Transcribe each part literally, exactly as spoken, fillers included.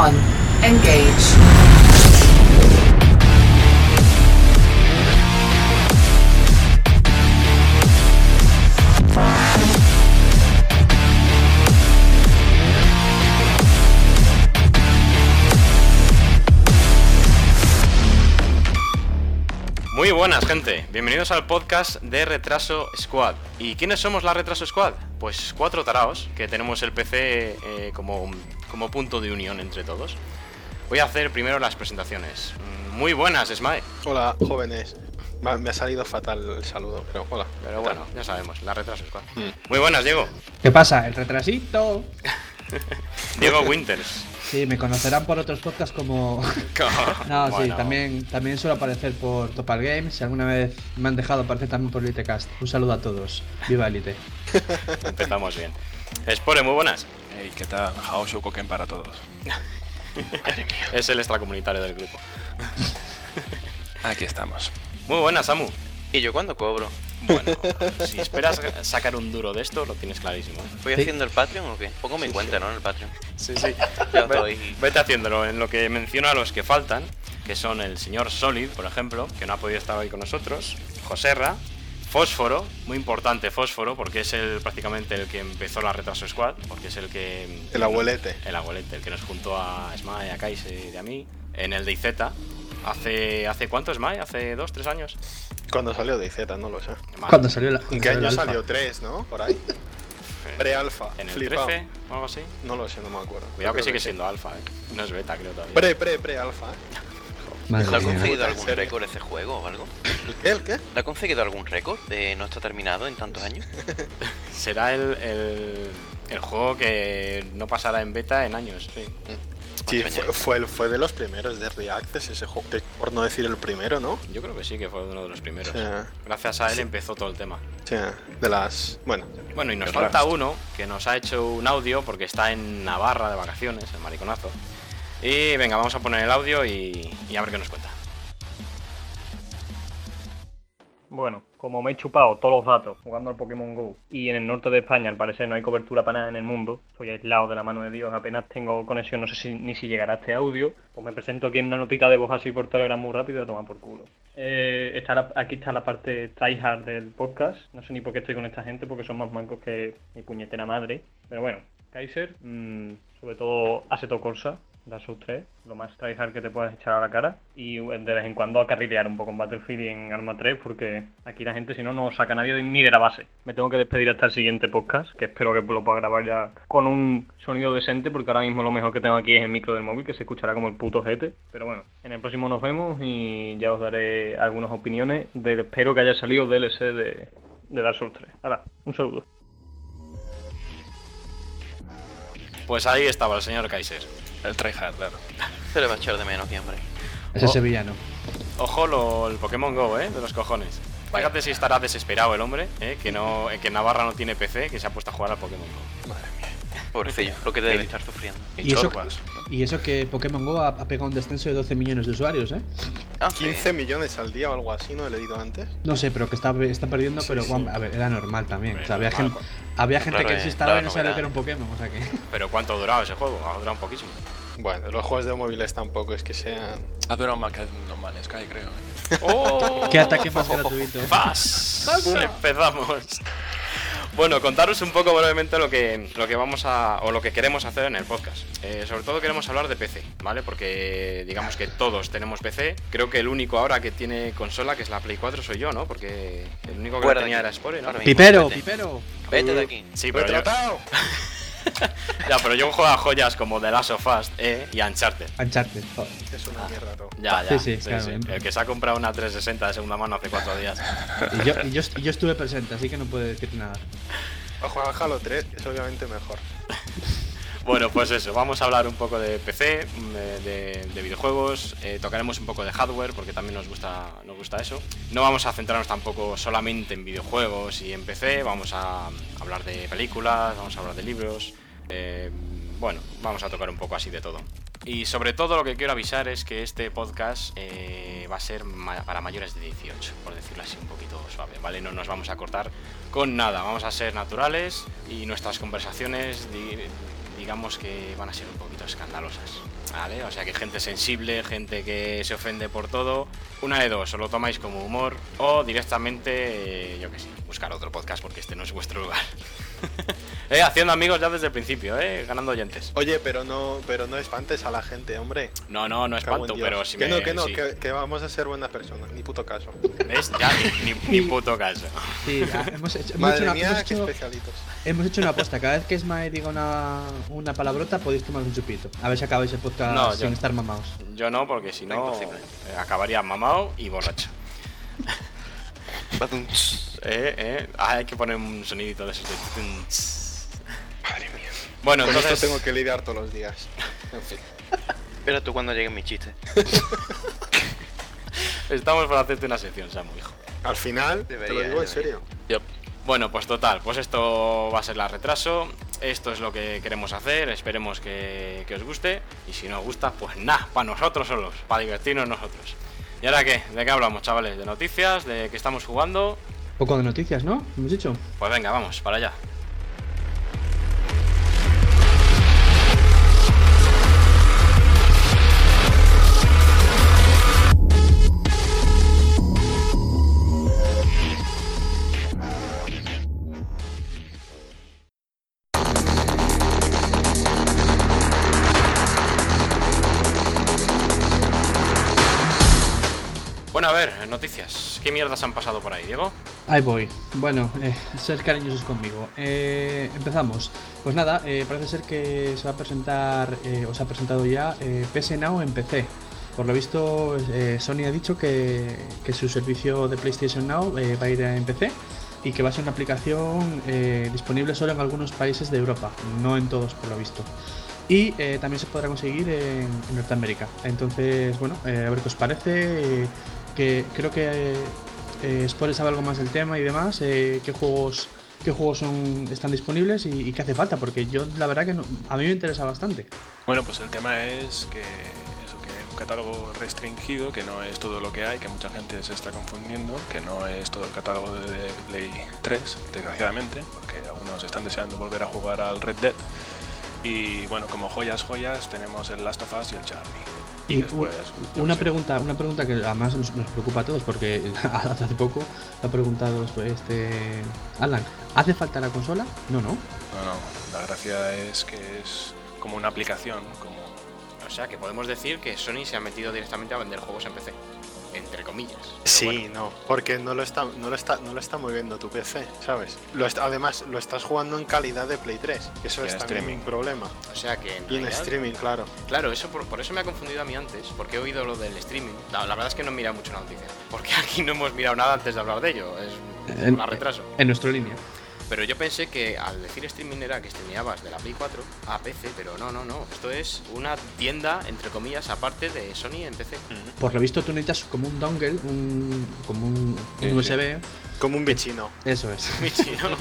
one. Engage. Muy buenas, gente, bienvenidos al podcast de Retraso Squad. ¿Y quiénes somos la Retraso Squad? Pues cuatro taraos que tenemos el P C eh, como, como punto de unión entre todos. Voy a hacer primero las presentaciones. Muy buenas, Smae. Hola, jóvenes. Me ha salido fatal el saludo, pero hola. Pero bueno, ya sabemos, la Retraso Squad. Mm. Muy buenas, Diego. ¿Qué pasa? El retrasito. Diego Winters. Sí, me conocerán por otros podcasts como... No, sí, bueno. también, también suelo aparecer por Topal Games. Si alguna vez me han dejado aparecer también por Elitecast. Un saludo a todos. Viva Elite. Empezamos bien. Spore, muy buenas. Hey, ¿qué tal? Hao Shoukoken para todos. Es el extracomunitario del grupo. Aquí estamos. Muy buenas, Samu. ¿Y yo cuándo cobro? Bueno, si esperas sacar un duro de esto, lo tienes clarísimo. ¿Voy Sí. haciendo el Patreon o qué? Pongo mi Sí, cuenta, sí. ¿no? En el Patreon. Sí, sí. Ya Ve- estoy. Vete haciéndolo. En lo que menciono a los que faltan, que son el señor Solid, por ejemplo, que no ha podido estar hoy con nosotros, Joserra, Fósforo, muy importante Fósforo, porque es el prácticamente el que empezó la Retraso Squad, porque es el que... El abuelete. El abuelete, el que nos juntó a Smae, a Kaise y a mí, en el D Z. Hace... ¿Hace cuánto, Smae? ¿Hace dos, tres años? Cuando salió de Z, no lo sé. Madre Cuando mía. salió la... ¿En cuando qué salió año la alfa. salió? ¿Tres, no? Por ahí. Pre-alfa. ¿En el Flipao. trece o algo así? No lo sé, no me acuerdo. Cuidado que Creo sigue sí. siendo alfa, ¿eh? No es beta, creo todavía. Pre, pre, pre-alfa, ¿eh? Madre ¿Le ha mía. conseguido ¿En algún serio? récord ese juego o algo? ¿El qué? ¿El qué? ¿Le ha conseguido algún récord de no está terminado en tantos años? Será el, el, el juego que no pasará en beta en años, sí. Sí, Coño. fue, fue, el- fue de los primeros de React ese juego. de- Por no decir el primero, ¿no? Yo creo que sí, que fue uno de los primeros. Sí. Gracias a él Sí. empezó todo el tema. Sí, de las... Bueno, Bueno, y nos El falta Rust. uno que nos ha hecho un audio porque está en Navarra de vacaciones, el mariconazo. Y venga, vamos a poner el audio y, y a ver qué nos cuenta. Bueno, como me he chupado todos los datos jugando al Pokémon GO y en el norte de España al parecer no hay cobertura para nada en el mundo, soy aislado de la mano de Dios, apenas tengo conexión, no sé si, ni si llegará este audio, pues me presento aquí en una notita de voz así por Telegram muy rápido y a tomar por culo. Eh, está la- aquí está la parte tryhard del podcast, no sé ni por qué estoy con esta gente porque son más mancos que mi puñetera madre, pero bueno, Kaiser, mmm, sobre todo Assetto Corsa, Dark Souls tres, lo más tryhard que te puedas echar a la cara, y de vez en cuando a carrilear un poco en Battlefield y en Arma tres, porque aquí la gente si no no saca a nadie de- ni de la base. Me tengo que despedir hasta el siguiente podcast, que espero que lo pueda grabar ya con un sonido decente, porque ahora mismo lo mejor que tengo aquí es el micro del móvil, que se escuchará como el puto jete, pero bueno, en el próximo nos vemos y ya os daré algunas opiniones del espero que haya salido D L C de, de Dark Souls tres. Ahora, un saludo. Pues ahí estaba el señor Kaiser. El tryhard, claro. Se le va a echar de menos, hombre. Ese Oh. sevillano. Ojo lo, el Pokémon GO, ¿eh? De los cojones. Fíjate si estará desesperado el hombre, ¿eh? Que, no, que en Navarra no tiene P C, que se ha puesto a jugar al Pokémon GO. madre mía. Pobrecillo, lo que debe estar sufriendo. Y, Y eso- Chorpas, ¿no? Y eso que Pokémon GO ha, ha pegado un descenso de doce millones de usuarios, ¿eh? Ah, sí. quince millones al día o algo así, ¿no? He leído antes. No sé, pero que está, está perdiendo, Sí, pero sí. guau, a ver, era normal también. Hombre, O sea, había, normal. gente, había gente Claro, que eh, se instalaba y claro, no sabía novedad. que era un Pokémon, o sea que... Pero ¿cuánto ha durado ese juego? Ha durado un poquísimo. Bueno, los juegos de móviles tampoco es que sean... Ha durado más que No Man's Sky, creo. ¿eh? ¡Oh! ¡Qué ataque más gratuito! ¡Paz! Empezamos. Bueno, contaros un poco brevemente lo que, lo que vamos a, o lo que queremos hacer en el podcast. Eh, sobre todo queremos hablar de P C, ¿vale? Porque digamos que todos tenemos P C. Creo que el único ahora que tiene consola, que es la Play cuatro, soy yo, ¿no? Porque el único que Fuera la de tenía aquí. era Spore, ¿no? Ahora mismo, ¡Pipero! vete. ¡Pipero! Vete de aquí. Sí, pero yo, ¡Retratado! ya, pero yo juego a joyas como The Last of Us eh, y Uncharted. Uncharted. joder. Es una mierda todo. Ya, ya. Sí, sí, claro, bien. El que se ha comprado una trescientos sesenta de segunda mano hace cuatro días. Y yo, y, yo, y yo estuve presente, así que no puedo decir nada. A jugar a Halo tres, que es obviamente mejor. Bueno, pues eso, vamos a hablar un poco de P C, de, de- de videojuegos, eh, tocaremos un poco de hardware porque también nos gusta, nos gusta eso. No vamos a centrarnos tampoco solamente en videojuegos y en P C, vamos a hablar de películas, vamos a hablar de libros, eh, bueno, vamos a tocar un poco así de todo. Y sobre todo lo que quiero avisar es que este podcast eh, va a ser ma- para mayores de dieciocho, por decirlo así un poquito suave, ¿vale? No nos vamos a cortar con nada, vamos a ser naturales y nuestras conversaciones di- digamos que van a ser un poquito escandalosas. ¿vale? O sea que gente sensible, gente que se ofende por todo. Una de dos, o lo tomáis como humor o directamente, eh, yo qué sé, buscar otro podcast porque este no es vuestro lugar. eh, haciendo amigos ya desde el principio, eh, ganando oyentes. Oye, pero no, pero no espantes a la gente, hombre. No, no, no Cago en espanto, Dios. pero si que me... no, que no, sí. que, que vamos a ser buenas personas, ni puto caso. ¿Ves? Ya, ni, ni, ni puto caso. Sí, ah, hemos hecho, hemos hecho Madre una, mía, hemos qué hecho- especialitos. hemos hecho una apuesta. Cada vez que Esmae diga una, una palabrota, podéis tomar un chupito. A ver si acabáis el podcast No, yo sin no. estar mamados. Yo no, porque si no, Imposible. eh, acabaría mamado y borracho. Eh, eh. Ah, hay que poner un sonidito de esos de... Madre mía. Bueno, Con entonces... esto tengo que lidiar todos los días. En fin. Espera tú cuando lleguen mis chistes. Estamos por hacerte una sección, Samu, hijo. Al final, te lo Debería, digo en debería. serio. Bueno, pues total, pues esto va a ser la retraso. Esto es lo que queremos hacer, esperemos que, que os guste. Y si no os gusta, pues nada, para nosotros solos, para divertirnos nosotros. ¿Y ahora qué? ¿De qué hablamos, chavales? ¿De noticias? ¿De qué estamos jugando? Poco de noticias, ¿no? Hemos dicho. Pues venga, vamos, para allá. Bueno, a ver, noticias. ¿Qué mierdas han pasado por ahí, Diego? Ahí voy. Bueno, eh, ser cariñosos conmigo. Eh, empezamos. Pues nada, eh, parece ser que se va a presentar, eh, o se ha presentado ya, eh, P S Now en P C. Por lo visto, eh, Sony ha dicho que, que su servicio de PlayStation Now eh, va a ir en P C y que va a ser una aplicación eh, disponible solo en algunos países de Europa, no en todos por lo visto. Y eh, también se podrá conseguir en, en Norteamérica. Entonces, bueno, eh, a ver qué os parece. eh, que creo que eh, Spore sabe algo más del tema y demás. Eh, qué juegos qué juegos son están disponibles y, y qué hace falta, porque yo la verdad que no- a mí me interesa bastante. Bueno, pues el tema es que eso, que un catálogo restringido, que no es todo lo que hay, que mucha gente se está confundiendo, que no es todo el catálogo de Play tres, desgraciadamente, porque algunos están deseando volver a jugar al Red Dead. Y bueno, como joyas, joyas, tenemos el Last of Us y el Charlie. Y después, u- yo una qué sé. pregunta, una pregunta que además nos, nos preocupa a todos, porque hace poco lo ha preguntado este Alan, ¿hace falta la consola? No, no. No, no, la gracia es que es como una aplicación, como... O sea, que podemos decir que Sony se ha metido directamente a vender juegos en P C. Entre comillas. Pero Sí, bueno, no, porque no lo está, no lo está, no lo está moviendo tu P C, ¿sabes? Lo está- además, lo estás jugando en calidad de Play tres, que eso Y es en también streaming. un problema. o sea que en Y en realidad- streaming, claro. Claro, eso por, por eso me ha confundido a mí antes, porque he oído lo del streaming. La, la verdad es que no he mirado mucho la noticia, porque aquí no hemos mirado nada antes de hablar de ello, es En- un retraso. En nuestra línea. Pero yo pensé que al decir streaming era que streameabas de la Play cuatro a P C, pero no, no, no. Esto es una tienda, entre comillas, aparte de Sony en P C. Por lo visto tú necesitas como un dongle, un, como un, un Sí, sí. U S B. Como un bichino. Eso es. Mi chino.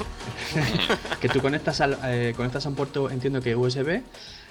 Que tú conectas, al, eh, conectas a un puerto, entiendo que U S B,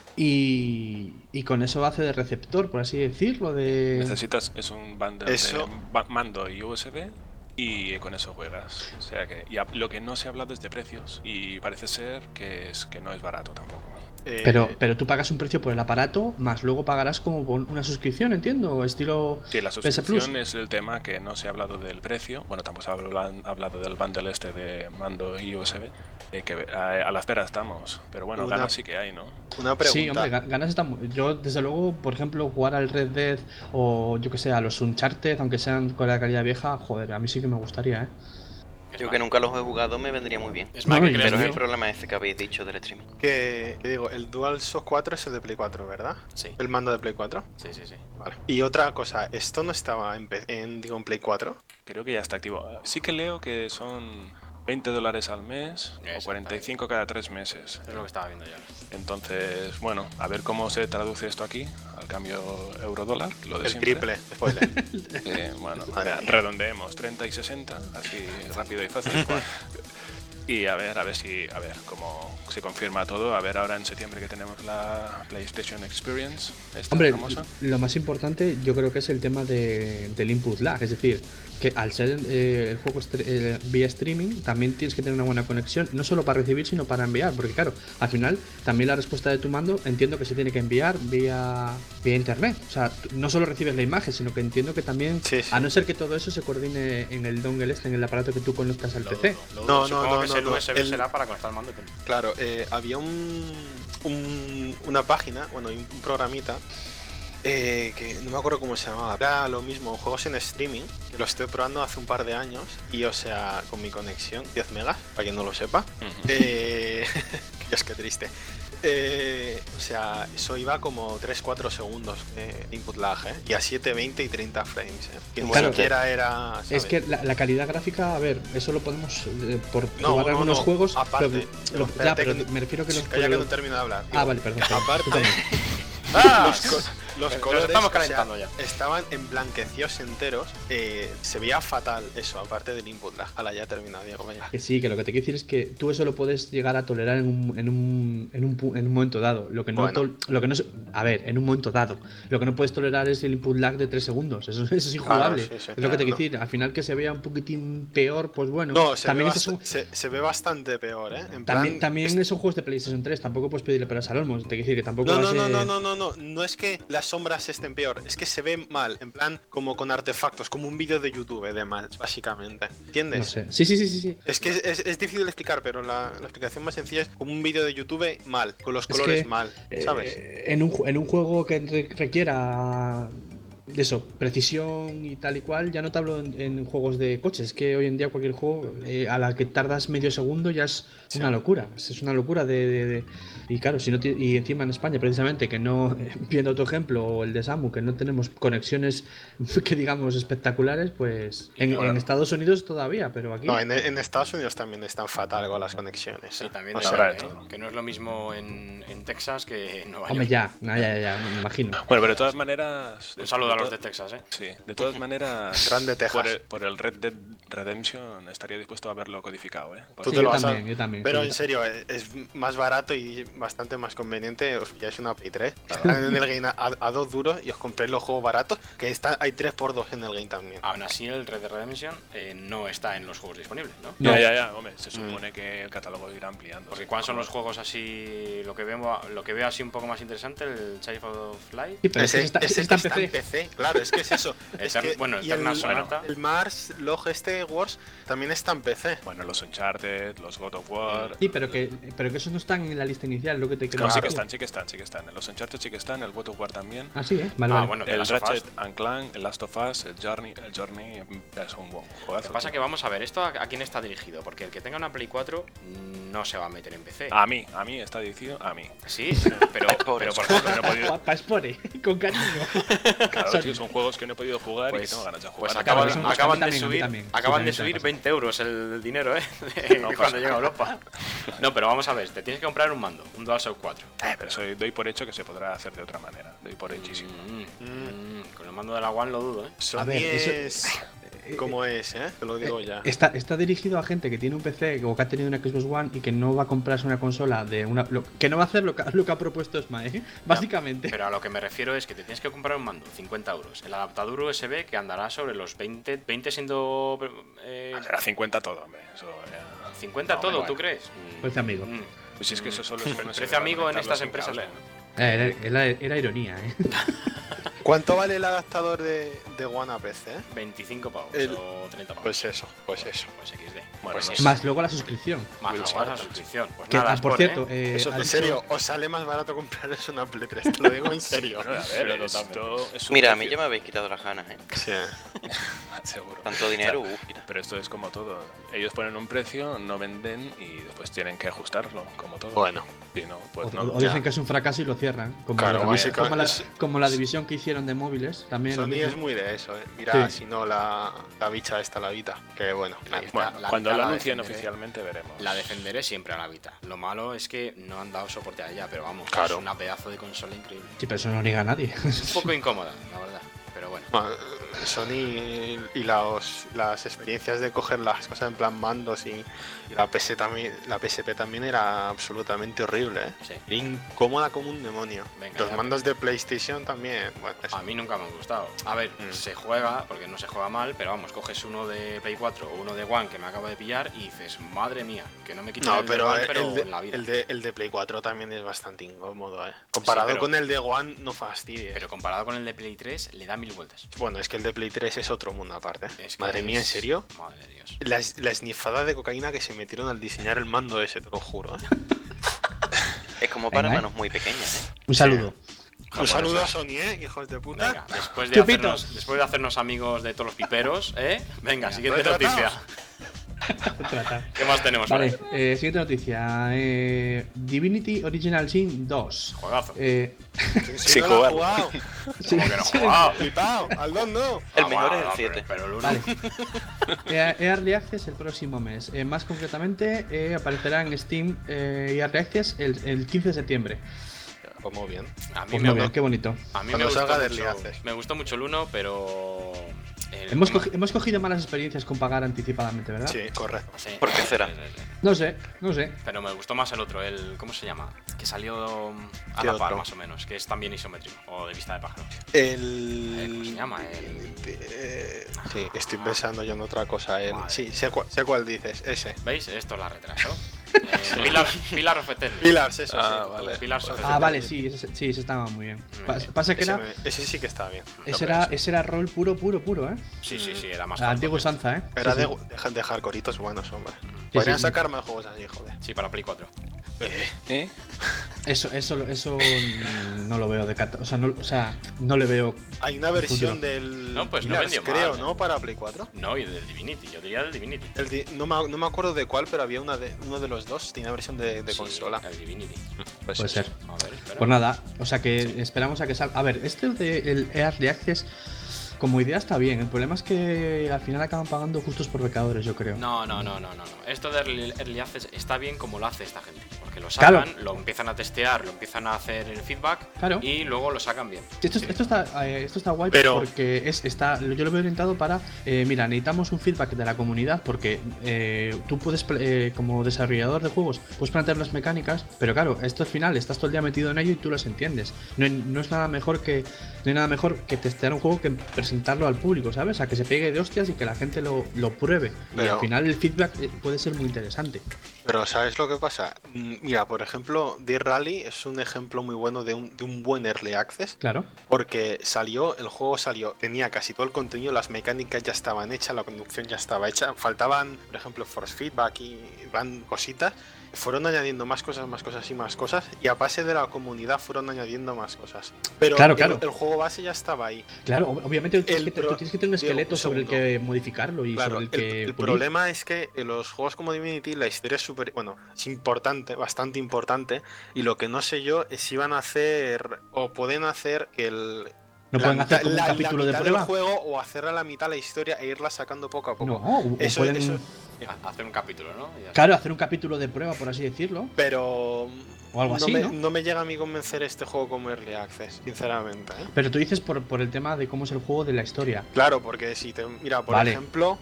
y, y con eso hace de receptor, por así decirlo, de... Necesitas, es un bundle Eso- de ba- mando y U S B y con eso juegas. O sea que y a- lo que no se ha hablado es de precios y parece ser que es que no es barato tampoco. Eh, Pero, pero tú pagas un precio por el aparato, más luego pagarás como por una suscripción, entiendo, estilo Sí, la P S suscripción Plus. es el tema que no se ha hablado del precio. Bueno, tampoco se ha hablan- hablado del bundle este de mando y U S B. eh, que a, a la espera estamos. Pero bueno, Una- ganas sí que hay, ¿no? Una pregunta. Sí, hombre, ga- ganas están. mu- Yo, desde luego, por ejemplo, jugar al Red Dead o yo que sé, a los Uncharted, aunque sean con la calidad vieja, joder, a mí sí que me gustaría, ¿eh? Yo que nunca los he jugado me vendría muy bien. Es más, No, que y crees Pero es que- el problema ese que habéis dicho del streaming. Que, que digo, el DualShock cuatro es el de Play cuatro, ¿verdad? Sí, El mando de Play cuatro. sí, sí, sí. Vale. Y otra cosa, ¿esto no estaba en, P- en, digo, en Play cuatro? Creo que ya está activo. Sí que leo que son veinte dólares al mes o Eso, cuarenta y cinco cada tres meses. Es lo que estaba viendo yo. Entonces, bueno, a ver cómo se traduce esto aquí, al cambio euro-dólar, lo de El siempre. triple, spoiler. Eh, bueno, Madre mira, mía. redondeemos, treinta y sesenta, así rápido y fácil. Y a ver, a ver si, a ver cómo se confirma todo. A ver ahora en septiembre que tenemos la PlayStation Experience, esta Hombre, famosa. lo más importante yo creo que es el tema de, del input lag, es decir, que al ser eh, el juego estre- eh, vía streaming también tienes que tener una buena conexión, no solo para recibir sino para enviar, porque claro, al final también la respuesta de tu mando entiendo que se tiene que enviar vía, vía internet, o sea, tú no solo recibes la imagen, sino que entiendo que también, Sí, sí. a no ser que todo eso se coordine en el dongle este, en el aparato que tú conectas al Lo P C. dudo, lo No, dudo. no, Supongo no, que no, el no. U S B El- será para conectar el mando y punto. Claro, eh, había un, un- una página, bueno, un, un programita eh, que no me acuerdo cómo se llamaba. Era lo mismo, juegos en streaming, que lo estoy probando hace un par de años y, o sea, con mi conexión, diez megas, para quien no lo sepa. Ujú. Eh, Dios, qué triste. Eh, o sea, eso iba como tres cuatro segundos de input lag, ¿eh? Y a siete veinte y treinta frames, ¿eh? Que ni Claro. siquiera era... ¿sabes? Es que la, la calidad gráfica, a ver, eso lo podemos eh, por No, jugar no, algunos no, juegos, aparte, pero- pero lo- ya, espérate pero que- me refiero que los Calla que los- no termino de hablar. Ah, Digo, vale, perdón. perdón. Aparte, Tú también. ¡Ah! los, co- los Nos colores estamos o sea, calentando ya. estaban emblanquecidos enteros. Eh, se veía fatal eso, aparte del input lag. Hala, ya he terminado, Diego. Venga. Que sí, que lo que te quiero decir es que tú eso lo puedes llegar a tolerar en un, en un, en un, pu- en un momento dado. Lo que no, Bueno. tol- lo que no se- a ver, en un momento dado. Lo que no puedes tolerar es el input lag de tres segundos. Eso, eso es injugable. Claro, sí, sí, es lo que te quiero claro. decir. Al final que se vea un poquitín peor, pues bueno. No, se ve, también, bast- estos son- se, se ve bastante peor, ¿eh? En también, plan, también es- son juegos de PlayStation tres. Tampoco puedes pedirle peras al olmo. Te quiero decir que tampoco No, va no, a no, ser- no, no, no, no, no es que las sombras estén peor, es que se ve mal, en plan como con artefactos, como un vídeo de YouTube de mal, básicamente. ¿Entiendes? No sé. Sí, sí, sí, sí. sí. Es que es, es- es difícil de explicar, pero la, la explicación más sencilla es como un vídeo de YouTube mal, con los Es colores que, mal, ¿sabes? Eh, en, un, ju- en un juego que re- requiera de eso, precisión y tal y cual, ya no te hablo en, en juegos de coches, es que hoy en día cualquier juego eh, a la que tardas medio segundo ya es Sí. una locura, es es una locura de, de- de- y claro, si no ti- y encima en España precisamente que no, viendo tu ejemplo o el de Samu, que no tenemos conexiones que digamos espectaculares, pues en, Bueno. en Estados Unidos todavía, pero aquí No, en, en Estados Unidos también están fatal con las conexiones. Sí, ¿eh? también O de sea, habrá verdad, de todo. ¿eh? Que no es lo mismo en, en Texas que en Nueva York. hombre ya, no, ya, ya, ya, me imagino. Bueno, pero de todas maneras... Un saludo a los de to- Texas, ¿eh? Sí, de todas maneras... Grande Texas. Por el, por el Red Dead Redemption estaría dispuesto a verlo codificado, ¿eh? Tú Sí, te lo yo vas a- también, yo también, Pero sí. en serio, eh, es más barato y bastante más conveniente. Os pilláis una Play tres están en el game a, a dos duros y os compréis los juegos baratos, que está, hay tres por dos en el game también. Aún así, el Red Dead Redemption eh, no está en los juegos disponibles, ¿no? No. Ya, ya, ya, hombre, se supone que el catálogo irá ampliando. Porque ¿cuáles son los juegos así, lo que veo, lo que veo así un poco más interesante, el Child of Light? Sí, pero es que Ese- está, ese está en que está P C. claro, es que es eso. Es Eterna- que- bueno, y Eterna el, Sonata. el Mars Log este Wars también está en P C. Bueno, los Uncharted, los God of War... Sí, pero que, pero que esos no están en la lista inicial, lo que te quiero No, sí decir. que están, sí que están, sí que están. Los Uncharted sí que están, el God of War también. Ah, sí, ¿eh? Vale, Ah, vale. bueno, The El Last of Us. Ratchet and Clank, el Last of Us, el Journey, el Journey es un buen Lo juegazo. que pasa tío. que vamos a ver, ¿esto a, a quién está dirigido? Porque el que tenga una Play cuatro no se va a meter en P C. A mí, a mí está dirigido a mí. Sí, pero, Pobre. pero por ejemplo, no he podido- Pa, pa Spore, con cariño. Claro, Son- tío, son juegos que no he podido jugar y que Pues, tengo ganas de pues jugar. acaban, Claro, eso- acaban a de mí también, a mí subir, también. Sí, acaban también de me subir pasa. veinte euros el dinero, ¿eh? No pasa Cuando llega a nada. Europa. No, pero vamos a ver, te tienes que comprar un mando, un DualShock cuatro. Eh, pero soy, doy por hecho que se podrá hacer de otra manera. Doy por hechísimo. Mm, mm, con el mando de la One lo dudo, ¿eh? Sony ver, eso- es como es, ¿eh? Te lo digo ya. Está, está dirigido a gente que tiene un P C o que ha tenido una Xbox One y que no va a comprarse una consola de una. Lo, que no va a hacer lo que, lo que ha propuesto Sma, ¿eh? Básicamente. Pero a lo que me refiero es que te tienes que comprar un mando, cincuenta euros. El adaptador U S B que andará sobre los veinte, veinte siendo eh, Será cincuenta todo, hombre. Eso ya- cincuenta No, todo, bueno. ¿tú crees? Mm, Precio amigo. mm. Pues si es que eso solo es bueno, Precio amigo en estas empresas. ¿no? Eh, era, era- era ironía, ¿eh? ¿Cuánto vale el adaptador de, de One a P C? veinticinco pavos El- o treinta pavos. Pues eso, pues eso. Pues equis de. Bueno, pues no eso. Más luego la suscripción. Más Will luego Smith. la suscripción. Pues Que, nada, ah, por Sport, cierto, ¿eh? eh, Eso, ha en dicho- serio, os sale más barato compraros una Play tres, te lo digo en serio. Bueno, a ver, Pero esto es un Mira, a mí precio. ya me habéis quitado las ganas, ¿eh? Sí. Seguro. Tanto dinero, uh, mira. Pero esto es como todo. Ellos ponen un precio, no venden y después tienen que ajustarlo, como todo. Bueno, Si no, pues o, no. o dicen que es un fracaso y lo cierran. Como, Claro, la, básica- como, la, es- como la división que hicieron de móviles. También lo Sony mismo. es muy de eso, ¿eh? Mira, Sí. si no, la, la bicha esta, la Vita. Que bueno, ahí está. Bueno, La cuando Vita lo la anuncien defenderé. oficialmente veremos. La defenderé siempre a la Vita. Lo malo es que no han dado soporte a ella, pero vamos, Claro. es una pedazo de consola increíble. Sí, pero eso no lo niega nadie. Un poco incómoda, la verdad. Pero bueno. Bueno, Sony y los, las experiencias de coger las cosas en plan mandos y, y la P S también, la P S P también era absolutamente horrible, ¿eh? Sí. Era incómoda como un demonio. Venga, los ya, mandos de PlayStation también, bueno, eso. A mí nunca me han gustado. A ver, Mm. se juega, porque no se juega mal, pero vamos, coges uno de Play cuatro o uno de One que me acabo de pillar y dices, madre mía, que no me quita No, el pero, de One, el, pero de, en la vida. el, de, el de Play cuatro también es bastante incómodo, ¿eh? Comparado pero- con el de One, no fastidies. Pero comparado con el de Play tres, le da mil vueltas. Bueno, es que el de Play tres es otro mundo aparte. Es que Madre mía, ¿en es- serio? Madre de Dios. La, la esnifada de cocaína que se metieron al diseñar el mando ese, te lo juro, ¿eh? Es como para Venga, ¿eh? manos muy pequeñas, ¿eh? Un saludo. Un saludo a Sony, ¿eh? Hijos de puta. Venga, después de, Chupito. hacernos, después de hacernos amigos de todos los piperos, ¿eh? Venga, siguiente retratados. noticia. Trata. ¿Qué más tenemos por Vale, ahí? eh, siguiente noticia. Eh, Divinity Original Sin dos. Juegazo. Eh, Si Sí, no lo jugar. has jugado. sí, ¿Cómo que no he jugado? Flipao, al dos no. El Ah, mejor bueno, es el no, siete. Pero, pero el uno. Vale. Eh, Early Access el próximo mes. Eh, más concretamente, eh, aparecerá en Steam eh, Early Access el, el quince de septiembre. Pues muy bien. A mí Pues me muy bien, gustó- qué bonito. A mí Cuando me gustó, salga de mucho, Early Access. me gustó mucho el uno, pero... el- Hemos, ¿cómo? cogi- hemos cogido malas experiencias con pagar anticipadamente, ¿verdad? Sí, correcto. Sí, ¿Por qué será? sí, sí, sí. No sé, no sé. Pero me gustó más el otro, el... ¿Cómo se llama? Que salió mm, a ¿Qué la par, otro? más o menos, que es también isométrico, o de vista de pájaro. El... Eh, ¿cómo se llama? El- Eh, Sí, estoy pensando yo en otra cosa. El... Madre. Sí, sé cuál, sé cuál dices, ese. ¿Veis? Esto la retrasó. Eh, Pilar, Pilar of Eternity. Pillars, eso Ah, sí. vale. Pillars of Ah, Eternity. vale, sí, ese, sí, ese estaba muy bien. Muy Pa- bien. Pasa que Ese, era, me- ese sí que está bien. ese era, ese era rol puro, puro, puro, ¿eh? Sí, sí, sí, era más A la antigua hardcore. usanza, ¿eh? Era Sí, de, sí. de, de hardcoreitos buenos, hombre. Sí, Podrían sí. sacar más juegos así, joder. Sí, para Play cuatro. Eh, ¿Eh? Eso, eso, eso mm, no lo veo de cata. O sea, no, o sea, no le veo. Hay una versión Futuro. del No, pues no Pillars, vendió creo, mal, ¿eh? ¿no? Para Play cuatro. No, y del Divinity, yo diría del Divinity. El di- no, me, no me acuerdo de cuál, pero había una de, uno de los dos, tenía versión de, de Sí, consola. El Divinity. Pues Puede sí. ser. A ver, espera. Pues nada, o sea que esperamos a que salga. A ver, este de el Early Access, como idea está bien. El problema es que al final acaban pagando justos por pecadores, yo creo. No, no, no, no, no, no. Esto de Early, Early Access está bien como lo hace esta gente. Porque lo Claro. sacan, lo empiezan a testear, lo empiezan a hacer el feedback Claro. y luego lo sacan bien. Esto, esto está, eh, esto está guay Pero- porque es, está, yo lo veo orientado para, eh, mira, necesitamos un feedback de la comunidad porque eh, tú puedes, pl- eh, como desarrollador de juegos, puedes plantear las mecánicas, pero claro, esto al final, estás todo el día metido en ello y tú las entiendes. No, hay- no es nada mejor que no hay nada mejor que testear un juego que presentarlo al público, ¿sabes? A que se pegue de hostias y que la gente lo, lo pruebe. Y Pero- al final el feedback eh, puede ser muy interesante. Pero ¿sabes lo que pasa? Mm, Mira, por ejemplo, Deer Rally es un ejemplo muy bueno de un, de un buen Early Access. Claro. Porque salió, el juego salió, tenía casi todo el contenido, las mecánicas ya estaban hechas, la conducción ya estaba hecha, faltaban, por ejemplo, force feedback y van cositas, fueron añadiendo más cosas, más cosas y más cosas, y a base de la comunidad fueron añadiendo más cosas. Pero Claro, el, claro. el juego base ya estaba ahí. Claro, ob- obviamente tú tienes, El que, te- pro- tú tienes que tener un Diego, esqueleto un sobre el segundo. que modificarlo y Claro, sobre el, el que el pulir. problema es que en los juegos como Divinity la historia es súper, bueno, es importante, bastante importante, y lo que no sé yo es si van a hacer o pueden hacer que el No la pueden mitad- hacer como un la- la capítulo de mitad prueba. del juego o hacer a la mitad la historia e irla sacando poco a poco. No, o, o Eso- pueden, eso- Ha- Hacer un capítulo, ¿no? Y ya está. claro, hacer un capítulo de prueba, por así decirlo. Pero O algo no, así, me, ¿no? me llega a mí convencer este juego como Early Access, sinceramente. ¿eh? Pero tú dices por, por el tema de cómo es el juego de la historia. Claro, porque si te mira, por Vale. ejemplo,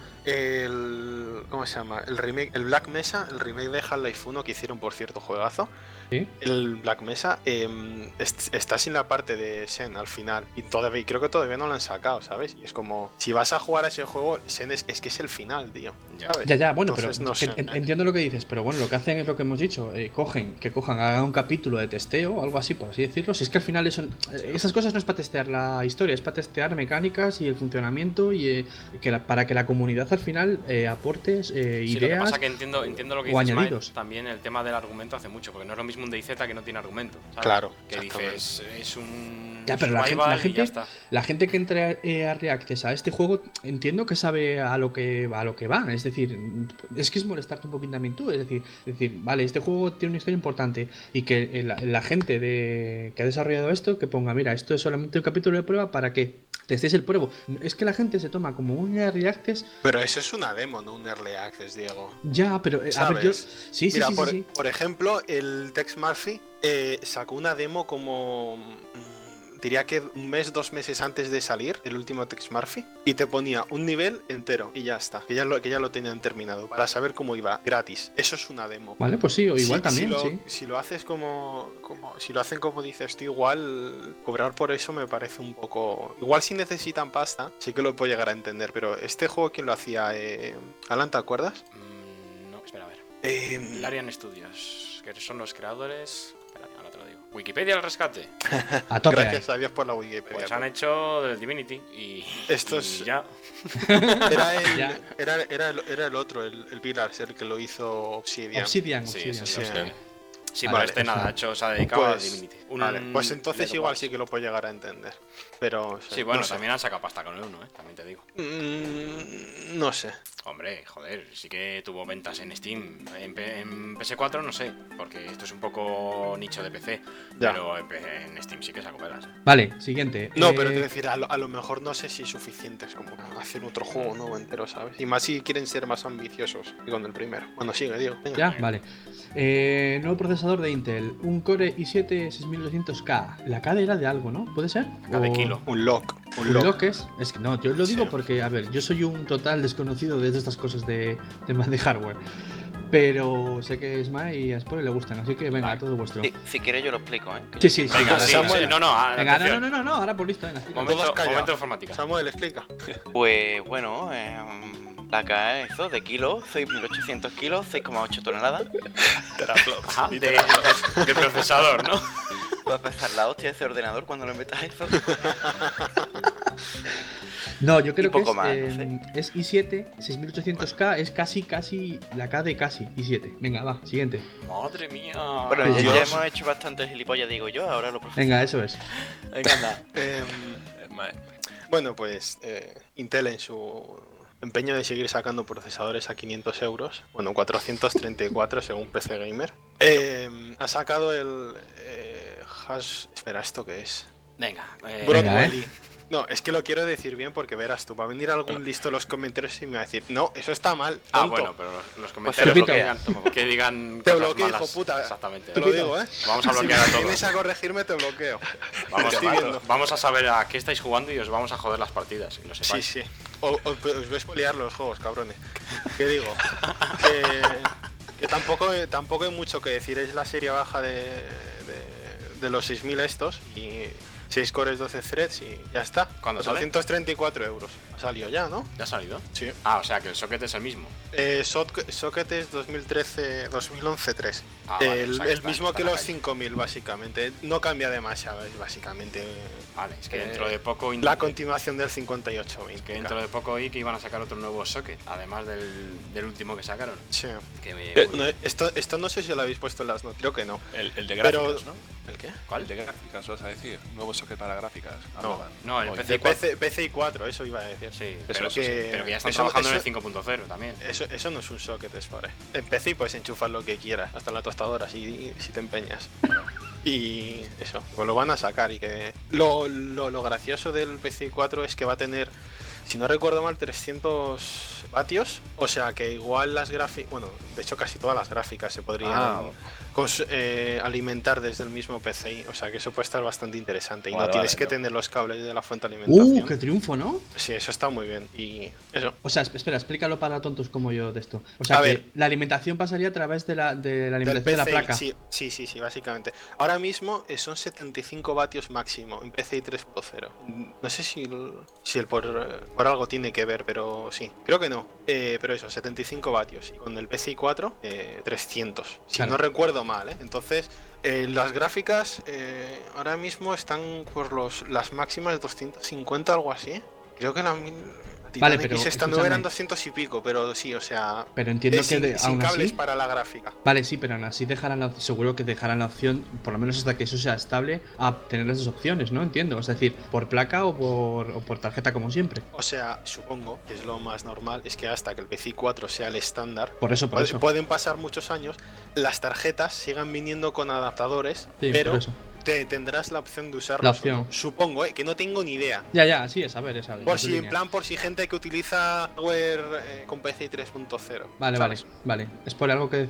el ¿cómo se llama? El remake, el Black Mesa, el remake de Half-Life uno que hicieron, por cierto, juegazo. ¿Sí? El Black Mesa eh, est- está sin la parte de Sen al final y todavía y creo que todavía no lo han sacado, ¿sabes? Y es como si vas a jugar a ese juego, Sen es, es que es el final, tío. Ya. ¿sabes? Ya, ya, bueno, Entonces, pero no es que sé. en- entiendo lo que dices, pero bueno, lo que hacen es lo que hemos dicho, eh, cogen, que cojan, hagan un capítulo de testeo o algo así, por así decirlo. Si es que al final eso, eh, esas cosas no es para testear la historia, es para testear mecánicas y el funcionamiento y eh, que la- para que la comunidad al final eh, aporte eh, Sí, lo que ideas. pasa que entiendo, entiendo lo que o dices, Mike, añadidos. también el tema del argumento hace mucho, porque no es lo mismo un DayZ que no tiene argumento, ¿sabes? Claro, Que exactamente. dices, es un Ya, pero la gente- survival la y gente- ya está. La gente que entra eh, a Reactes a este juego entiendo que sabe a lo que a lo que va, es decir, es que es molestarte un poquito también tú, es decir, es decir, vale, este juego tiene una historia importante y que eh, la, la gente de, que ha desarrollado esto que ponga, mira, esto es solamente un capítulo de prueba para que testéis el pruebo. Es que la gente se toma como un Early Access, Pero eso es una demo, no un Early Access, Diego. ya, pero eh, a ver, yo ¿Sabes? sí, sí, Mira, sí, sí, por, sí. por ejemplo, el Tex Murphy eh, sacó una demo como mm, diría que un mes, dos meses antes de salir, el último Tex Murphy, y te ponía un nivel entero y ya está, que ya lo, que ya lo tenían terminado, para saber cómo iba, gratis. Eso es una demo. Vale, pues sí, o igual Si- también, si lo, sí. si lo haces como, como, si lo hacen como dices tú, igual cobrar por eso me parece un poco... Igual si necesitan pasta, sí que lo puedo llegar a entender, pero este juego, ¿quién lo hacía? Eh, Alan, ¿te acuerdas? Mm, no, espera, a ver. Eh, Larian Studios, que son los creadores... Espera, ahora te lo digo. Wikipedia al rescate. A tope. Gracias a Dios por la Wikipedia. Pues han hecho del Divinity y... Estos- y ya. Era el, Ya. era, era el, era el otro, el, el Pillars, el que lo hizo Obsidian. Obsidian, Sí, Obsidian. eso Sí. sí. Sí, Vale, pero este pues nada, nada. ha hecho, se ha dedicado a Pues, Divinity. Un- Vale, pues entonces Lego igual Wars. sí que lo puedo llegar a entender. Pero... o sea, Sí, bueno, no sé. también han sacado pasta con el uno, ¿eh? También te digo. Mm, no sé. Hombre, joder, sí que tuvo ventas en Steam. En, P- en P S cuatro no sé, porque esto es un poco nicho de P C. Ya. Pero en, P- en Steam sí que sacó pelas. ¿eh? Vale, siguiente. No, Eh, pero te decir, a lo, a lo mejor no sé si es suficiente es como hacer otro juego nuevo entero, ¿sabes? Y más si quieren ser más ambiciosos que con el primero. Bueno, sigue, digo. venga. Ya, vale. Eh, nuevo procesador de Intel, un Core i siete seis mil doscientos K. La K era de algo, ¿no? ¿Puede ser? K de O- kilo. Un lock. Un ¿Un lock. lock es? Es que no, yo lo digo Sí. porque, a ver, yo soy un total desconocido de estas cosas de, de, de hardware. Pero sé que a Ismael y a Spore le gustan, así que venga, Vale. todo vuestro. Si, si quieres yo lo explico, ¿eh? Que Sí, yo- sí, sí. Venga, vale, sí, Samuel. sí, no, no, a- Venga, no, atención. no, no, no, ahora por listo, venga. explica. Momento, Todos callados. momento informática. Samuel, explica. Pues bueno, eh, la K es eso, de kilo, seis mil ochocientos kilos, seis coma ocho toneladas. Teraflops. Ajá, Ni de, teraflops. de- de procesador, ¿no? Va a pesar la hostia ese ordenador cuando le metas eso. No, yo creo Y poco que es, más, eh, no es i siete, seis mil ochocientos K, es casi, casi la K de casi i siete. Venga, va, siguiente. Madre mía. Bueno, Ay, ya, Dios. ya hemos hecho bastante gilipollas, digo yo, ahora lo proceso. Venga, eso es. Venga, anda. Em, Es más, bueno, pues eh, Intel en su empeño de seguir sacando procesadores a quinientos euros, bueno, cuatrocientos treinta y cuatro según P C Gamer, em, ha sacado el eh, hash... Espera, ¿esto qué es? Venga, eh, Broadwell. No, es que lo quiero decir bien porque verás tú, va a venir algún listo en los comentarios y me va a decir, no, eso está mal, Ah, tonto". bueno, pero los, los comentarios repito. que digan, que digan Te cosas bloqueo, malas. hijo puta. Exactamente. Te lo digo, ¿eh? Vamos a Si bloquear a me todos. vienes a corregirme, te bloqueo. Vamos, Estoy viendo. vamos a saber a qué estáis jugando y os vamos a joder las partidas, que lo Sí, sepáis. sí. O, o- os voy a spoilear los juegos, cabrones. ¿Qué digo? que, que tampoco, tampoco hay mucho que decir. Es la serie baja de, de, de los seis mil estos y seis cores, doce threads y ya está. ¿Cuándo sale? cuatrocientos treinta y cuatro euros. Ha salido ya, ¿no? ¿Ya ha salido? Sí. Ah, o sea que el socket es el mismo. Eh, Soc- Socket es dos mil trece, dos mil once tres. Ah, vale, el o sea que el está- mismo está que en la los calle. cinco mil, básicamente. No cambia demasiado, es básicamente Vale, es que Eh, dentro de poco... la continuación del cincuenta y ocho veinte. que dentro de poco oí que iban a sacar otro nuevo socket, además del, del último que sacaron. Sí. Que me... Eh, no, esto, esto no sé si lo habéis puesto en las notas, creo que no. el, el de Pero- gráficas, ¿no? ¿El qué? ¿Cuál? El de gráficas, vas a decir. Nuevo socket para gráficas. No, hablaban. no, el Oye, P C De P C, P C I cuatro, eso iba a decir. Sí, Eso, pero, eso que- sí, pero que ya están eso- trabajando en el eso- cinco punto cero también. Eso, eso no es un socket, es para. En P C I puedes enchufar lo que quieras, hasta en la tostadora, si, si te empeñas. Y eso, pues lo van a sacar. Y que lo, lo, lo gracioso del P C I cuatro es que va a tener, si no recuerdo mal, trescientos vatios. O sea que igual las gráficas, bueno, de hecho casi todas las gráficas se podrían Ah. cons- eh, alimentar desde el mismo P C I. O sea que eso puede estar bastante interesante. Y Vale, no tienes vale, que no. tener los cables de la fuente de alimentación. Uh, qué triunfo, ¿no? Sí, eso está muy bien. Y eso. O sea, espera, explícalo para tontos como yo de esto. O sea, A que ver. la alimentación pasaría a través de la, de la Del alimentación de la P C I, placa. Sí, sí, sí, sí, básicamente. Ahora mismo eh, son setenta y cinco vatios máximo en P C I tres punto cero. No sé si el, si el por, eh, por algo tiene que ver, pero sí. Creo que no. Eh, pero eso, setenta y cinco vatios. Y con el P C I cuatro, eh, trescientos. Si Claro. no recuerdo mal, ¿eh? Entonces, eh, las gráficas eh, ahora mismo están por los, las máximas doscientos cincuenta, algo así. Creo que la mil... Vale, Titan pero X esta no escúchame. eran doscientos y pico, pero sí, o sea... Pero entiendo eh, que sin, de, sin aún cables así. para la gráfica. Vale, sí, pero aún así dejarán la, seguro que dejarán la opción, por lo menos hasta que eso sea estable, a tener las dos opciones, ¿no? Entiendo. Es decir, por placa o por, o por tarjeta como siempre. O sea, supongo que es lo más normal, es que hasta que el P C I cuatro sea el estándar, Por eso, por puede- eso. pueden pasar muchos años, las tarjetas sigan viniendo con adaptadores, Sí, pero por eso. te tendrás la opción de usarlos. La opción. Supongo, ¿eh? Que no tengo ni idea. Ya, ya, sí, es saber, es saber. Por en tu si, en línea. plan, por si gente que utiliza hardware eh, con P C I tres punto cero. Vale, ¿sabes? vale, vale. ¿Es por algo que decir?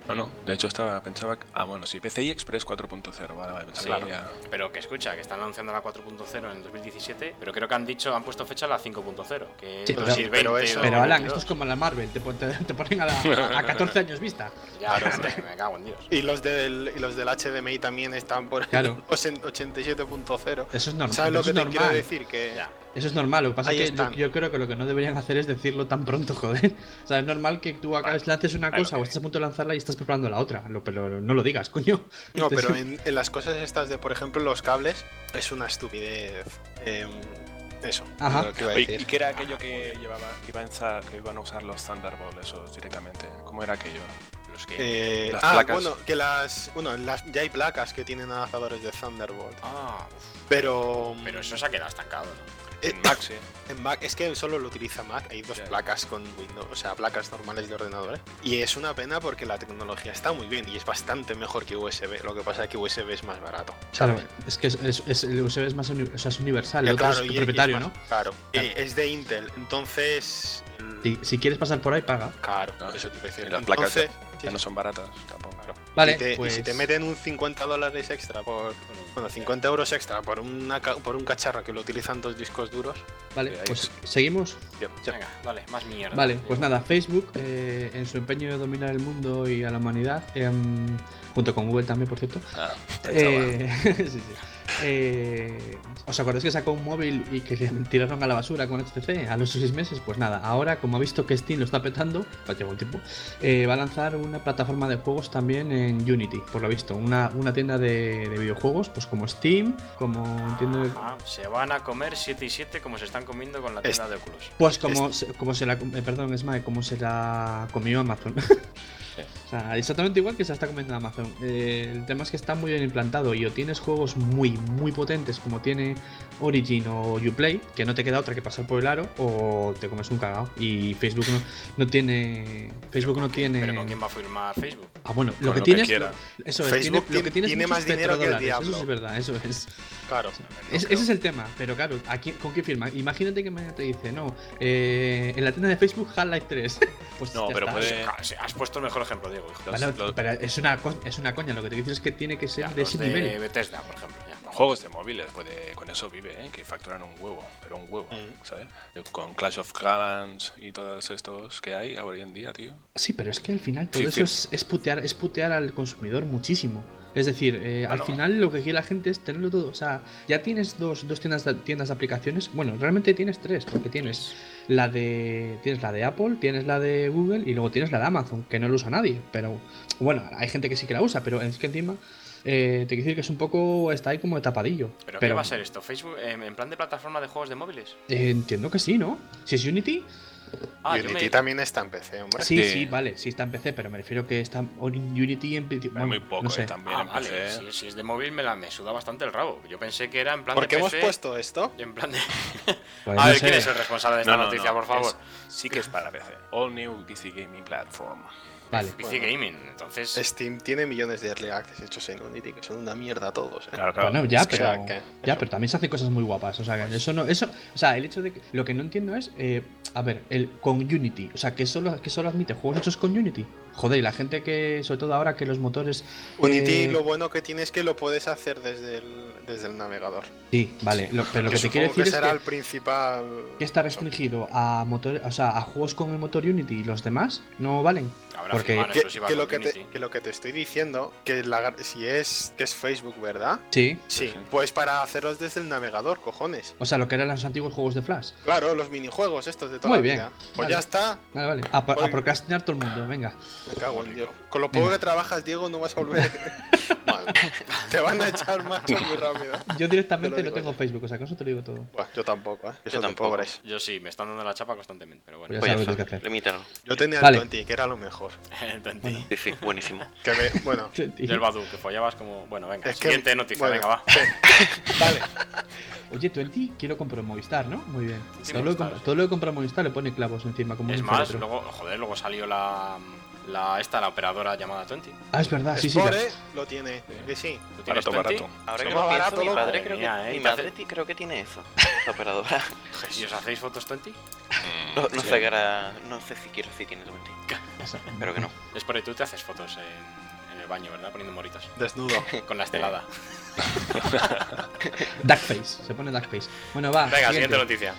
No, no, de hecho estaba, pensaba que... Ah, bueno, sí, P C I Express cuatro punto cero, vale, vale, pensaba Sí, que ya... pero que escucha, que están anunciando la cuatro punto cero en el dos mil diecisiete, pero creo que han dicho, han puesto fecha a la cinco punto cero, que Sí, es pero- dos mil veinte, pero eso- Pero Alan, dos mil veintidós. esto es como la Marvel, te, pon- te, te ponen a, la- a catorce años vista. Ya, hombre, me cago en Dios. Y los del, y los del H D M I también están por Claro. ochenta y siete punto cero. Eso es normal. ¿Sabes lo eso que es te quiero normal. decir? Que Ya. Eso es normal, lo que pasa Ahí es que yo, están. yo creo que lo que no deberían hacer es decirlo tan pronto, joder. O sea, es normal que tú acabes, lances una Claro cosa que- o estés a punto de lanzarla y estás preparando la otra. Lo, pero no lo digas, coño. No, pero Entonces- en, en las cosas estas de, por ejemplo, los cables, es una estupidez. eh, eso. Ajá. Lo que iba a Oye, decir. ¿y qué era aquello que llevaba, que iban, a, que iban a usar los Thunderbolt esos directamente? ¿Cómo era aquello? Los que... Eh, Las ah, placas. bueno, que las. Bueno, las, ya hay placas que tienen adaptadores de Thunderbolt. Ah, uf, Pero. pero eso se ha quedado estancado, ¿no? eh, En Mac, sí. En Mac, es que solo lo utiliza Mac, hay dos Ya. placas con Windows, o sea, placas normales de ordenadores. Y es una pena porque la tecnología está muy bien y es bastante mejor que U S B. Lo que pasa es que U S B es más barato. Claro, ¿sabes? es que es, es- es- el U S B es más uni- o sea, es universal, el Ya, otro claro, es y- y propietario, más- ¿no? Claro. Claro. Eh, es de Intel, entonces. el- Si, si quieres pasar por ahí, paga. Claro, No, por eso te iba a decir. y las placas Entonces, Ya sí, no son baratas tampoco. Vale, y, te, y pues... si te meten un cincuenta dólares extra por. Bueno, cincuenta euros extra por, una, ca- por un cacharro que lo utilizan dos discos duros. Vale, ahí pues seguimos. Venga, vale, más mierda. Vale, pues nada, Facebook, eh, en su empeño de dominar el mundo y a la humanidad, em, junto con Google también, por cierto, Ah, eh, sí, sí. Eh, ¿os acordáis que sacó un móvil y que le tiraron a la basura con H T C a los seis meses? Pues nada, ahora como ha visto que Steam lo está petando, pues lleva un tiempo, eh, va a lanzar una plataforma de juegos también en Unity, por lo visto, una, una tienda de, de videojuegos, pues como Steam, como entiendo... Ajá, se van a comer siete y siete como se están comiendo con la tienda de Oculus. Pues como, se, como se la... eh, perdón, Esmae, como se la comió Amazon. O sea, exactamente igual que se la está comiendo Amazon. Eh, el tema es que está muy bien implantado y o tienes juegos muy, muy potentes como tiene Origin o Uplay, que no te queda otra que pasar por el aro, o te comes un cagao. Y Facebook no, no tiene... Facebook no tiene... Pero ¿con quién va a firmar Facebook? Ah, bueno, lo Con que lo que tienes... quiera. eso es, Facebook tiene, lo que tiene- tienes tiene muchos más dinero que el petrodólares, diablo. Eso sí es verdad, eso es. Claro. Es- ese es el tema, pero claro, ¿a quién- ¿con qué firma? Imagínate que mañana te dice, no, eh, en la tienda de Facebook Half-Life tres. Pues No, ya pero está. puede- Ah, sí, has puesto el mejor ejemplo, Diego, hijo. Los- Vale, los- pero es una, co- es una coña, lo que te dices es que tiene que ser Ya, de los ese de nivel. Bethesda, por ejemplo. ya. Juegos de móviles, puede, con eso vive, ¿eh? Que facturan un huevo, pero un huevo, Mm. ¿sabes? Con Clash of Clans y todos estos que hay hoy en día, tío. Sí, pero es que al final todo Sí, eso sí. es, es putear, es putear al consumidor muchísimo. Es decir, eh, al Bueno. final lo que quiere la gente es tenerlo todo. O sea, ya tienes dos, dos tiendas, de, tiendas de aplicaciones. Bueno, realmente tienes tres, porque tienes la de tienes la de Apple, tienes la de Google y luego tienes la de Amazon, que no lo usa nadie. Pero bueno, hay gente que sí que la usa, pero es que encima eh, te quiero decir que es un poco, está ahí como de tapadillo. ¿Pero, qué va a ser esto? ¿Facebook eh, en plan de plataforma de juegos de móviles? Eh, entiendo que sí, ¿no? Si es Unity, Ah, yo Unity me... también está en P C, hombre. sí, Sí. sí, vale, sí está en P C, pero me refiero que está en Unity en principio. Hay muy poco, no sé. ¿eh? También Ah, en vale, P C. si, si es de móvil me, la, me suda bastante el rabo. Yo pensé que era en plan ¿Por de qué hemos P C, puesto esto? En plan de... Pues a no ver, sé. ¿quién es el responsable de esta No, no, noticia, no, por favor? es- sí que es para P C. All New P C Gaming Platform. Vale. P C Gaming, entonces... Steam tiene millones de early access hechos en Unity que son una mierda todos, ¿eh? Claro, claro. Bueno, ya, Es que- pero, que- ya, eso. pero también se hacen cosas muy guapas. O sea, que eso no, eso, o sea, el hecho de que lo que no entiendo es, eh, a ver, el con Unity, o sea, que solo, que solo admite juegos hechos con Unity. Joder, y la gente que, sobre todo ahora que los motores. Unity eh, lo bueno que tiene es que lo puedes hacer desde el, desde el navegador. Sí, vale. lo- pero lo que te supongo quiero decir es será que, el principal. que está restringido a motores, o sea, a juegos con el motor Unity y los demás no valen. Habrá porque- firmado en Que, exclusiva que con lo que, Unity. te, que lo que te estoy diciendo, que la, si es que es Facebook, ¿verdad? Sí. Sí, sí. pues para hacerlos desde el navegador, cojones. O sea, lo que eran los antiguos juegos de Flash. Claro, los minijuegos estos de toda Muy la bien. vida. Pues Vale. ya está, Vale, vale. A, a Oye. procrastinar todo el mundo, venga. me cago en Dios. Con lo poco Venga. que trabajas, Diego, no vas a volver. Mal. Te van a echar más muy rápido. Yo directamente Te no lo digo tengo yo. Facebook, o sea, con eso te lo digo todo. Buah, yo tampoco, ¿eh? Que Yo son de tampoco. pobres. Yo sí, me están dando la chapa constantemente, pero bueno. Pues ya Pues sabes ya lo que está, hacer. limítalo. Yo tenía Vale. el veinte, que era lo mejor. Entendí. Sí, sí, buenísimo. Que me, bueno, Del Badu, que follabas como... Bueno, venga, Es que- siguiente noticia, bueno, venga, va. sí. Vale. Oye, Twenty, quiero comprar Movistar, ¿no? Muy bien. Sí, todo, lo que Movistar, compra- sí. todo lo que compra Movistar le pone clavos encima, como Es un más, féretro. luego, joder, luego salió la... La, esta, la operadora llamada Twenty. Ah, es verdad, sí, sí. Spore la- lo tiene, que sí. ¿Tú tienes Barato, Twenty? barato. Ahora que Somos lo pienso, barato, mi loco. padre creo Mía, que, ¿eh? mi ¿Qué hace? madre ti- creo que tiene eso, la operadora. ¿Y os hacéis fotos Twenty? No, no Sí. sé, cara- no sé si quiero si tiene Twenty. Pero que no. Es por ahí, tú te haces fotos en, en el baño, ¿verdad? Poniendo moritos. Desnudo. Con la estelada. Duckface, se pone Duckface. Bueno, va. Venga, siguiente noticia.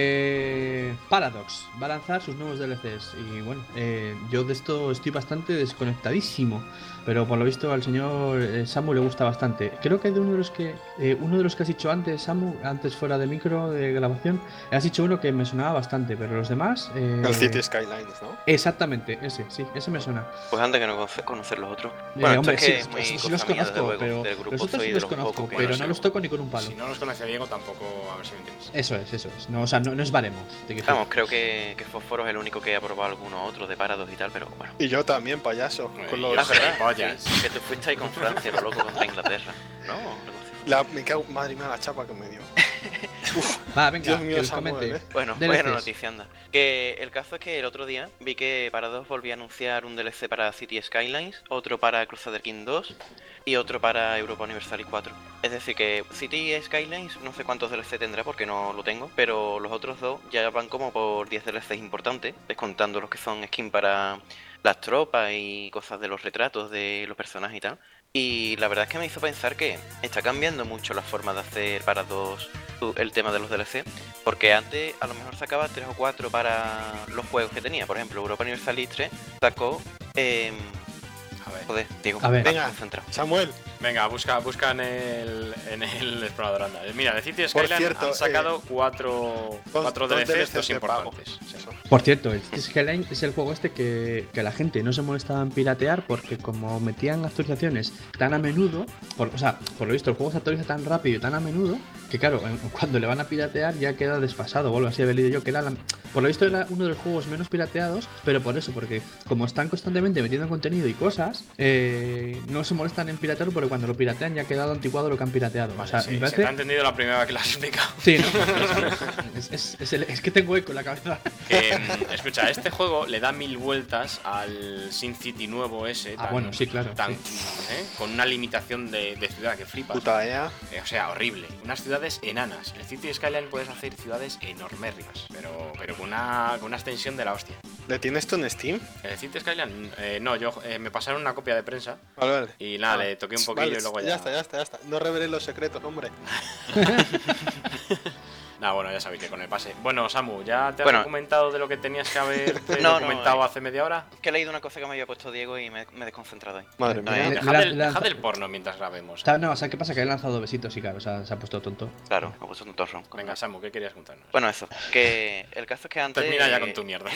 Eh, Paradox va a lanzar sus nuevos D L Cs. Y bueno, eh, yo de esto estoy bastante desconectadísimo. Pero por lo visto al señor eh, Samu le gusta bastante. Creo que de uno de los que eh, uno de los que has dicho antes, Samu, antes fuera de micro de grabación, has dicho uno que me sonaba bastante, pero los demás. Eh, El City Skylines, ¿no? Exactamente, ese, sí, ese me suena. Pues anda que no conoce- conocer los otros. Eh, Bueno, esto hombre, es sí, que es muy sí, sí cosa los mía, conozco, desde luego. pero Del grupo los otros soy sí de los los conozco, pocos que pero no no sé. los toco ni con un palo. Si no los conoce Diego, tampoco, a ver si me entiendes. Eso es, eso es. No, o sea, no, no es baremo. te quiero Vamos, decir. creo que, que Fósforo es el único que ha probado alguno otro de Parados y tal, pero bueno. Y yo también, payaso. Con Y los... yo Ah, ¿verdad? gilipollas. Sí, que te fuiste ahí con Francia, lo loco, contra Inglaterra. No, algo así. La... Me cago... Madre mía, la chapa que me dio. Va, venga, Dios mío, que les Samuel, comente. ¿eh? Bueno, D L Cs. buena noticia, anda. Que el caso es que el otro día vi que Paradox volvía a anunciar un D L C para City Skylines, otro para Crusader King dos y otro para Europa Universalis cuatro. Es decir, que City Skylines no sé cuántos D L C tendrá porque no lo tengo, pero los otros dos ya van como por diez D L Cs importantes, descontando los que son skin para las tropas y cosas de los retratos de los personajes y tal. Y la verdad es que me hizo pensar que está cambiando mucho la forma de hacer para dos el tema de los D L C, porque antes a lo mejor sacaba tres o cuatro para los juegos que tenía. Por ejemplo, Europa Universalis tres sacó eh, A ver. joder, Diego, A ver. estás Venga. concentrado. Samuel, Venga, busca, busca en el, en el explorador, anda. Mira, de City Por Skyline cierto, han sacado eh, cuatro, dos- cuatro dos D L Cs, dos de pago. importantes. Sí. Eso. Por cierto, el Cities Skyline es el juego este que, que la gente no se molestaba en piratear porque como metían actualizaciones tan a menudo, por, o sea, por lo visto el juego se actualiza tan rápido y tan a menudo que claro, en- cuando le van a piratear ya queda desfasado, o algo así había leído yo, que era la- por lo visto era uno de los juegos menos pirateados, pero por eso, porque como están constantemente metiendo contenido y cosas, eh, no se molestan en piratearlo porque cuando lo piratean ya ha quedado anticuado lo que han pirateado. Vale, o sea, sí, me se parece... te ha entendido la primera vez que lo has explicado. Sí, ¿no? es, es- es el- es que tengo eco en la cabeza. Que, mm, escucha, este juego le da mil vueltas al Sin City nuevo ese. Ah, bueno, sí, claro, tan- ¿eh? Con una limitación de, de ciudad que flipas. Puta E A. Eh, o sea, horrible. Unas ciudades enanas. En el City Skyline puedes hacer ciudades enormérrimas, pero, pero con, una, con una extensión de la hostia. ¿Le tienes tú en Steam? En el City Skyline, eh, no, yo eh, me pasaron una copia de prensa Vale, vale. y nada, Ah, le toqué un poquillo vale, y luego ya. Ya está, ya está, ya está. No reveles los secretos, hombre. Nah, bueno, ya sabéis que con el pase. Bueno, Samu, ¿ya te has Bueno. documentado de lo que tenías que haber No, no, documentado eh. hace media hora? Que he leído una cosa que me había puesto Diego y me, me he desconcentrado ahí. Madre No, mía. eh, Le- Dejad, le- el, le- dejad el porno mientras grabemos. Está- No, o sea, ¿qué pasa? Que he lanzado besitos y claro, o sea, se ha puesto tonto. Claro, me he puesto un torrón. Venga, Samu, ¿qué querías contarnos? Bueno, eso. Que el caso es que antes. Termina ya con tu mierda.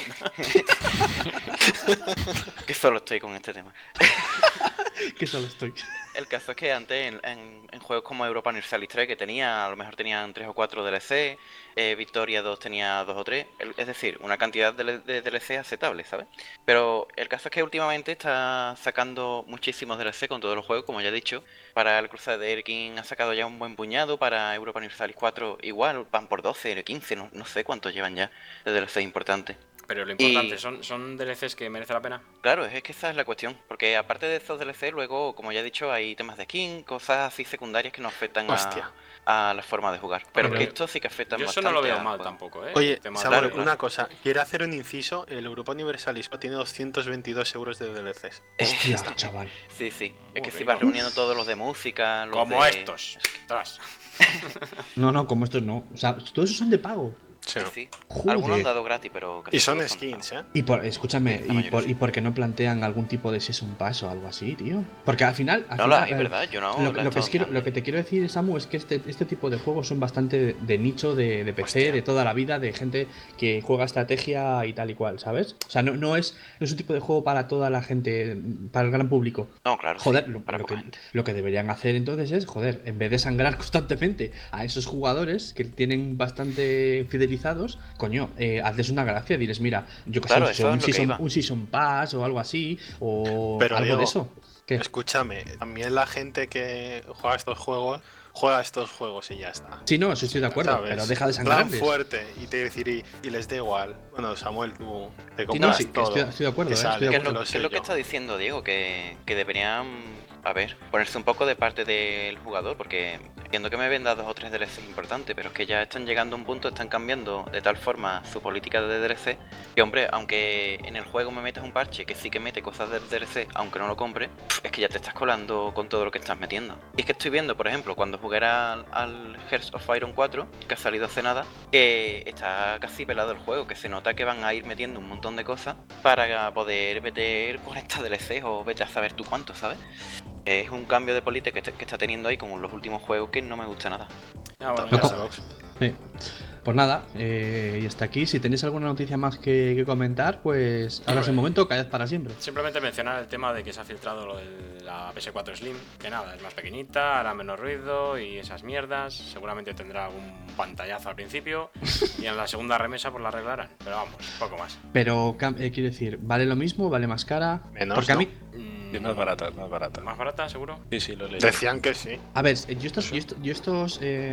Que solo estoy con este tema. Que solo estoy. El caso es que antes en, en- en juegos como Europa Universalis tres, que tenía, a lo mejor tenían tres o cuatro D L C, eh, Victoria dos tenía dos o tres, el- es decir, una cantidad de, de D L C aceptable, ¿sabes? Pero el caso es que últimamente está sacando muchísimos D L C con todos los juegos, como ya he dicho. Para el Crusader King ha sacado ya un buen puñado, para Europa Universalis cuatro igual, van por doce, quince, no, no sé cuántos llevan ya de D L C importantes. Pero lo importante, Y- ¿son, ¿son D L Cs que merece la pena? Claro, es que esa es la cuestión, porque aparte de esos D L C, luego, como ya he dicho, hay temas de skin, cosas así secundarias que no afectan Hostia. a, a la forma de jugar. Pero Hombre, que esto sí que afecta Yo eso bastante. no lo veo a- mal pues, tampoco, ¿eh? Oye, El tema de- Samuel, claro, claro. una cosa. Quiero hacer un inciso. El Europa Universalis tiene doscientos veintidós euros de D L Cs. Hostia, chaval. Sí, sí. Es que Muy si vas rico. reuniendo todos los de música, los Como de... estos. Tras. No, no, como estos no. O sea, todos esos son de pago. Sí. Sí, sí. Joder. Algunos han dado gratis, pero... casi Y son todos skins, ¿eh? Y por, escúchame, La y mayoría por, sí. y por qué no plantean algún tipo de Season Pass o algo así, tío? Porque al final. Al No lo final, hay, eh, ¿verdad? Yo no Lo, lo he lo que estado os quiero- mirando. lo que te quiero decir, Samu, es que este, este tipo de juegos son bastante de, de nicho de, de P C, Hostia. de toda la vida, de gente que juega estrategia y tal y cual, ¿sabes? O sea, no, no, es, no es un tipo de juego para toda la gente, para el gran público. No, claro. sí, Joder, lo, para lo poca que, gente. lo que deberían hacer entonces es, joder, en vez de sangrar constantemente a esos jugadores que tienen bastante fidelizados, coño, eh, hazles una gracia, diles, mira, yo que Claro, sé, eso un es lo que season, iba. un season pass o algo así, o Pero, algo Diego, de eso. ¿Qué? Escúchame, también la gente que juega estos juegos, juega estos juegos y ya está. Sí, no, eso estoy de acuerdo, ¿Sabes? pero deja de Plan sangrarles. fuerte y te decir y, y les da igual. Bueno, Samuel, tú te Sí, compras no, sí, que todo. estoy, estoy de acuerdo, que eh, sale, estoy de ¿Qué es acuerdo. lo, lo qué sé es lo que yo. está diciendo Diego? Que, que deberían A ver, ponerse un poco de parte del jugador, porque entiendo que me vendan dos o tres D L Cs importantes, pero es que ya están llegando a un punto, están cambiando de tal forma su política de D L C, que hombre, aunque en el juego me metas un parche que sí que mete cosas del D L C, aunque no lo compre, es que ya te estás colando con todo lo que estás metiendo. Y es que estoy viendo, por ejemplo, cuando jugué al, al Hearts of Iron cuatro, que ha salido hace nada, que está casi pelado el juego, que se nota que van a ir metiendo un montón de cosas para poder meter cuarenta D L Cs o vete a saber tú cuántos, ¿sabes? Es un cambio de política que, est- que está teniendo ahí como en los últimos juegos que no me gusta nada. Ah, bueno, Loco. ya está. Sí. Pues nada, eh, y hasta aquí. Si tenéis alguna noticia más que, que comentar, pues ahora es el momento, callad para siempre. Simplemente mencionar el tema de que se ha filtrado lo de la P S cuatro Slim, que nada, es más pequeñita, hará menos ruido y esas mierdas. Seguramente tendrá algún pantallazo al principio y en la segunda remesa pues la arreglarán. Pero vamos, poco más. Pero, cam- eh, quiero decir, ¿vale lo mismo? ¿Vale más cara? Menos, Porque a ¿no? mí. Mm, Es más barata, es más barata. ¿Más barata, seguro? Sí, sí, lo leí. Decían que sí. A ver, yo estos. Yo estos. Yo estos eh,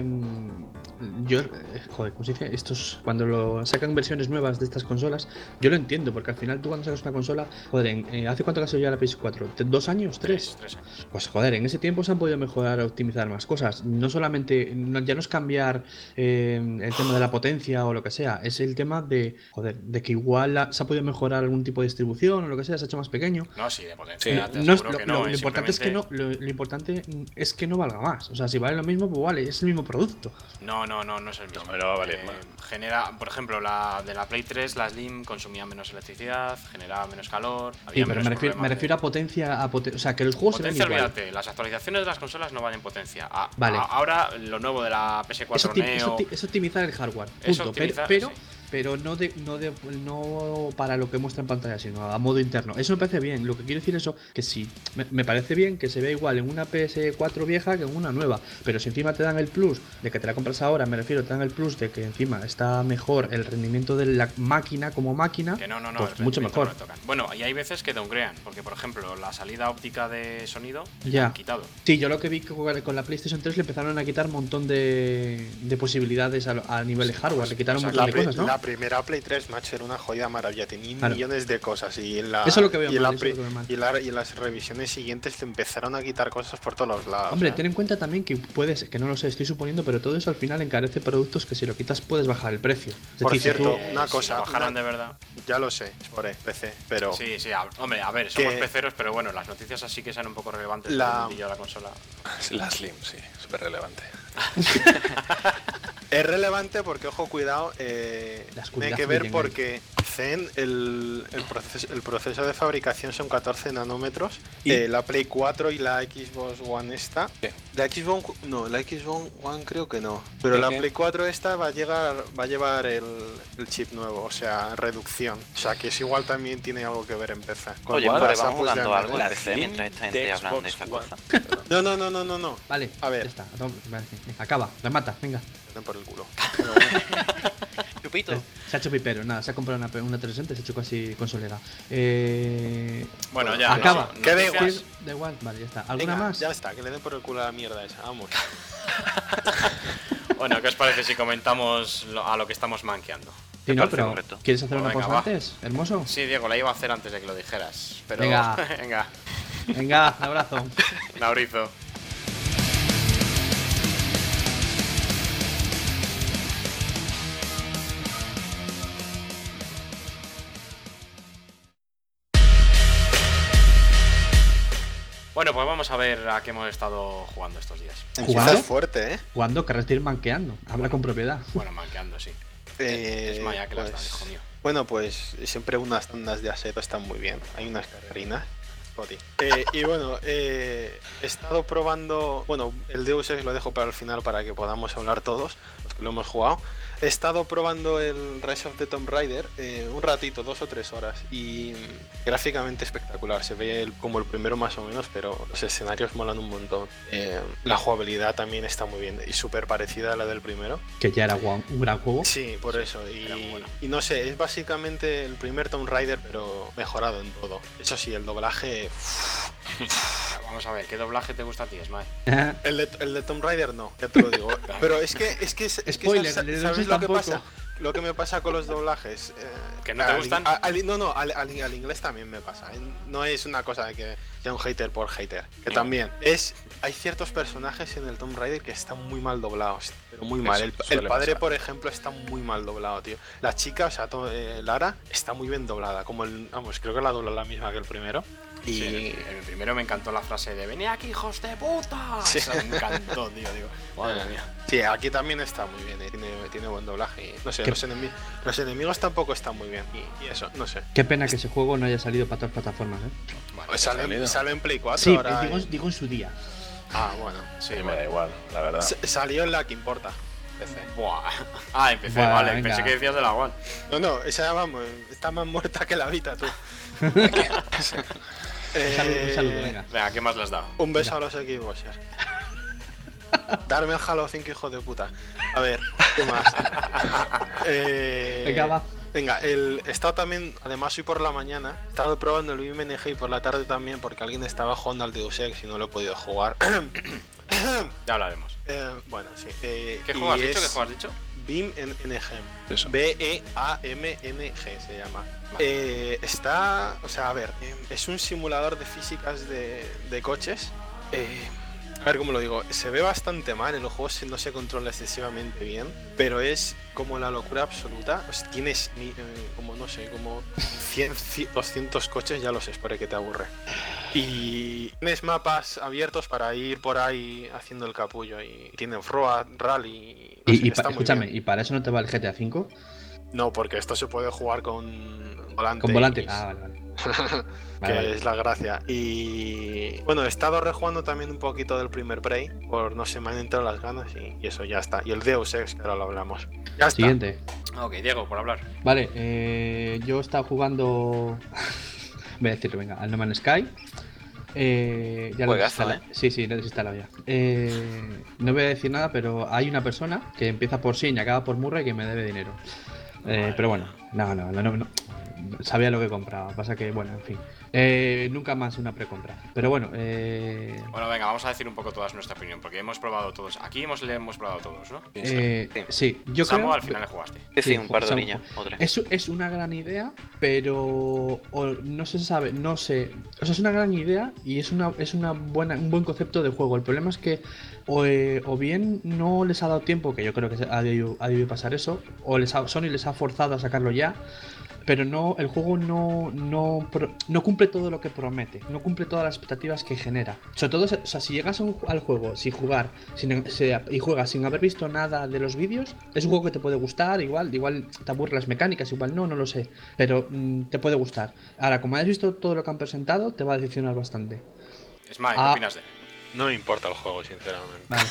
yo, eh, joder, ¿cómo se dice? Estos. Cuando lo sacan versiones nuevas de estas consolas, yo lo entiendo, porque al final tú cuando sacas una consola. Joder, en- eh, ¿hace cuánto que ha salido ya la P S cuatro? ¿Te- ¿Dos años? ¿Tres? Tres años. Pues joder, en ese tiempo se han podido mejorar, optimizar más cosas. No solamente, no- ya no es cambiar eh, el tema de la potencia o lo que sea, es el tema de, joder, de que igual la- se ha podido mejorar algún tipo de distribución o lo que sea, se ha hecho más pequeño. No, sí, de potencia. No, te no es- aseguro lo, que lo- no, lo es importante es que no, simplemente- lo, lo importante es que no valga más. O sea, si vale lo mismo, pues vale, es el mismo producto. No, no, no, no es el mismo. No, pero va a valer Eh, más. Genera, por ejemplo, la de la Play tres, la Slim consumía menos electricidad, generaba menos calor. Sí, había pero menos me refiero, problema me de- refiero a potencia, a poten- o sea, que los juegos se ven Potencia, igual. olvídate, las actualizaciones de las consolas no valen potencia. A- Vale. a- ahora lo nuevo de la P S Es, cuatro opti- es Neo. opti- es optimizar el hardware, Es punto. optimizar, pero, sí. pero, pero no de, no de, no para lo que muestra en pantalla, sino a modo interno. Eso me parece bien. Lo que quiero decir es eso, que sí, me, me parece bien que se vea igual en una P S cuatro vieja que en una nueva. Pero si encima te dan el plus de que te la compras ahora, me refiero, te dan el plus de que encima está mejor el rendimiento de la máquina como máquina, Que no, no, no, pues el mucho rendimiento mejor. no le tocan. Bueno, y hay veces que downgradean, porque por ejemplo, la salida óptica de sonido la Ya. han quitado. Sí, yo lo que vi que con con la PlayStation tres le empezaron a quitar un montón de, de posibilidades a, lo- a nivel de hardware, le quitaron un o sea, montón La, de pri- cosas, ¿no? la primera Play tres, macho, era una jodida maravilla. Tenía Claro. millones de cosas. Y en la, Eso es lo que veo y en mal, la eso es pri- lo que veo mal. y la- y en las revisiones siguientes te empezaron a quitar cosas por todos los lados. Hombre, ¿eh? ten en cuenta también que puedes, que no lo sé, estoy suponiendo, pero todo eso al final encarece productos que si lo quitas puedes bajar el precio. Es Por decir, si cierto, tú- una Si cosa, lo bajaran una- de verdad. Ya lo sé, es por P C, pero Sí, sí, a- hombre, a ver, somos Que- peceros, pero bueno, las noticias así que sean un poco relevantes La- para el mundillo de la consola. La Slim, sí, súper relevante. es relevante porque, ojo, cuidado, eh, La oscuridad tiene que ver fluye en porque Zen, el, el, proceso, el proceso de fabricación son catorce nanómetros. Y- Eh, la Play cuatro y la Xbox One esta. Sí. La Xbox, no, la Xbox One creo que no. Pero ¿Sí, la sí? Play cuatro esta va a llegar, va a llevar el, el chip nuevo, o sea, reducción. O sea, que es igual también tiene algo que ver en P C. Con Oye, las pues apps vamos de jugando Android. algo en La P C Slim mientras esta gente de hablando de Xbox esa One. cosa. No, no, no, no, no, no. Vale, A ver. ya está. Vale, venga, acaba, remata, venga. Den por el culo. Chupito. Se ha hecho pipero, nada, se ha comprado una, una trescientos sesenta, se ha hecho casi consolera. Eh... Bueno, Bueno, ya. acaba. no- Que da noticias- igual. Da igual, vale, ya está. ¿Alguna Venga, más? Ya está, que le den por el culo a la mierda esa, vamos. Bueno, ¿qué os parece si comentamos lo- a lo que estamos manqueando? Sí, no, parece pero correcto. ¿quieres hacer Pues una venga, pausa va. antes? Hermoso. Sí, Diego, la iba a hacer antes de que lo dijeras. Pero Venga. venga, Venga, un abrazo. un abrazo. Bueno, pues vamos a ver a qué hemos estado jugando estos días. ¿Jugando? Empiezas fuerte, ¿eh? Cuando querrás ir manqueando, habla con propiedad. Bueno, manqueando, sí. Eh, es Maya que las da, pues, hijo mío. Bueno, pues siempre unas tandas de aseto están muy bien. Hay unas carrerinas. Jodi. Eh, y bueno, eh, he estado probando. Bueno, el Deus Ex lo dejo para el final para que podamos hablar todos, los que lo hemos jugado. He estado probando el Rise of the Tomb Raider eh, un ratito, dos o tres horas, y mm, gráficamente espectacular. Se ve el- como el primero más o menos, pero los escenarios molan un montón. Eh, la jugabilidad también está muy bien y súper parecida a la del primero. Que ya era guau- un gran juego. Sí, por eso. era muy Y, bueno. y no sé, es básicamente el primer Tomb Raider, pero mejorado en todo. Eso sí, el doblaje. Vamos a ver, ¿qué doblaje te gusta a ti, Smile? El de, el de Tomb Raider no, ya te lo digo. Pero es que es que, es, es que Spoiler, sa- el de ¿sabes Deus lo Ex que tampoco. pasa? lo que me pasa con los doblajes. Eh, ¿Que no te al- gustan? al- al- no, no, al, al- al inglés también me pasa. ¿eh? No es una cosa de que sea un hater por hater. Que también es. Hay ciertos personajes en el Tomb Raider que están muy mal doblados. Pero muy mal. Eso El, suele el padre, pasar. por ejemplo, está muy mal doblado, tío. La chica, o sea, to- eh, Lara, está muy bien doblada. Como el. Vamos, creo que la dobla la misma que el primero. Y. Sí, en el, en el primero me encantó la frase de venid aquí, hijos de puta. Sí. Esa me encantó, tío. Digo, madre mía. Sí, aquí también está muy bien, eh, tiene, tiene buen doblaje. Y, no sé, ¿Qué? los, enemi- los enemigos tampoco están muy bien. Y, y eso, no sé. Qué pena que ese juego no haya salido para todas plataformas, ¿eh? Bueno, Pues sale, salido. sale en Play cuatro Sí, ahora. digo, eh. digo en su día. Ah, bueno. Sí, me da igual, la verdad. S- salió en la que importa. P C. Buah. Ah, empecé, Buah, vale. venga. Pensé que decías de la One. No, no, esa vamos, está más muerta que la vida, tú. Un saludo, un saludo, Eh, venga. Venga, ¿qué más le has dado? Un beso a los Xboxers. Darme el Halo cinco, hijo de puta. A ver, ¿qué más? Eh, Venga, va. Venga, el, he estado también, además hoy por la mañana, he estado probando el B M N G y por la tarde también porque alguien estaba jugando al Deus Ex y no lo he podido jugar. Ya hablaremos. Eh, bueno, sí. eh, ¿Qué y juego has dicho? es ¿Qué juego has dicho? B I M N G. Eso. B E A M N G se llama. Eh, está, o sea, a ver, eh, es un simulador de físicas de, de coches. Eh, a ver cómo lo digo, se ve bastante mal, en los juegos se- no se controla excesivamente bien, pero es como la locura absoluta. Pues tienes ni- eh, como, no sé, como cien, cien, doscientos coches, ya los espero que te aburre. Y tienes mapas abiertos para ir por ahí haciendo el capullo y tienen Road, Rally. no sé, Y, y está pa- muy escúchame, bien. ¿y para eso no te va el G T A cinco? No, porque esto se puede jugar con volante. Con volante. y- Ah, vale, vale. que Vale, vale. es la gracia. Y bueno, he estado rejugando también un poquito del primer Prey, por no sé, me han entrado las ganas y, y eso ya está. Y el Deus Ex, que ahora lo hablamos. Ya está. Siguiente. Ok, Diego, por hablar. Vale, eh, yo he estado jugando. Voy a decirlo, venga, al No Man's Sky. Eh, ya lo he Juegazo, desinstalado. Sí, sí, lo he desinstalado ya. Eh, no voy a decir nada, pero hay una persona que empieza por Sin y acaba por Murray que me debe dinero. Eh, pero bueno, no, no, no, no, no. Sabía lo que compraba. Pasa que, bueno, en fin. Eh, nunca más una precompra. Pero bueno, eh, Bueno, venga, vamos a decir un poco todas nuestra opinión, porque hemos probado todos. Aquí hemos, le hemos probado todos, ¿no? eh, Sí. sí, yo Samu, creo. al final le jugaste. Sí, sí, Sí, un par de son- orillas o tres. Es, es una gran idea, pero o no se sabe, no sé. O sea, es una gran idea y es una es una buena un buen concepto de juego. El problema es que o, eh, o bien no les ha dado tiempo, que yo creo que ha debido, ha debido pasar eso, o les ha- Sony les ha forzado a sacarlo ya. Pero no, el juego no, no, pro- no cumple todo lo que promete, no cumple todas las expectativas que genera. Sobre todo, o sea, si llegas a un- al juego sin jugar sin, se- y juegas sin haber visto nada de los vídeos, es un juego que te puede gustar, igual, igual te aburre las mecánicas, igual no, no lo sé, pero mm, te puede gustar. Ahora, como hayas visto todo lo que han presentado, te va a decepcionar bastante. Es más, ¿qué Ah. opinas de él? No me importa el juego, sinceramente. Vale.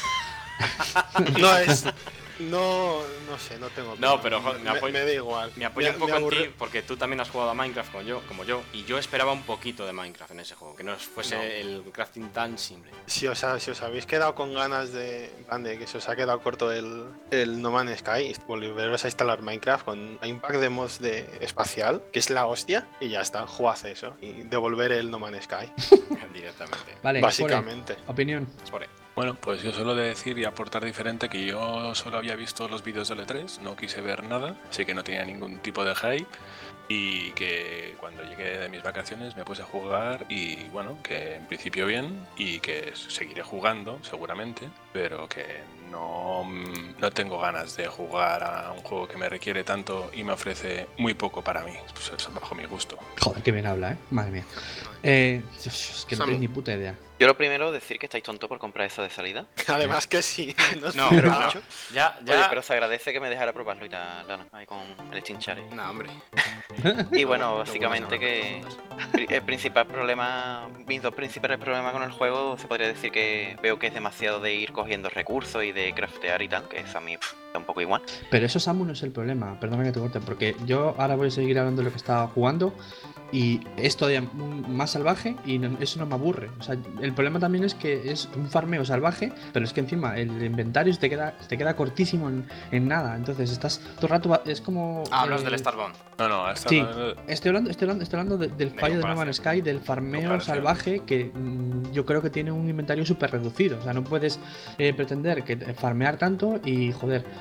No es. No, no sé, no tengo. No, opinión. pero, joder, me me, apoyo- me da igual. Me apoyo un me poco en aburre- ti porque tú también has jugado a Minecraft como yo, como yo, y yo esperaba un poquito de Minecraft en ese juego, que no fuese No. el crafting tan simple. Si os, ha- si os habéis quedado con ganas de, en plan de que se os ha quedado corto el, el No Man's Sky, volveros a instalar Minecraft con hay un pack de mods de espacial, que es la hostia, y ya está, jugad eso, y devolver el No Man's Sky, Directamente. Vale, básicamente. Spore, opinión. Spore. Bueno, pues yo solo de decir y aportar diferente que yo solo había visto los vídeos del E tres, no quise ver nada, así que no tenía ningún tipo de hype y que cuando llegué de mis vacaciones me puse a jugar y bueno, que en principio bien y que seguiré jugando seguramente, pero que no, mm, no tengo ganas de jugar a un juego que me requiere tanto y me ofrece muy poco para mí, pues es bajo mi gusto. Joder, que bien habla, eh. Madre mía. Eh, es que no Samu. tenéis ni puta idea. Yo lo primero decir que estáis tontos por comprar eso de salida. Además que sí, no, No, pero no. mucho. Ya, Oye, ya. pero se agradece que me dejara probarlo y tal, Lana, ahí con el Stinchare. No, hombre. Y bueno, Lo básicamente bueno que es pri- el principal problema, mis dos principales problemas con el juego, se podría decir que veo que es demasiado de ir cogiendo recursos y de craftear y tal, que eso a mí pff, da un poco igual. Pero eso, Samu, no es el problema. Perdona que te corte, porque yo ahora voy a seguir hablando de lo que estaba jugando y es todavía un- más salvaje y no- eso no me aburre. O sea, el problema también es que es un farmeo salvaje, pero es que encima el inventario se te queda, se te queda cortísimo en, en nada. Entonces estás todo el rato, va- es como... Ah, hablas eh, del Starbound. No, no, hasta Sí, no- estoy hablando, estoy hablando, estoy hablando de- del De fallo de No comparación. Man's Sky, del farmeo Comparación. salvaje que mm, yo creo que tiene un inventario súper reducido. O sea, no puedes eh, pretender que eh, farmear tanto y, joder,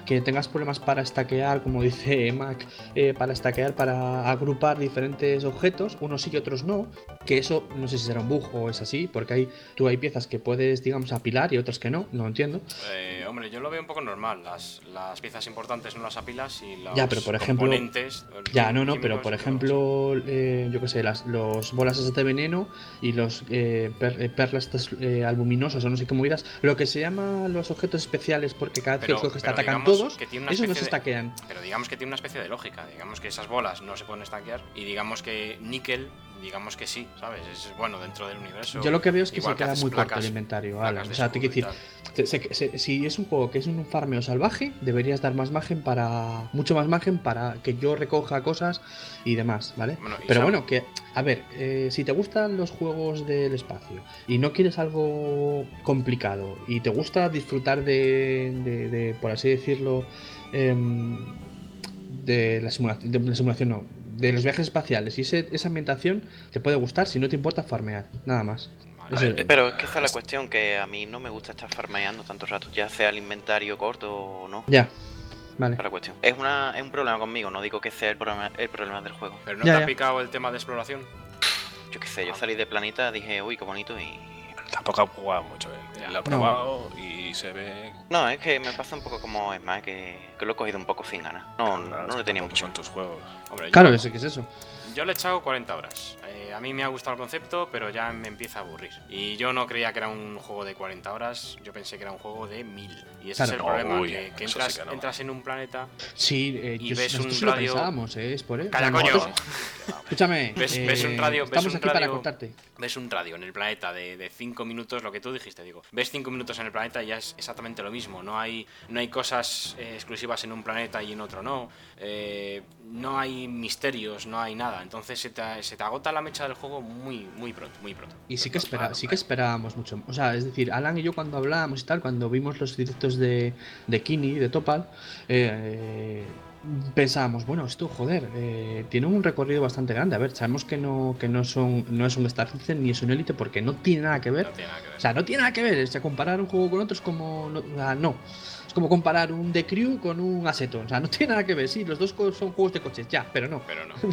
que tengas problemas para stackear, como dice Mac, eh, para stackear, para agrupar diferentes objetos, unos sí y otros no, que eso no sé si será un bug o es así, porque hay, tú hay piezas que puedes, digamos, apilar y otras que no, no entiendo. Eh, hombre, yo lo veo un poco normal. Las, las piezas importantes no las apilas y los Ya, pero por ejemplo, componentes. ya, no, no, pero químicos, por yo- ejemplo, eh, yo qué sé, las los bolas esas de veneno y los eh, per- eh, perlas estas, eh, albuminosas o no sé qué movidas, lo que se llama los objetos especiales, porque cada vez que Pero- los coges te pero atacan digamos todos, que tiene una esos no se especie de- stackean. Pero digamos que tiene una especie de lógica. Digamos que esas bolas no se pueden stackear y digamos que níquel, digamos que sí, ¿sabes? Es bueno dentro del universo. Yo lo que veo es que Igual se queda haces muy corto placas- el inventario, placas Alan. de O sea, te quiero escudo decir, y tal. te- se- se- si es un juego que es un farmeo salvaje, deberías dar más margen para. Mucho más margen para que yo recoja cosas y demás, ¿vale? Bueno, y Pero Sam- bueno, que. A ver, eh, si te gustan los juegos del espacio y no quieres algo complicado y te gusta disfrutar de. de, de, por así decirlo. em, de la simulación. De la simulación no. De los viajes espaciales y ese- esa ambientación te puede gustar si no te importa farmear, nada más. Vale. Eso- Eh, Pero es que esa es la cuestión, que a mí no me gusta estar farmeando tanto rato, ya sea el inventario corto o no. Ya, vale. Esa es la cuestión. Es, una, es un problema conmigo, no digo que sea el problema, el problema del juego. Pero no Ya, te ya. ha picado el tema de exploración. Yo qué sé, yo salí de planeta, dije, uy, qué bonito y... Tampoco he jugado mucho. Él, él lo ha probado y se ve. No, es que me pasa un poco como es más que, que lo he cogido un poco sin ganas. No, Claro, no es le que tenía tampoco mucho. son tus juegos. Hombre, yo- Claro, eso que es eso. Yo le he echado cuarenta horas. Eh, a mí me ha gustado el concepto, pero ya me empieza a aburrir. Y yo no creía que era un juego de cuarenta horas, yo pensé que era un juego de mil. Y ese Claro. es el problema, Uy, que, que eso entras, sí que no. entras en un planeta, Sí, eh, Y yo- ves nosotros un sí lo radio- pensábamos, ¿eh? Es por eso. ¡Calla, O sea, coño! nosotros- Escúchame. Ves- eh, ves un radio- ves Estamos un aquí para radio- cortarte. ves un radio en el planeta de cinco minutos, lo que tú dijiste, digo. Ves cinco minutos en el planeta y ya es exactamente lo mismo. No hay, no hay cosas eh, exclusivas en un planeta y en otro no. Eh, no hay misterios, no hay nada. Entonces se te, se te agota la mecha del juego muy, muy pronto, muy pronto. Y sí que, Entonces, espera, claro, sí que esperábamos mucho. O sea, es decir, Alan y yo cuando hablábamos y tal, cuando vimos los directos de, de Kini, de Topal, eh, pensábamos, bueno, esto, joder, eh, tiene un recorrido bastante grande. A ver, sabemos que no, que no, son, no es un Star Citizen ni es un Elite porque no tiene nada que ver. No tiene nada que ver. O sea, no tiene nada que ver. O sea, comparar un juego con otro es como. No. O sea, no. Es como comparar un The Crew con un Aceton. O sea, no tiene nada que ver. Sí, los dos co- son juegos de coches, ya, pero no. Pero no.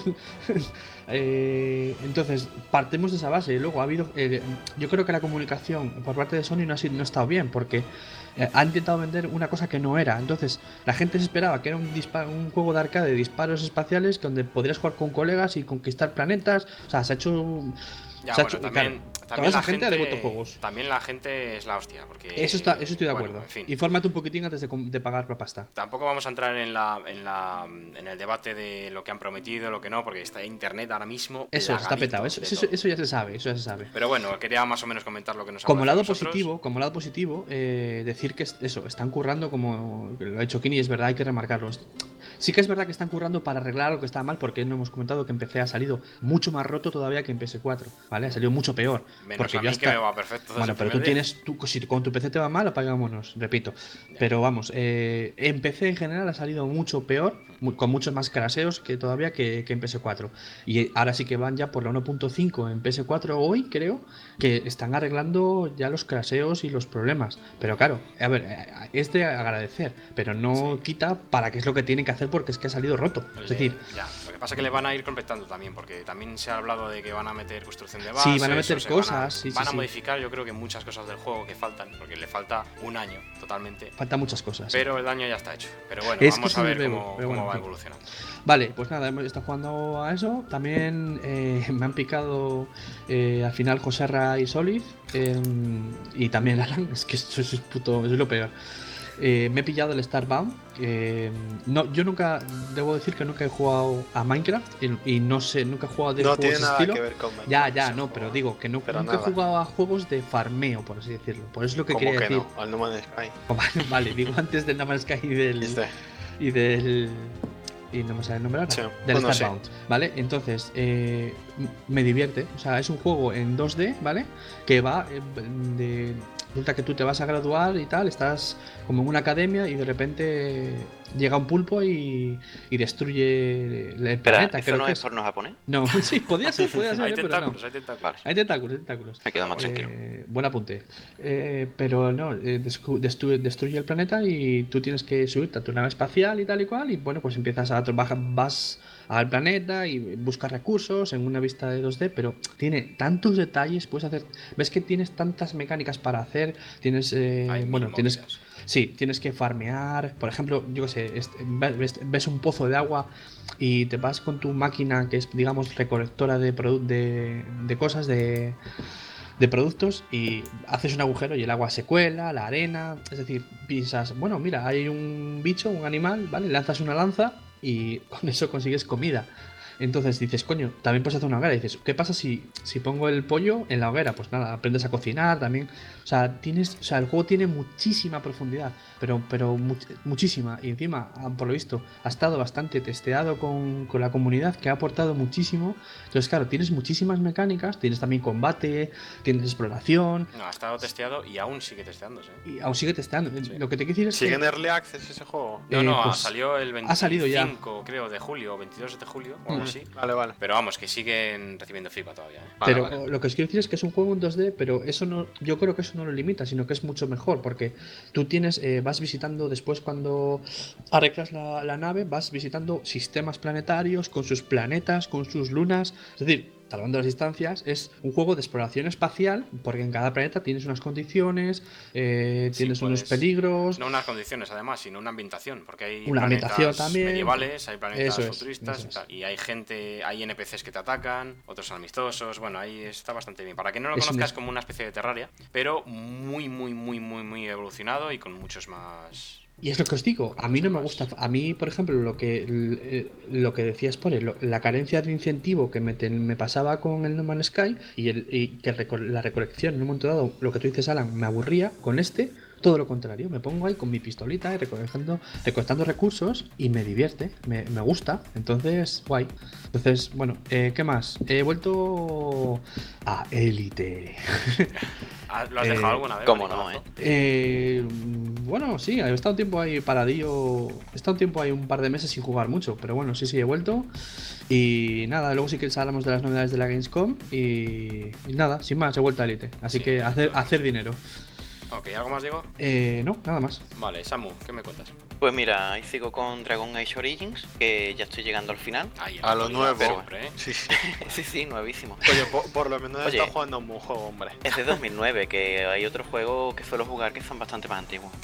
Eh, entonces, partimos de esa base. Y luego ha habido. eh, yo creo que la comunicación por parte de Sony no ha, sido, no ha estado bien porque eh, ha intentado vender una cosa que no era. Entonces, la gente se esperaba que era un, dispa- un juego de arcade de disparos espaciales donde podrías jugar con colegas y conquistar planetas. O sea, se ha hecho. Ya, se ha bueno, hecho- también, claro, también toda esa la gente ha devuelto juegos. También la gente es la hostia, porque... Eso, está, eso estoy de bueno, acuerdo. en fin. Infórmate un poquitín antes de, com- de pagar la pasta. Tampoco vamos a entrar en la, en la en el debate de lo que han prometido, lo que no, porque está internet ahora mismo. Eso, está plagadito petado. Eso, de eso, todo. eso ya se sabe, eso ya se sabe. Pero bueno, quería más o menos comentar lo que nos ha Como parecido lado a nosotros. positivo, como lado positivo, eh, decir que es- eso, están currando como lo ha hecho Kini, es verdad, hay que remarcarlo. Sí que es verdad que están currando para arreglar lo que está mal, porque no hemos comentado que en P C ha salido mucho más roto todavía que en P S cuatro, ¿vale? Ha salido mucho peor. Menos porque a ya mí que está. me va perfecto desde Bueno, el pero tú primer día. tienes, tú, si con tu P C te va mal, apagámonos, repito. Pero vamos, eh, en P C en general ha salido mucho peor, mu- con muchos más craseos que todavía que, que en P S cuatro. Y ahora sí que van ya por la uno punto cinco en P S cuatro hoy, creo, que están arreglando ya los craseos y los problemas. Pero claro, a ver, eh, es de agradecer, pero no quita para qué es lo que tienen que hacer porque es que ha salido roto. Es Le- decir, ya, lo que pasa es que le van a ir completando también, porque también se ha hablado de que van a meter construcción de Sí, bases. van a meter o se cosas, Van a, sí, sí, van a sí. modificar, yo creo que muchas cosas del juego que faltan, porque le falta un año totalmente. faltan muchas cosas. Pero el daño ya está hecho. Pero bueno, Es que vamos se a me ver ve, cómo, pero bueno, cómo va en fin. evolucionando. Vale, pues nada, hemos estado jugando a eso. También eh, me han picado eh, al final Joserra y Solid. eh, y también Alan, es que eso es puto, eso es lo peor. Eh, me he pillado el Starbound. Que, no, yo nunca, debo decir que nunca he jugado a Minecraft y, y no sé, nunca he jugado de No juegos tiene de nada estilo. que ver con Minecraft, Ya, ya, ese no, juego. pero digo que no, Pero nunca he nada. jugado a juegos de farmeo, por así decirlo. Por eso es lo que ¿Cómo quería que decir. no? Al No Man's Sky. Vale, vale, digo antes del No Man's Sky y del. Este. y del. Y no me sale el nombre ahora. Sí, Del bueno, Starbound. ¿Vale? Entonces, eh, m- me divierte. O sea, es un juego en dos D, ¿vale? Que va eh, de. Resulta que tú te vas a graduar y tal, estás como en una academia y de repente llega un pulpo y, y destruye el Espera, planeta. ¿eso creo no que es porno japonés? No, sí, podía ser, podía ser, Hay eh, pero no. tentáculos, hay tentáculos. Vale, Hay tentáculos, hay tentáculos. me quedo más tranquilo. Eh, buen apunte. Eh, pero no, eh, descu- destru- destruye el planeta y tú tienes que subirte a tu nave espacial y tal y cual. Y bueno, pues empiezas a trabajar, vas al planeta y buscas recursos en una vista de dos D, pero tiene tantos detalles, puedes hacer. Ves que tienes tantas mecánicas para hacer. Tienes, eh, Hay mil bueno, tienes. movidas. Sí, tienes que farmear. Por ejemplo, yo qué sé, es- ves, ves un pozo de agua y te vas con tu máquina que es, digamos, recolectora de, produ- de, de cosas, de, de productos, y haces un agujero y el agua se cuela, la arena. Es decir, piensas, bueno, mira, hay un bicho, un animal, ¿vale? Lanzas una lanza y con eso consigues comida. Entonces dices, coño, también puedes hacer una hoguera. Y dices, ¿qué pasa si, si pongo el pollo en la hoguera? Pues nada, aprendes a cocinar también. O sea, tienes, o sea, el juego tiene muchísima profundidad, pero, pero much- muchísima. Y encima, ah, por lo visto, ha estado bastante testeado con, con la comunidad, que ha aportado muchísimo. Entonces, claro, tienes muchísimas mecánicas, tienes también combate, tienes exploración, No, ha estado testeado y aún sigue testeándose. y aún sigue testeando. Sí. Lo que te quiero decir es ¿Sigue que... en Early Access ese juego? No, Eh, no, pues, salió el veinticinco, ha salido ya. creo, de julio, o veintidós de julio, o algo Mm. así. Vale, vale. Pero vamos, que siguen recibiendo feedback todavía. ¿eh? Vale, Pero vale. lo que os quiero decir es que es un juego en dos D, pero eso no, yo creo que eso no lo limita, sino que es mucho mejor, porque tú tienes, eh, vas visitando después cuando arreglas la, la nave, vas visitando sistemas planetarios con sus planetas, con sus lunas, es decir, salvando las distancias, es un juego de exploración espacial, porque en cada planeta tienes unas condiciones, eh, Sí, tienes unos puedes- peligros. No unas condiciones, además, sino una ambientación. Porque hay Una planetas ambientación también. medievales, hay planetas Eso es, futuristas eso y es. tal. Y hay gente, hay N P Cs que te atacan, otros son amistosos. Bueno, ahí está bastante bien. Para que no lo Es un- conozcas, es como una especie de Terraria, pero muy, muy, muy, muy, muy evolucionado y con muchos más. Y es lo que os digo, a mí no me gusta, a mí por ejemplo lo que l- lo que decías por él, la carencia de incentivo que me, ten- me pasaba con el No Man's Sky y, el, y que reco- la recolección en un momento dado, lo que tú dices Alan, me aburría, con este todo lo contrario, me pongo ahí con mi pistolita y recolectando, recolectando recursos y me divierte, me, me gusta, entonces guay. Entonces, bueno, eh, ¿qué más? He vuelto a Elite. Ah, ¿Lo has Eh, dejado alguna vez? ¿Cómo no, Maricolazo? Eh, bueno, sí, he estado un tiempo ahí paradillo. He estado un tiempo ahí, un par de meses sin jugar mucho, pero bueno, sí, sí, he vuelto. Y nada, luego sí que hablamos de las novedades de la Gamescom. Y, y nada, sin más, he vuelto a Elite. Así Sí. que hacer, hacer dinero. Ok, ¿algo más digo? Eh, no, nada más. Vale, Samu, ¿qué me cuentas? Pues mira, ahí sigo con Dragon Age Origins, que ya estoy llegando al final. Ahí, en A la lo actualidad, nuevo. siempre, ¿eh? Sí, sí. Sí, sí, nuevísimo. Oye, por, por lo menos Oye. está jugando a un buen juego, hombre. Es de dos mil nueve, que hay otros juegos que suelo jugar que son bastante más antiguos.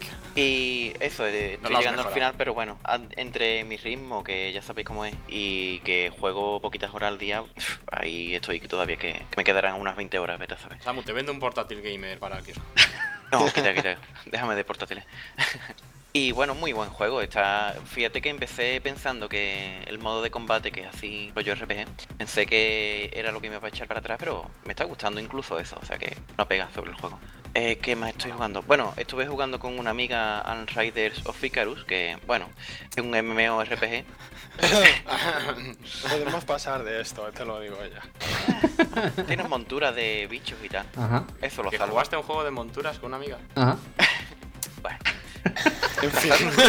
Y eso, eh, No estoy lo has llegando al mejorado. final, pero bueno, an- entre mi ritmo, que ya sabéis cómo es, y que juego poquitas horas al día, pf, ahí estoy todavía que, que me quedarán unas veinte horas, vete a saber. Samu, te vendo un portátil gamer para el kiosco. No, quita, quita, déjame de portátiles. Y bueno, muy buen juego. Está. Fíjate que empecé pensando que el modo de combate, que es así rollo R P G, pensé que era lo que me iba a echar para atrás, pero me está gustando incluso eso, o sea que no pega sobre el juego. Eh, ¿Qué más estoy jugando? Bueno, estuve jugando con una amiga An Riders of Icarus, que bueno, es un MMORPG. Podemos pasar de esto, te lo digo ya. Tiene monturas de bichos y tal. Ajá, Eso lo ¿Que salva. jugaste a un juego de monturas con una amiga? ajá. Bueno, En fin.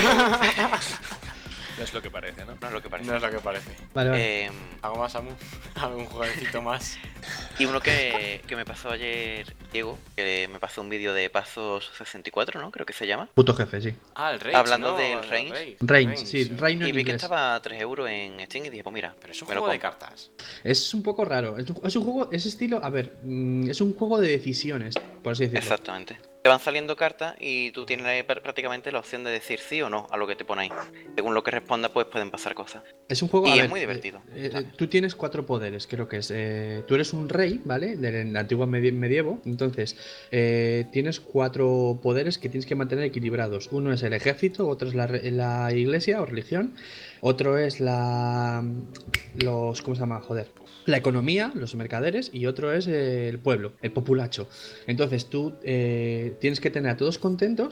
No es lo que parece, ¿no? no es lo que parece. No es lo que parece. Vale, vale. Eh, ¿Algo más, Samu? ¿Algún jueguecito más? Y uno que, que me pasó ayer, Diego, que me pasó un vídeo de Pasos sesenta y cuatro, ¿no? Creo que se llama. Puto jefe, sí. Ah, el Rage, Hablando ¿no? del El Reigns. Reigns, sí, Reign Y en vi que inglés. estaba a tres euros en Steam y dije, pues mira, Pero es un me lo juego de compro. cartas. Es un poco raro. Es un, es un juego, ese estilo, a ver, mm, es un juego de decisiones, por así decirlo. Exactamente. Te van saliendo cartas y tú tienes pr- prácticamente la opción de decir sí o no a lo que te pone ahí. Según lo que responda, pues pueden pasar cosas. Es un juego. Y a es ver, muy divertido. eh, eh, tú tienes cuatro poderes, creo que es. eh, tú eres un rey, ¿vale? Del antiguo medi- medievo. Entonces, eh, tienes cuatro poderes que tienes que mantener equilibrados. Uno es el ejército, otro es la, re- la iglesia o religión, otro es la. Los. ¿Cómo se llama? Joder. La economía, los mercaderes, y otro es eh, el pueblo, el populacho. Entonces tú eh, tienes que tener a todos contentos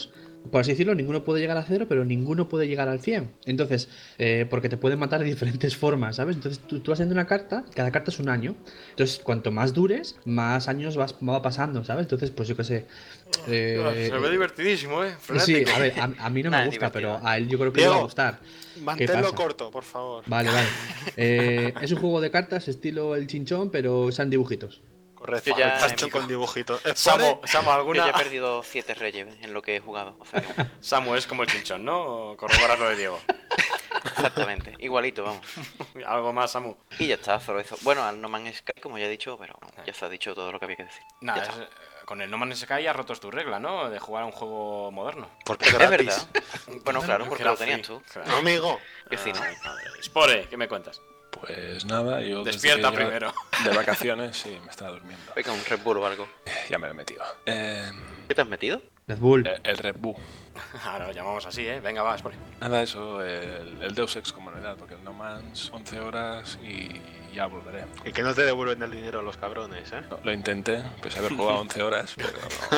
por así decirlo, ninguno puede llegar a cero, pero ninguno puede llegar al cien. Entonces, eh, porque te pueden matar de diferentes formas, ¿sabes? Entonces tú, tú vas haciendo una carta, cada carta es un año. Entonces, cuanto más dures, más años vas, va pasando, ¿sabes? Entonces, pues yo qué sé. eh, Se ve divertidísimo, ¿eh? sí, Frenético. a ver, a, a mí no me Nada, gusta, divertido. pero a él yo creo que le va a Diego, gustar. ¿Qué Manténlo pasa? corto, por favor. Vale, vale. Eh, es un juego de cartas estilo el chinchón, pero sean dibujitos. Correcto. Yo ya Estás he hecho con dibujitos. Eh, Samu, pone- Samu, Yo ¿alguna? ya he perdido siete reyes en lo que he jugado. O sea, que- Samu es como el chinchón, ¿no? Corroboras lo de Diego. exactamente. Igualito, vamos. Algo más, Samu. Y ya está, solo eso. Bueno, al No Man's Sky, como ya he dicho, pero ya se ha dicho todo lo que había que decir. Nada, Ya es- está. eh, con el No Man's Sky has roto tu regla, ¿no? De jugar a un juego moderno. Porque es Es gratis. verdad. Bueno, claro, porque Era lo tenías free. tú. Claro. No, amigo. Que sí, ¿no? Ay, madre. Spore, ¿qué me cuentas? Pues nada, yo desde Despierta que ya- primero. de vacaciones, sí, me estaba durmiendo. Venga, un Red Bull o algo. Ya me lo he metido. Eh, ¿Qué te has metido? Red Bull. eh, el Red Bull. Ahora lo llamamos así, ¿eh? Venga, va, Spore. Nada, eso, el, el Deus Ex como novedad, porque el No Man's once horas y ya volveré. Y que no te devuelven el dinero a los cabrones, ¿eh? No, lo intenté, pese a haber jugado once horas, pero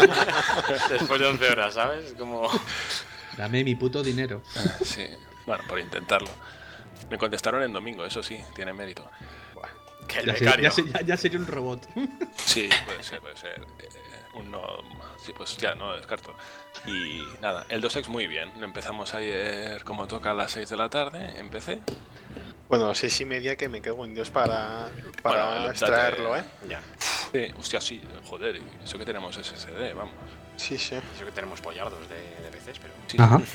no. Después de once horas, ¿sabes? Como... Dame mi puto dinero. Sí, bueno, por intentarlo. Me contestaron en domingo, eso sí, tiene mérito. Que el Ya, se- becario. ya se- ya- ya sería un robot. Sí, puede ser, puede ser. Eh, un no. Sí, pues ya, no lo descarto. Y nada, el dos Ex muy bien. Lo empezamos ayer como toca a las seis de la tarde, empecé. Bueno, seis y media que me cago en Dios para, para Bueno, extraerlo, date- ¿eh? Ya. Sí, hostia, sí, joder, eso que tenemos S S D, vamos. Sí, sí. Eso que tenemos pollardos de, de P Cs, pero... Sí. Ajá.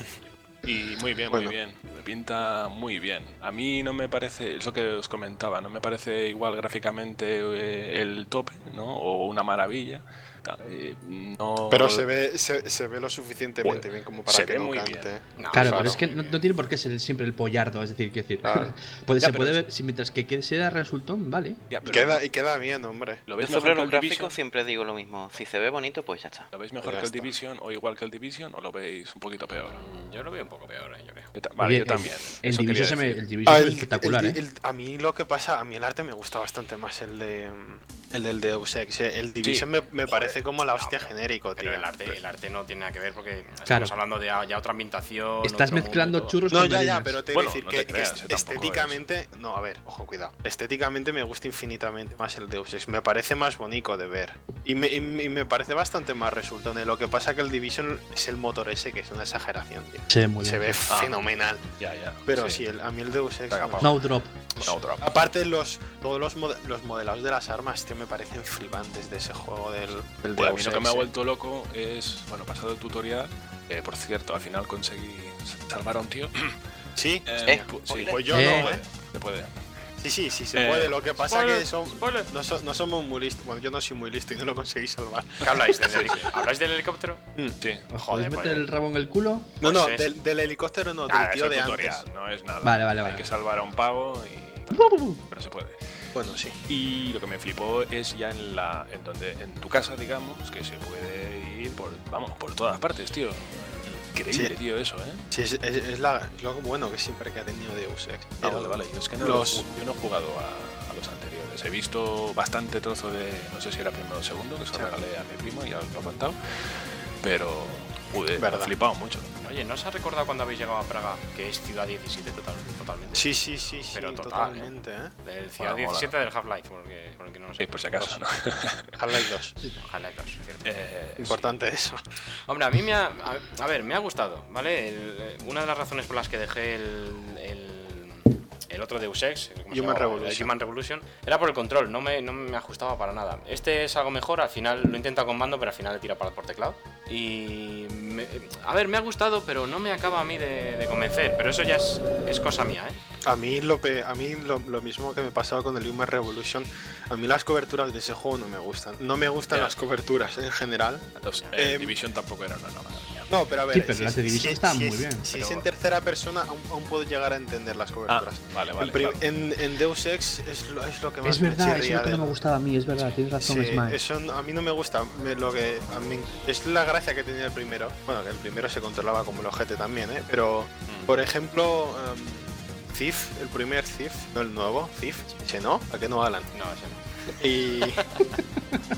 Y muy bien, Bueno. muy bien. Me pinta muy bien. A mí no me parece, es lo que os comentaba, no me parece igual gráficamente eh, el tope, ¿no? O una maravilla. Eh, no... Pero se ve, se, se ve lo suficientemente Joder, bien como para se que ve no muy cante. bien. No, Claro, claro. pero es que no, no tiene por qué ser siempre el pollardo, es decir, que decir. Claro. puede, Ya, se pero puede es- ver, si mientras que quede- sea resultón, vale. Ya, Y pero queda, y queda bien, hombre. ¿Lo Yo veis sobre mejor que los el gráficos Division? siempre digo lo mismo. Si se ve bonito, pues ya está. ¿Lo veis mejor Pues ya que el está. Division o igual que el Division o lo veis un poquito peor? Mm, Yo lo veo un poco peor, eh, yo creo. Yo ta- Vale, Oye, yo el- también. El eso Division, quería se me- decir. el Division Ah, es el- espectacular, el- ¿eh? el- a mí lo que pasa, a mí el arte me gusta bastante más el de el del Deus Ex. eh. El Division me, me parece como la hostia genérico, tío. Pero el arte, el arte no tiene nada que ver porque estamos Claro. hablando de ya otra ambientación. Estás otro mundo mezclando y todo. churros No, con ya, ya, merinas. pero te Bueno, voy a decir no que, te que creas, est- eh, tampoco estéticamente, no, a ver, ojo, cuidado. Estéticamente me gusta infinitamente más el Deus Ex, me parece más bonito de ver. Y me, y me- y me parece bastante más resultón. Lo que pasa que el Division es el motor ese, que es una exageración, tío. Se ve muy Se bien. ve fenomenal. Ya, ya. Pero sí, el- a mí el Deus Ex. Caga no. pavo. No drop. No, otro. Aparte, los, todos los, mode- los modelados de las armas, tío, me parecen flipantes de ese juego del, del Pues a mí Deus lo que me ha Ex, eh. vuelto loco es, bueno, pasado el tutorial, eh, por cierto, al final conseguí salvar a un tío. Sí, Eh, Eh, pu- sí, spoiler. pues yo Eh. no, ¿eh? se puede. Sí, sí, sí, se Eh, puede. Lo que pasa spoiler, que son, spoiler. no, so- no somos muy listos. Bueno, yo no soy muy listo y no lo conseguí salvar. ¿Qué habláis? ¿Del, helic- ¿Habláis del helicóptero? Sí. ¿Os Joder, podéis meter pues. el rabo en el culo? No, Pues no, es- del, del helicóptero no, del Ah, es tío el de tutorial, antes. no es nada. Vale, vale, Hay vale. que salvar a un pavo y... Pero se puede. Bueno, sí. Y lo que me flipó es ya en la en donde en tu casa, digamos, que se puede ir por, vamos, por todas partes, tío. Increíble, Sí. tío, eso, ¿eh? Sí, es, es- es la- lo bueno que siempre que ha tenido Deus Ex. Ah, Pero vale, vale. Yo es que no, los- lo- yo no he jugado a, a los anteriores. He visto bastante trozo de, no sé si era primero o segundo, que se lo Sí. regalé a mi primo y ya lo he contado. Pero, joder, me ha Verdad. flipado mucho. Oye, ¿no os ha recordado cuando habéis llegado a Praga que es Ciudad diecisiete total, totalmente? Sí, sí, sí, sí, Pero total, totalmente, ¿eh? Del Ciudad Bueno, mola. diecisiete del Half-Life, porque, por el que no lo sé. Sí, por si acaso, ¿no? Half-Life dos. Half-Life dos, cierto. Eh, Importante eso. Hombre, a mí me ha. A, a ver, me ha gustado, ¿vale? El- eh, una de las razones por las que dejé el. el el otro Deus Ex, ¿cómo se Human llamaba? Revolution. El Human Revolution, era por el control, no me, no me ajustaba para nada. Este es algo mejor, al final lo intenta con mando, pero al final le tira para por teclado. Y. me- a ver, me ha gustado, pero no me acaba a mí de, de convencer. Pero eso ya es, es cosa mía, ¿eh? A mí, lo, pe- a mí lo, lo mismo que me pasaba con el Human Revolution, a mí las coberturas de ese juego no me gustan. No me gustan Ya. las coberturas en general. Entonces, Eh, eh, Division tampoco era una nada. No, pero a ver, Sí, pero las de Division estaban si muy es- bien, Si pero- es en tercera persona, aún, aún puedo llegar a entender las Ah, coberturas. vale, vale. en, prim- claro. en- en Deus Ex es lo, es lo que más Es verdad, me eso es chirría lo que no de- me gustaba a mí, es verdad, tienes razón, Sí, Smile. eso no- a mí no me gusta. Me- lo que a mí es la gracia que tenía el primero. Bueno, que el primero se controlaba como el ojete también, ¿eh? Pero, Mm. por ejemplo, em, Thief, el primer Thief, no el nuevo, Thief, ese no, ¿a qué no, Alan? No, ese no. Y,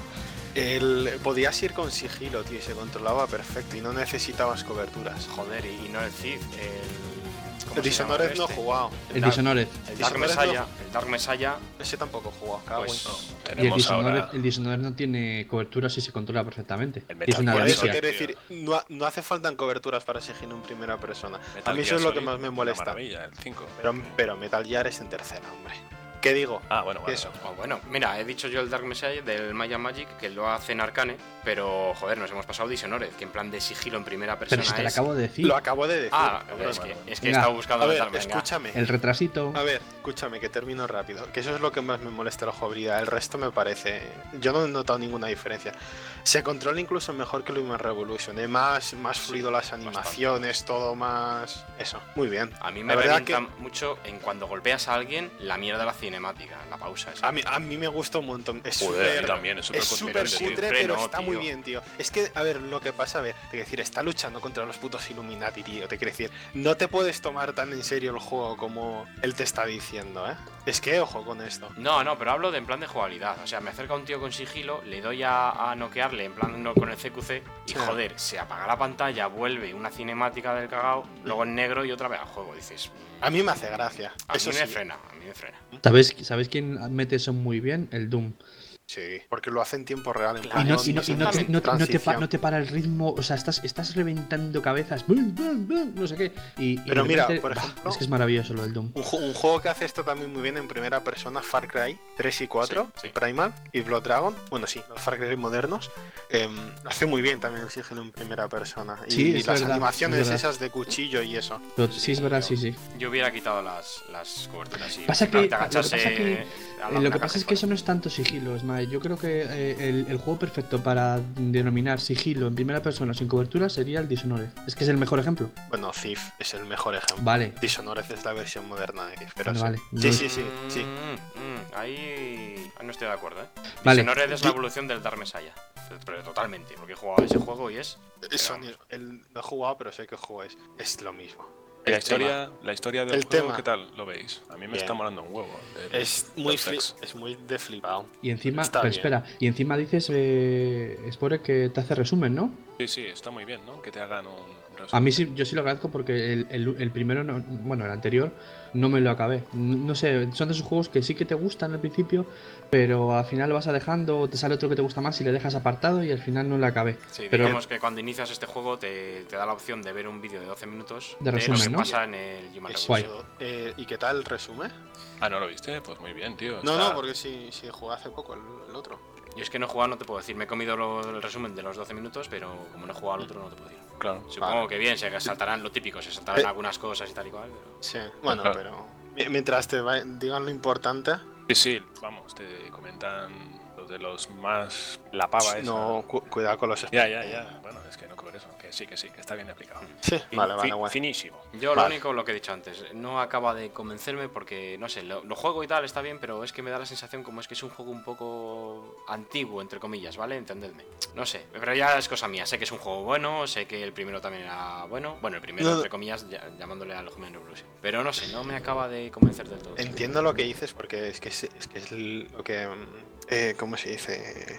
El, podías ir con sigilo, tío, y se controlaba perfecto y no necesitabas coberturas. Joder, y, y no el Cid, el... ¿cómo El se llama Dishonored no he este? jugado. El Dark- Dishonored. El Dark Dishonored Messiah, no. el Dark Messiah, Ese tampoco he jugado, cago pues... en- Y el Tenemos Dishonored, ahora el Dishonored no tiene cobertura si se controla perfectamente. El Y es Metal una Por Gear eso delicia. quiero tío. decir, no, ha- no hace falta coberturas para sigilo en primera persona. Metal A mí eso Gear es lo que Solid, más me una molesta. maravilla, el cinco. Pero, pero Metal Gear es en tercera, hombre. ¿Qué digo? Ah, bueno, vale, Eso. vale. Oh, bueno, mira, he dicho yo el Dark Messiah del Maya Magic, que lo hace en Arcane, pero joder, nos hemos pasado Dishonored, que en plan de sigilo en primera persona Pero si te lo es... acabo de decir. Lo acabo de decir. Ah, cabrón. es que, es que he Venga. estado buscando A el ver, Dark Venga. escúchame. El retrasito. A ver, escúchame, que termino rápido. Que eso es lo que más me molesta de la jugabilidad. El resto me parece. Yo no he notado ninguna diferencia. Se controla incluso mejor que Lumen Revolution. ¿eh? Más, más fluido las animaciones, todo más. Eso, muy bien. A mí La me verdad revienta mucho en cuando golpeas a alguien la mierda de la cinemática, la pausa esa. A mí, a mí me gusta un montón. Es Joder, a mí súper. también, es súper Es súper contundente, tío. cutre, Freno, pero está tío. muy bien, tío. Es que, a ver, lo que pasa, a ver, te quiero decir, está luchando contra los putos Illuminati, tío. Te quiero decir, no te puedes tomar tan en serio el juego como él te está diciendo, ¿eh? Es que, ojo con esto. No, no, pero hablo de en plan de jugabilidad. O sea, me acerca un tío con sigilo, le doy a, a noquearle en plan no, con el C Q C y Sí. joder, se apaga la pantalla, vuelve una cinemática del cagao, luego en negro y otra vez al juego. Dices, A mí me hace gracia. a Eso mí me sí. frena, a mí me frena. ¿Sabéis, ¿Sabéis quién mete eso muy bien? El Doom. Sí, porque lo hace en tiempo real. En Y plan, no, y no- es y no te, una no te- no te pa- transición. no te para el ritmo, o sea, estás, estás reventando cabezas, bum, bum, bum, no sé qué. Y, y Pero de mira, repente, por bah, ejemplo- es que es maravilloso lo del Doom. Un, ju- un juego que hace esto también muy bien en primera persona, Far Cry tres y cuatro, Sí, sí. Primal y Blood Dragon. Bueno, sí, los Far Cry modernos. em, lo hace muy bien también el sigilo en primera persona. Y, Sí, y es las verdad, animaciones es verdad. esas de cuchillo y eso. Pero sí, es verdad, sí, sí. Yo hubiera quitado las, las coberturas. Y Pasa que- simplemente lo que agacharse pasa que, a Eh, la- lo la que pasa es que eso no es tanto sigilo, es más, yo creo que eh, el, el juego perfecto para denominar sigilo en primera persona sin cobertura sería el Dishonored. Es que es el mejor ejemplo. Bueno, Thief es el mejor ejemplo. Vale. Dishonored es la versión moderna de Thief, pero Vale, sí. vale. Sí, No- sí, sí, sí. Mm, mm, ahí, ahí no estoy de acuerdo, ¿eh? Vale. Dishonored es la Di- evolución del Dark Messiah. Pero totalmente, porque he jugado ese juego y es... Eso, el, no he jugado, pero sé que el juego es, es lo mismo. La El historia, la historia del El juego, tema. ¿qué tal lo veis? A mí me Bien. está molando un huevo. el- Es muy, el fli- sex. es muy de flipado. Y encima, Está pero bien. espera, y encima dices, eh, Spore, que te hace resumen, ¿no? Sí, sí, está muy bien, ¿no? Que te hagan un resumen. A mí sí, yo sí lo agradezco porque el, el- el primero, no- bueno, el anterior, no me lo acabé. No, no sé, son de esos juegos que sí que te gustan al principio, pero al final lo vas a dejando, o te sale otro que te gusta más y le dejas apartado y al final no lo acabé. Sí, Pero- digamos que cuando inicias este juego te, te da la opción de ver un vídeo de doce minutos De lo resumen, que ¿no? pasa en el Human Eso, Guay. Revolution. eh, ¿Y qué tal el resumen? Ah, ¿no lo viste? Pues muy bien, tío. No, está- no, porque sí, sí jugué hace poco el, el otro. Yo es que no he jugado, no te puedo decir. Me he comido lo- el resumen de los doce minutos, pero como no he jugado al otro, no te puedo decir. Claro. Supongo Vale. que bien, se saltarán lo típico, se saltarán Eh. algunas cosas y tal y cual. Pero... Sí, bueno, Ajá. pero mi- mientras te va- digan lo importante, Sí, sí, vamos, te comentan los de los más... La pava esa. no, cu- cuidado con los Ya, ya, ya. Bueno, es que no comer eso. Que sí, que sí, que está bien explicado. Sí, Fin- vale, vale, fin- guay. Finísimo. Yo Vale. lo único, lo que he dicho antes, no acaba de convencerme porque, no sé, lo, lo juego y tal, está bien, pero es que me da la sensación como es que es un juego un poco antiguo, entre comillas, ¿vale? Entendedme. No sé, pero ya es cosa mía. Sé que es un juego bueno, sé que el primero también era bueno. Bueno, el primero, No, no. entre comillas, ya- llamándole al Human Revolution. Pero no sé, no me acaba de convencer del todo. Entiendo lo que dices porque es que es, es que es lo que... mm, Eh, ¿Cómo se dice?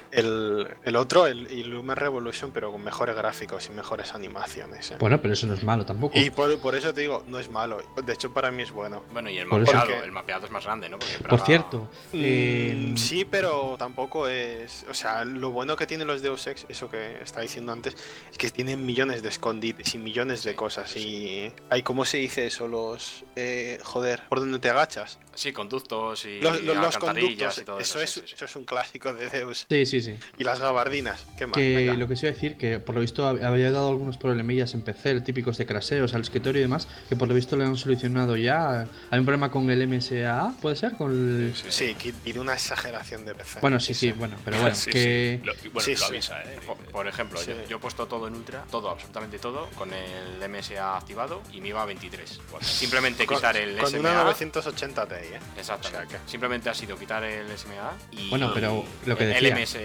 El, el otro, el Illumin Revolution, pero con mejores gráficos y mejores animaciones. ¿eh? Bueno, pero eso no es malo tampoco. Y por, por eso te digo, no es malo. De hecho, para mí es bueno. Bueno, y el Por eso- mapeado, Porque- el mapeado es más grande, ¿no? Porque Por Praga- cierto, Mm, eh, sí, pero tampoco es... O sea, lo bueno que tienen los Deus Ex, eso que estaba diciendo antes, es que tienen millones de escondites y millones de cosas. Y hay, ¿cómo se dice eso? Los... eh, joder, ¿por dónde te agachas? Sí, conductos y Los, los- los alcantarillas conductos, y todo eso, eso. es, sí, sí, sí. eso es un clásico de Deus. sí, sí, sí. Y las gabardinas, ¿qué más? Que Venga. lo que se iba a decir, que por lo visto hab- había dado algunos problemillas en P C, típicos de craseos al escritorio y demás, que por lo visto lo han solucionado ya. Hay un problema con el M S A, ¿puede ser? Con el... Sí, que- y de una exageración de P C. Bueno, sí, sí, bueno, pero bueno, Sí, que... sí. Lo, y bueno, Sí, lo sí. avisa, ¿eh? Por, por ejemplo, Sí. yo, yo he puesto todo en ultra, todo, absolutamente todo, con el M S A activado y me iba a veintitrés. Simplemente Con- quitar el con S M una A. novecientos ochenta Ti, ¿eh? Exactamente. Simplemente ha sido quitar el S M A y Bueno, pero lo que el decía. M S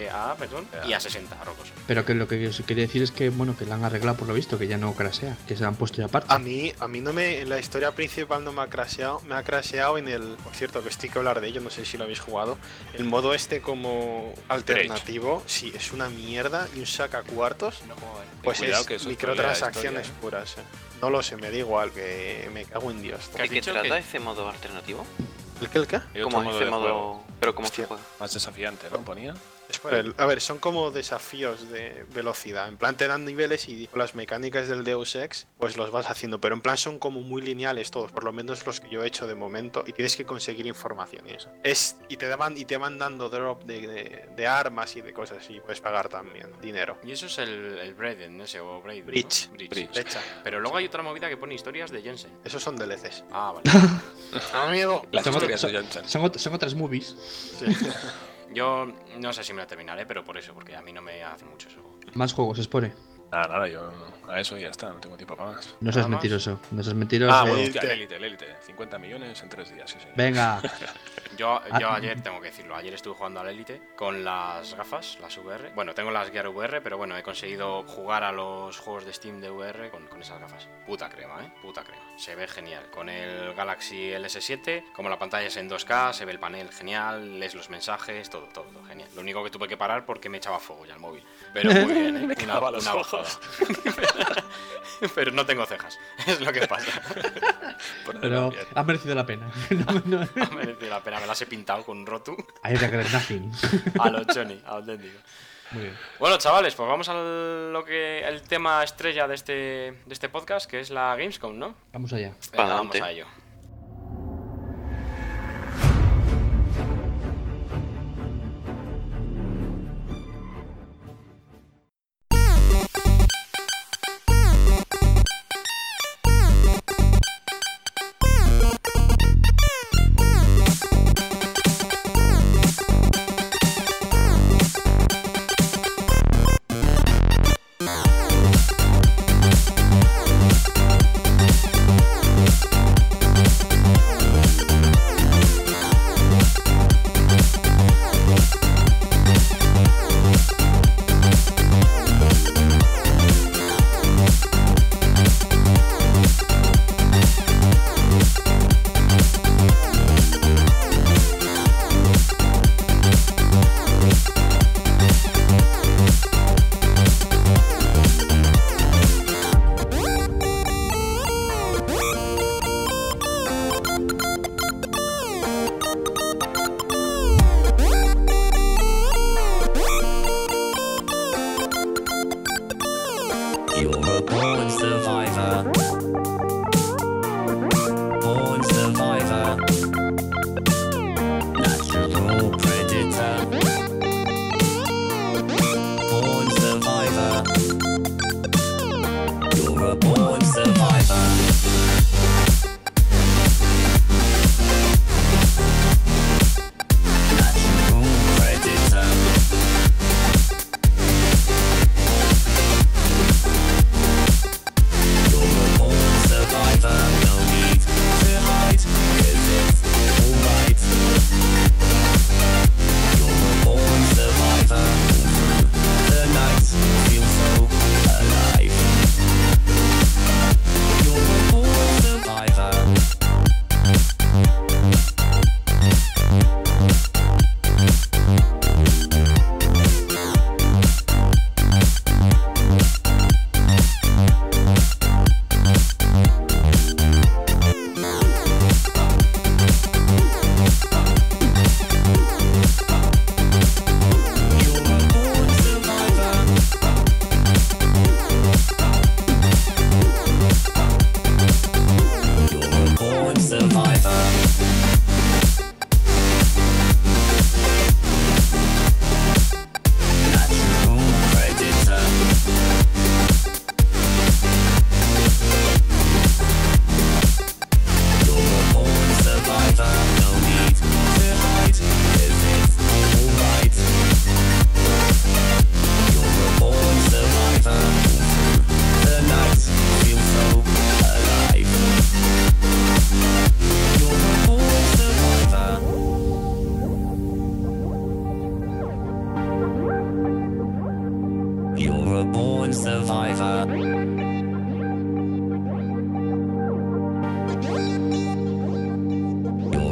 eh, a perdón, y a sesenta rocoso. Pero que lo que os quería decir es que, bueno, que la han arreglado por lo visto, que ya no crashea, que se la han puesto ya aparte. A mí, a mí no me, en la historia principal no me ha crasheado, me ha crasheado en el, por cierto, que estoy que hablar de ello, no sé si lo habéis jugado, el modo este como alternativo, sí, es una mierda y un sacacuartos, No juego, eh. pues Cuidado, es que eso microtransacciones es puras, eh. No lo sé, me da igual, que me cago en Dios. ¿Qué has ¿De qué dicho? trata Que- ese modo alternativo? ¿El qué, el qué? Y otro ¿Cómo es modo ese de modo? juego Pero ¿cómo se Hostia. juega? más desafiante, ¿no? Ponía. Espera, el- a ver, son como desafíos de velocidad. En plan te dan niveles y con las mecánicas del Deus Ex, pues los vas haciendo. Pero en plan son como muy lineales todos, por lo menos los que yo he hecho de momento. Y tienes que conseguir información y eso. Es, y te van, y te van dando drop de, de, de armas y de cosas y puedes pagar también dinero. Y eso es el, el Braiden, ese, o Braid, ¿no? Bridge. Bridge. Bridge. Lecha. Pero luego hay otra movida que pone historias de Jensen. Esos son D L Cs. Ah, vale. Amigo. Las Son, historias son- de Johnson. son ot- son otras movies. Yo no sé si me lo terminaré, pero por eso, porque a mí no me hace mucho eso. Más juegos, Spore. Nada, nada, yo a eso y ya está, no tengo tiempo para más. No seas Nada más. mentiroso. No seas mentiroso. Ah, eh. bueno, Élite. hostia, el Elite, el Elite. cincuenta millones en tres días, sí, sí. Venga. Yo, yo Ah. ayer, tengo que decirlo, ayer estuve jugando al Elite con las gafas, las V R. Bueno, tengo las Gear V R, pero bueno, he conseguido jugar a los juegos de Steam de V R con, con esas gafas. Puta crema, ¿eh? Puta crema. Se ve genial. Con el Galaxy L S siete, como la pantalla es en dos K, se ve el panel genial, lees los mensajes, todo, todo, todo genial. Lo único que tuve que parar porque me echaba fuego ya el móvil. Pero muy bien, ¿eh? Una, clavaba los una ojos. bajada. Pero no tengo cejas, es lo que pasa. Por Pero bien. ha merecido la pena. No, no. Ha merecido la pena, me las he pintado con un rotu. I regret nothing. A lo Johnny, auténtico. Muy bien. Bueno, chavales, pues vamos al lo que el tema estrella de este, de este podcast, que es la Gamescom, ¿no? Vamos allá. Venga, vamos Pa'lante. a ello.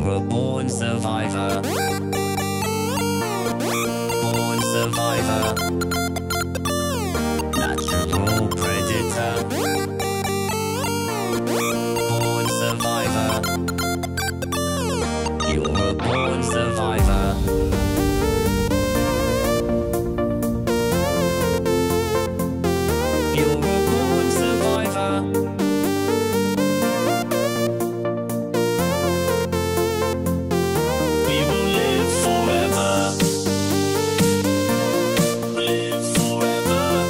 You're a born survivor. Born survivor. Natural predator. Born survivor. You're a born survivor. You're a born survivor. We will live forever. Live forever.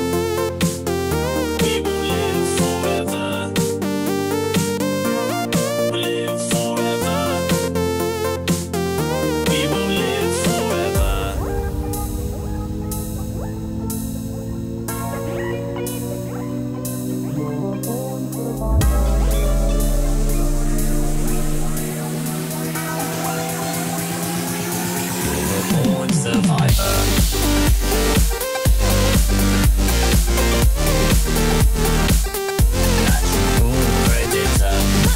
We will live forever. Live forever. We will live forever. You're a born survivor. Natural predator.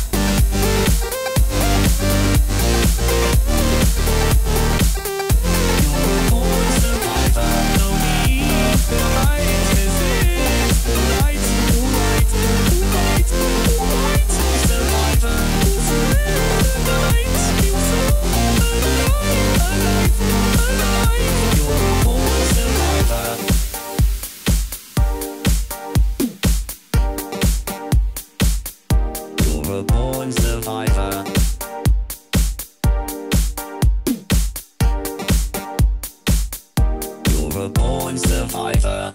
You're a born survivor. No need the right is it. The right, the right, the right, the right. Survivor. The right, you alive, alive, alive. You're a born survivor. You're a born survivor. You're a born survivor.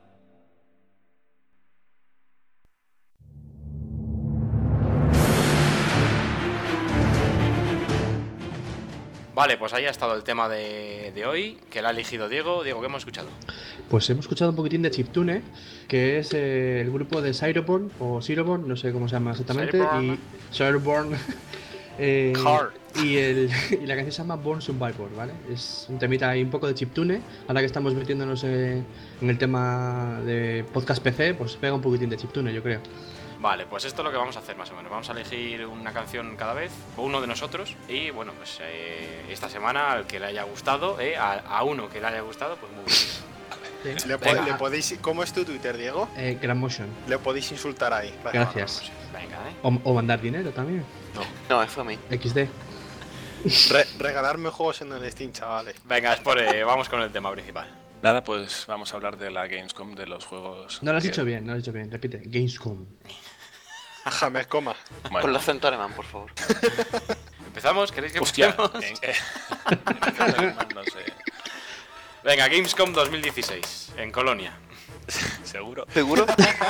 Vale, pues ahí ha estado el tema de, de hoy, que lo ha elegido Diego. Diego, ¿qué hemos escuchado? Pues hemos escuchado un poquitín de Chiptune, que es eh, el grupo de Cyroborn, o Cyroborn, no sé cómo se llama exactamente, Cyroborn. y Cyroborn. eh, Hard. y, el, y la canción se llama Born Survivor, ¿vale? Es un temita ahí un poco de Chiptune. Ahora que estamos metiéndonos eh, en el tema de podcast P C, pues pega un poquitín de Chiptune, yo creo. Vale, pues esto es lo que vamos a hacer más o menos. Vamos a elegir una canción cada vez, o uno de nosotros. Y bueno, pues eh, esta semana al que le haya gustado, eh, a, a uno que le haya gustado, pues muy bien. Sí. Le, po- Venga. le podéis, ¿cómo es tu Twitter, Diego? Eh, Grand Motion. Le podéis insultar ahí. Gracias. Venga, eh. O, o mandar dinero también. No, eso a mí. equis de. Re- regalarme juegos en el Steam, chavales. Venga, Spore, eh, vamos con el tema principal. Nada, pues vamos a hablar de la Gamescom, de los juegos. No lo has que- dicho bien, no lo has dicho bien. Repite. Gamescom. James, coma. Bueno, Con el acento alemán, por favor. ¿Empezamos? ¿Queréis que hostia, empecemos? en- eh, en alemán no sé. Venga, Gamescom dos mil dieciséis, en Colonia. ¿Seguro? ¿Seguro?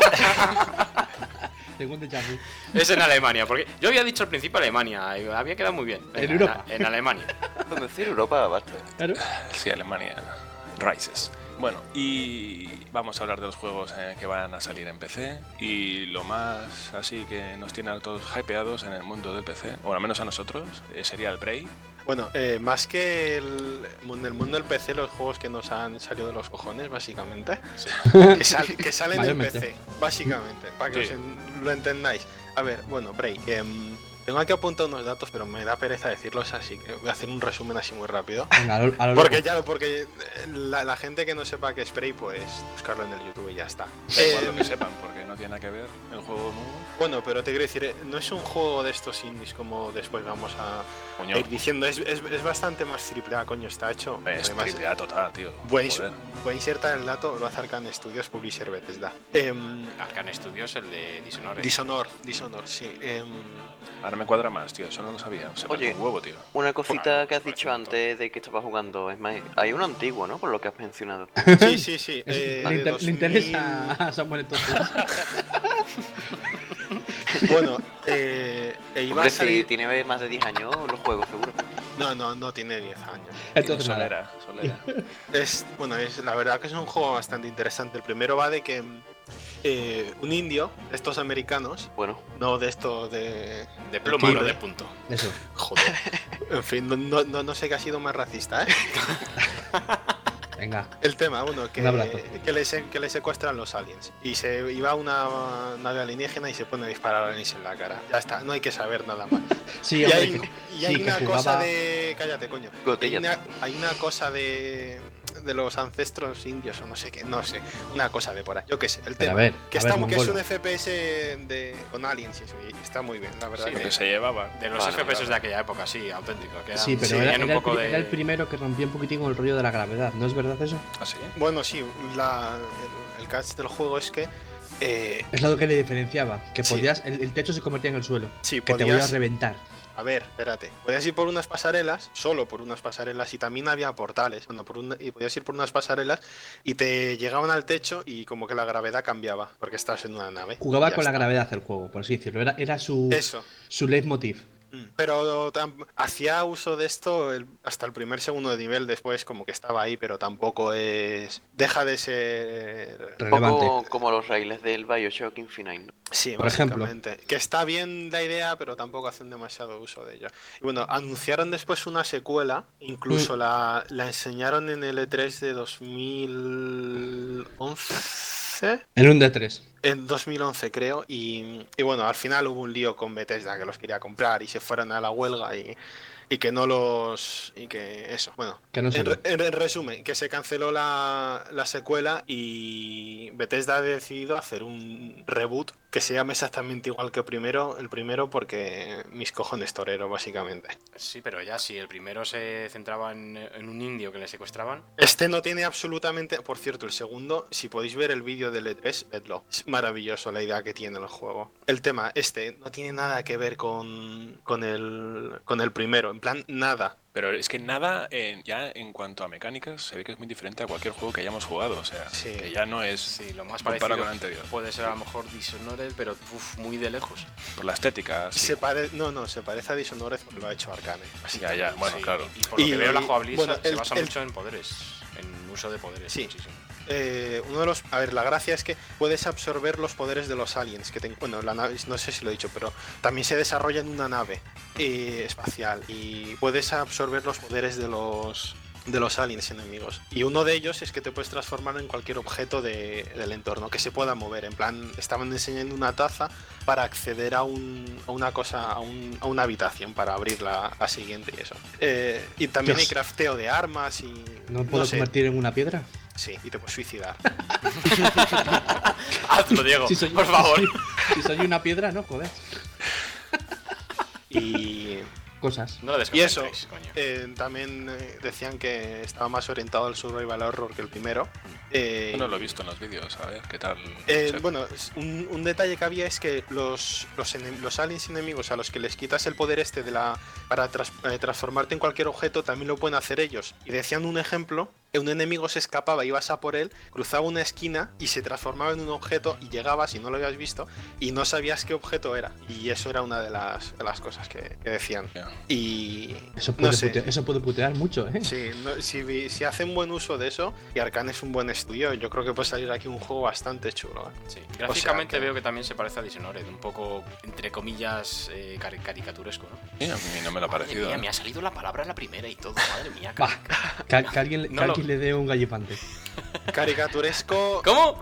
Tengo un déjà vu. Es en Alemania, porque yo había dicho al principio Alemania, y había quedado muy bien. En Europa. En, Alemania. Con decir Europa, basta. Claro. Sí, Alemania. Rises. Bueno, y vamos a hablar de los juegos eh, que van a salir en P C. Y lo más así que nos tiene a todos hypeados en el mundo del P C, o al menos a nosotros, eh, sería el Prey. Bueno, eh, más que el, en el mundo del P C, los juegos que nos han salido de los cojones, básicamente, que, sal- que salen en Mayormente. P C, básicamente, para que Sí. os en- lo entendáis. A ver, bueno, Break, em, tengo aquí apuntado unos datos, pero me da pereza decirlos, así que voy a hacer un resumen así muy rápido. Venga, a lo, a lo Porque loco. ya, porque la, la gente que no sepa qué es Prey, pues buscarlo en el YouTube y ya está. Da igual lo Em, que sepan, porque no tiene nada que ver el juego nuevo. Bueno, pero te quiero decir, eh, no es un juego de estos indies como después vamos a Coño, ir diciendo, es, es, es bastante más triple A, coño, está hecho. es Además, triple A total, tío. voy, a, Joder. voy a insertar el dato, lo hace Arcane Studios, Publisher Bethesda. Em, Arcane Studios, el de Dishonored. Dishonored, Dishonored, sí. em, Ahora me cuadra más, tío. Eso no lo sabía. Se Oye. Oye, un huevo, tío. Una cosita Bueno, que has pues, dicho un antes de que estaba jugando, es más, hay uno antiguo, ¿no? Por lo que has mencionado. sí, sí, sí. eh, le, de inter- dos le mil interesa a Samuel entonces. Bueno, eh, e iba Hombre, a si salir... tiene más de diez años los juegos, seguro. No, no, no tiene diez años. Entonces nada. Solera, solera. Es, bueno, es, la verdad que es un juego bastante interesante. El primero va de que eh, un indio, estos americanos, Bueno, no de estos de... De pluma, Sí, no ¿eh? de punto. Eso. Joder. En fin, no, no, no, no sé qué ha sido más racista, ¿eh? Venga. El tema, uno, que, Un abrazo. que, le, se- que le secuestran los aliens. Y se iba una nave alienígena y se pone a disparar aliens en la cara. Ya está, no hay que saber nada más. Sí, Y hombre. hay, y hay Sí, que una jugaba- cosa de... Cállate, coño. Hay Gotella. una, hay una cosa de... de los ancestros indios o no sé qué, no sé, una cosa de por ahí. Yo qué sé, el Pero tema. a ver, que, a está, ver, que es mongolo. un F P S de, con aliens y eso, y está muy bien, la verdad. Sí, que- Que se llevaba. De los Vale, F P S vale. de aquella época, sí, auténtico. Que eran- Sí, pero sí, era, tenían era un el, poco pri- de... era el primero que rompía un poquitín con el rollo de la gravedad, ¿no es verdad eso? ¿Así? Bueno, sí, la, el, el catch del juego es que eh, Es lo que le diferenciaba, que Sí. podías, el, el techo se convertía en el suelo, sí, que te voy a podías... reventar. A ver, espérate. Podías ir por unas pasarelas, solo por unas pasarelas, y también había portales. Bueno, por un- y podías ir por unas pasarelas y te llegaban al techo y como que la gravedad cambiaba, porque estabas en una nave. Jugaba y ya con la está. gravedad el juego, por así decirlo, era, era su, Eso. su leitmotiv. Mm. Pero tam- hacía uso de esto el- hasta el primer segundo de nivel, después como que estaba ahí, pero tampoco es... Deja de ser... Un Relevante. poco como los raíles del Bioshock Infinite, ¿no? Sí, Por ejemplo. básicamente. Que está bien la idea, pero tampoco hacen demasiado uso de ella. Y bueno, anunciaron después una secuela, incluso Mm. la, la enseñaron en el E tres de dos mil once. En un D tres. En dos mil once creo, y, y bueno, al final hubo un lío con Bethesda que los quería comprar y se fueron a la huelga y, y que no los... y que eso, bueno. Que no En, salió. re- en- en resumen, que se canceló la, la secuela y Bethesda ha decidido hacer un reboot que se llame exactamente igual que primero, el primero porque mis cojones torero, básicamente. Sí, pero ya si el primero se centraba en, en un indio que le secuestraban. Este no tiene absolutamente... Por cierto, el segundo, si podéis ver el vídeo del E tres, vedlo. Es maravilloso la idea que tiene el juego. El tema, este, no tiene nada que ver con, con, el, con el primero. En plan, nada. Pero es que nada, eh, ya en cuanto a mecánicas, se ve que es muy diferente a cualquier juego que hayamos jugado. O sea, Sí. que ya no es Sí, lo más comparado parecido con el anterior. puede ser a lo mejor Dishonored, pero uf, muy de lejos. Por la estética. sí. Se pare... No, no, se parece a Dishonored porque lo ha hecho Arcane. Ya, ya, bueno, Sí, claro. Y, y por lo Y- que veo la jugabilidad bueno, se el- basa el- mucho en poderes, en uso de poderes. Sí. Muchísimo. Eh, uno de los... A ver, la gracia es que puedes absorber los poderes de los aliens. Que te- Bueno, la nave, no sé si lo he dicho, pero también se desarrolla en una nave eh, espacial. Y puedes absorber los poderes de los de los aliens enemigos. Y uno de ellos es que te puedes transformar en cualquier objeto de- del entorno que se pueda mover. En plan, estaban enseñando una taza para acceder a, un, a una cosa, a, un- a una habitación para abrir la, la siguiente y eso. Eh, y también Dios. hay crafteo de armas y... ¿No puedo sé. convertir en una piedra? Sí, y te puedes suicidar. Hazlo, Diego, Si soy- por favor. Si soy, si soy una piedra, no, joder. Y, Cosas. No lo y eso, desconcentréis, coño. eh, también eh, decían que estaba más orientado al survival horror que el primero. Eh, Yo no lo he visto en los vídeos, a ver, ¿qué tal? eh, O sea, bueno, es un, un detalle que había es que los, los, enem- los aliens enemigos a los que les quitas el poder este de la para tras- eh, transformarte en cualquier objeto también lo pueden hacer ellos. Y decían un ejemplo, que un enemigo se escapaba, ibas a por él, cruzaba una esquina y se transformaba en un objeto y llegabas y no lo habías visto y no sabías qué objeto era. Y eso era una de las, de las cosas que, que decían. ya. Y Eso puede, no sé. putear, eso puede putear mucho, ¿eh? Sí, no- si, vi- si hacen buen uso de eso y Arcane es un buen estudio, yo creo que puede salir aquí un juego bastante chulo. ¿eh? Sí. Gráficamente que- veo que también se parece a Dishonored, un poco, entre comillas, eh, cari- caricaturesco, ¿no? Sí, a mí no me lo ha Madre parecido. mía, ¿eh? me ha salido la palabra en la primera y todo, madre mía. Va, que, que alguien, que No lo- alguien le dé un gallipante. Caricaturesco, ¿Cómo?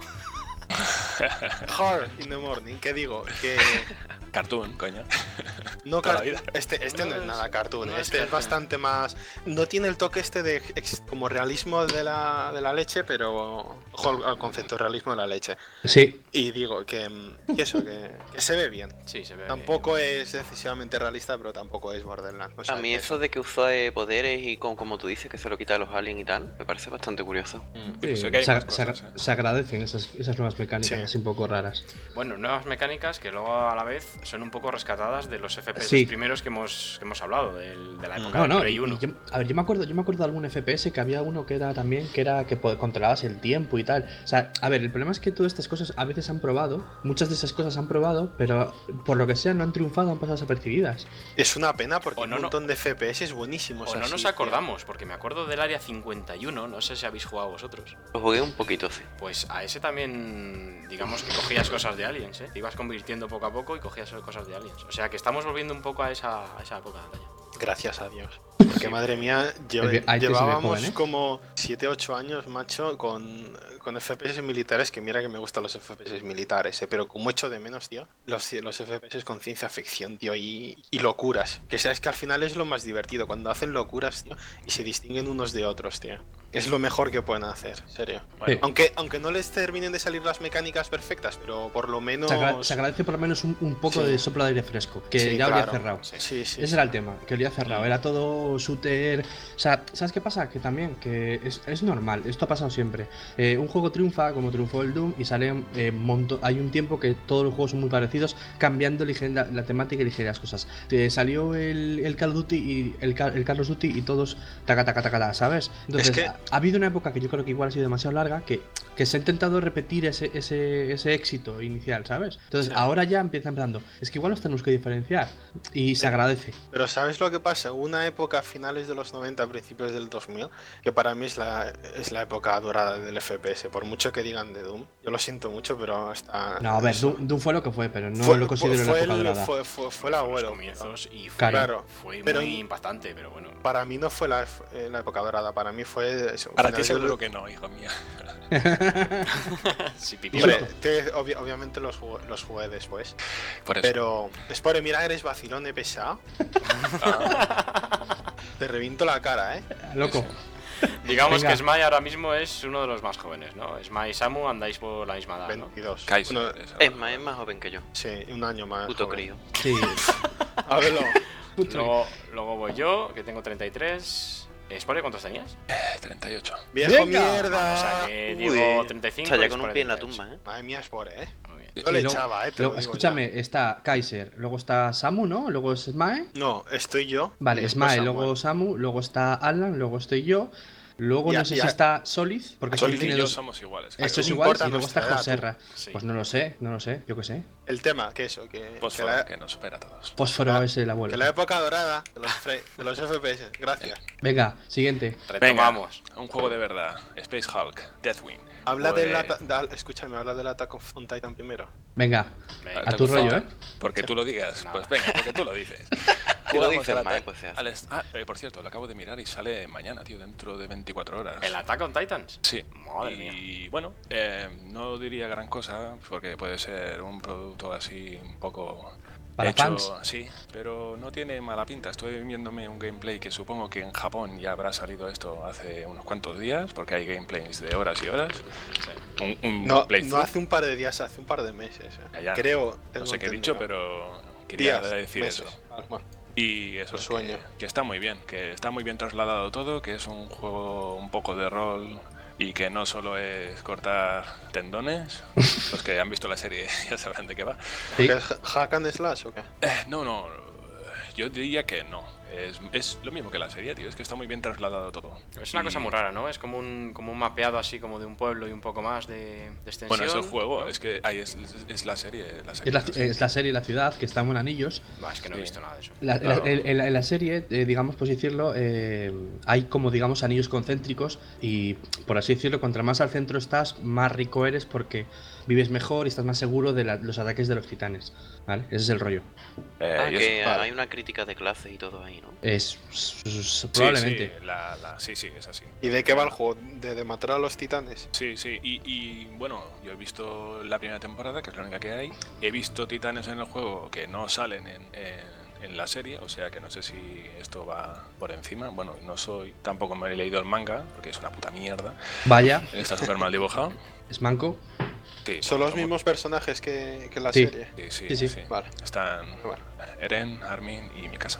hard in the morning, ¿qué digo? Que Cartoon, coño. no Toda la car- vida. este, este no, No es es- nada cartoon, no es este es cartoon. bastante más... No tiene el toque este de ex- como realismo de la, de la leche, pero ojo al- al concepto de realismo de la leche. Sí, Y digo que, mm, que eso, que, que se ve bien. Sí, se ve. Tampoco es excesivamente realista, pero tampoco es Borderlands. o sea, A mí que- eso de que usa eh, poderes y con, como tú dices que se lo quita a los aliens y tal, me parece bastante curioso. Mm, sí, sé que hay se, más se cosas, agra- ¿eh? se agradecen esas, esas nuevas mecánicas Sí. así un poco raras. Bueno, nuevas mecánicas que luego a la vez son un poco rescatadas de los F P S Sí. primeros que hemos, que hemos hablado, del- de la época No, del no, Play y- uno. y yo- a ver, yo me acuerdo, yo me acuerdo de algún F P S que había uno que era también, que era que po- controlabas el tiempo y tal. O sea, a ver, el problema es que todas estas cosas a veces han probado, muchas de esas cosas han probado, pero por lo que sea no han triunfado, han pasado desapercibidas. Es una pena porque O un no, no- montón de F P S es buenísimo. O no nos acordamos, porque me acuerdo del área cincuenta y uno, no sé si habéis jugado vosotros. Lo jugué un poquito, sí. Pues a ese también, digamos que cogías cosas de aliens, ¿eh? Te ibas convirtiendo poco a poco y cogías cosas de aliens. O sea que estamos volviendo un poco a esa, a esa época de batalla. Gracias a Dios. Porque madre mía, lle- Es que ahí te se ve llevábamos joven, ¿eh? como siete ocho años, macho, con, con F P S militares, que mira que me gustan los F P S militares, eh, pero como echo de menos, tío, los, los F P S con ciencia ficción, tío, y, y locuras. Que sabes que al final es lo más divertido, cuando hacen locuras, tío, y se distinguen unos de otros, tío. Es lo mejor que pueden hacer, serio. Sí. Aunque, aunque no les terminen de salir las mecánicas perfectas, pero por lo menos... Se, agra- se agradece por lo menos un, un poco Sí. de soplo de aire fresco, que Sí, ya claro. habría cerrado. Sí. Sí, sí. Ese era el tema, que olía cerrado, era todo shooter. O sea, ¿sabes qué pasa? Que también, que es, es normal, esto ha pasado siempre. Eh, un juego triunfa como triunfó el Doom y sale eh, monto- hay un tiempo que todos los juegos son muy parecidos, cambiando lige- la, la temática y ligeras cosas. Eh, salió el, el Call of Duty y el, Ca- el Call of Duty y todos taca taca taca, taca, ¿sabes? Entonces, que- ha, ha habido una época que yo creo que igual ha sido demasiado larga, que, que se ha intentado repetir ese, ese, ese éxito inicial, ¿sabes? Entonces, Sí. ahora ya empieza empezando. Es que igual nos tenemos que diferenciar y se agradece. Pero ¿sabes lo que pasa? Hubo una época a finales de los noventa, principios del dos mil, que para mí es la, es la época dorada del F P S, por mucho que digan de Doom. Yo lo siento mucho, pero hasta... No, a ver, eso. Doom, Doom fue lo que fue, pero no Fue- lo considero fue la época el- dorada. Fue, fue, fue el Los abuelo. comienzos y fue, Claro. fue Pero- muy impactante, pero bueno. Para mí no fue la, eh, la época dorada, para mí fue eso. Para ti finales del- seguro que no, hijo mío. Sí, pipi. Hombre, te- obvi- obviamente los jugué, los jugué después. Por eso. Pero, Spore, mira, eres vacilón de pesado. Te reviento la cara, ¿eh? Loco. Digamos Venga. que Smai ahora mismo es uno de los más jóvenes, ¿no? Smai y Samu andáis por la misma edad, ¿no? veintidós. Kaiser. Bueno, es Es ahora. más, es más joven que yo. sí, un año más. Puto joven. crío. Sí. A verlo. Luego, luego voy yo, que tengo treinta y tres. ¿Spore cuántos tenías? Eh, treinta y ocho. ¡Viejo Venga. mierda! O sea que Uy. Diego treinta y cinco. O sea, ya y con un Spore pie en la treinta y ocho. tumba, ¿eh? Madre mía, Spore, ¿eh? Muy bien. Yo le Y luego- echaba, ¿eh? Te luego, lo digo escúchame, está Kaiser, luego está Samu, ¿no? Luego es Smae. ya. No, estoy yo. y Vale, después Smae, Samuel. luego Samu, luego está Alan, luego estoy yo. Luego Ya, no sé ya. si está Solid, porque Solid Solid y tiene yo dos. somos iguales. Esto es No igual, importa y luego nuestra está edad, Joserra. Sí. Pues no lo sé, no lo sé, yo qué sé. El tema, que eso, que, que, Fósforo, la, que nos supera a todos. Fósforo la- es el abuelo. que la época dorada de los, fre- de los F P S. Gracias. Venga, siguiente. Retomamos. Un juego de verdad. Space Hulk, Deathwing. Habla Pues- del ata- da- escúchame, habla del Attack on Titan primero. Venga, Venga. a tu Attack on rollo, ¿eh? Titan. Porque tú lo digas. Nada. Pues venga, porque tú lo dices. Tú lo Jugamos dices al mal, Attack- pues se hace. al est- Ah, eh, por cierto, lo acabo de mirar y sale mañana, tío, dentro de veinticuatro horas. ¿El Attack on Titans? Sí. Madre y mía. bueno, eh, no diría gran cosa porque puede ser un producto así un poco Para hecho fans. así, pero no tiene mala pinta. Estoy viéndome un gameplay que supongo que en Japón ya habrá salido esto hace unos cuantos días porque hay gameplays de horas y horas. Un, un No, playthrough. no hace un par de días, hace un par de meses. eh. Ya, ya. Creo. No tengo sé qué he entendido. dicho, pero quería Días, decir meses. eso. Ah, bueno. Y eso, Lo sueño. que, que está muy bien, que está muy bien trasladado todo, que es un juego un poco de rol y que no solo es cortar tendones. Los que han visto la serie ya sabrán de qué va. Sí. ¿Qué es hack and slash o qué? Eh, no, no, yo diría que no. Es, es lo mismo que la serie, tío, es que está muy bien trasladado todo. Es una Y- cosa muy rara, ¿no? Es como un, como un mapeado así como de un pueblo y un poco más de, de extensión. Bueno, es el juego, ¿no? es que ahí es, es- es la serie. La serie Es la, la serie. es la serie La Ciudad, que está en Anillos. Va, es que no he Sí. visto nada de eso. La- Claro. la- en, en la, en la serie, eh, digamos, por así decirlo, eh, hay como, digamos, anillos concéntricos y, por así decirlo, contra más al centro estás, más rico eres porque vives mejor y estás más seguro de la- los ataques de los titanes, ¿vale? Ese es el rollo. Eh, Ah, y eso- que vale. hay una crítica de clase y todo ahí, ¿no? Es, es- es- Sí, probablemente. Sí, la- la- sí, sí, es así. ¿Y de qué va el juego? ¿De, de matar a los titanes? Sí, sí, y, y, bueno, yo he visto la primera temporada, que es la única que hay. He visto titanes en el juego que no salen en, en- en la serie, o sea que no sé si esto va por encima. Bueno, no soy, tampoco me he leído el manga, porque es una puta mierda. Vaya, Está súper mal dibujado. es manco. Sí, ¿Son los como- mismos personajes que, que en la Sí. serie? Sí, sí, Sí, sí. sí. Vale. Están Bueno. Eren, Armin y Mikasa.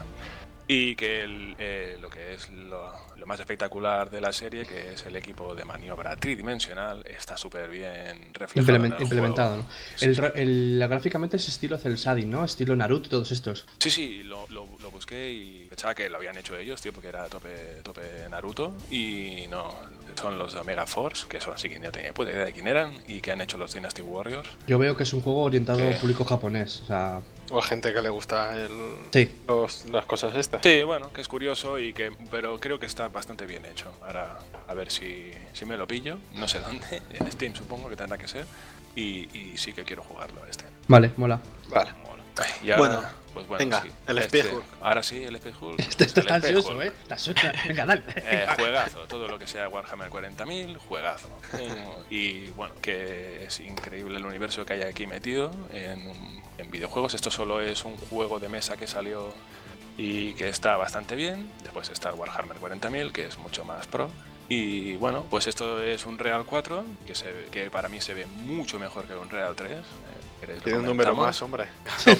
Y que el, eh, lo que es lo, lo más espectacular de la serie, que es el equipo de maniobra tridimensional, está súper bien reflejado. en Implement- el implementado, juego. ¿no? Sí, El, sí. ro- el- la- gráficamente es estilo Cel Shading, ¿no? Estilo Naruto y todos estos. Sí, sí, lo, lo, lo busqué y pensaba que lo habían hecho ellos, tío, porque era tope, tope Naruto. Y no, son los de Omega Force, que eso sí que no tenía puta idea de quién eran, y que han hecho los Dynasty Warriors. Yo veo que es un juego orientado ¿Qué? al público japonés. O sea, O gente que le gusta el, sí. los- las cosas estas. Sí, bueno, que es curioso, y que, pero creo que está bastante bien hecho. Ahora, a ver si, si me lo pillo, no sé dónde, en Steam supongo que tendrá que ser, y, y sí que quiero jugarlo este. Vale, mola. Vale. Mola. Y ahora, Bueno, pues bueno, venga, sí, el este- Space Hulk. Ahora sí, el Space Hulk. Este Este, está el Space ansioso, Hulk. ¿eh? Está suelta. Venga, dale. Eh, juegazo, todo lo que sea Warhammer cuarenta mil, juegazo. Eh, y bueno, que es increíble el universo que hay aquí metido en, en videojuegos. Esto solo es un juego de mesa que salió y que está bastante bien. Después está el Warhammer cuarenta mil, que es mucho más pro. Y bueno, pues esto es un Real cuatro, que, se, ve- que para mí se ve mucho mejor que un Real tres. eh, que lo Tiene un número comentamos. más, hombre.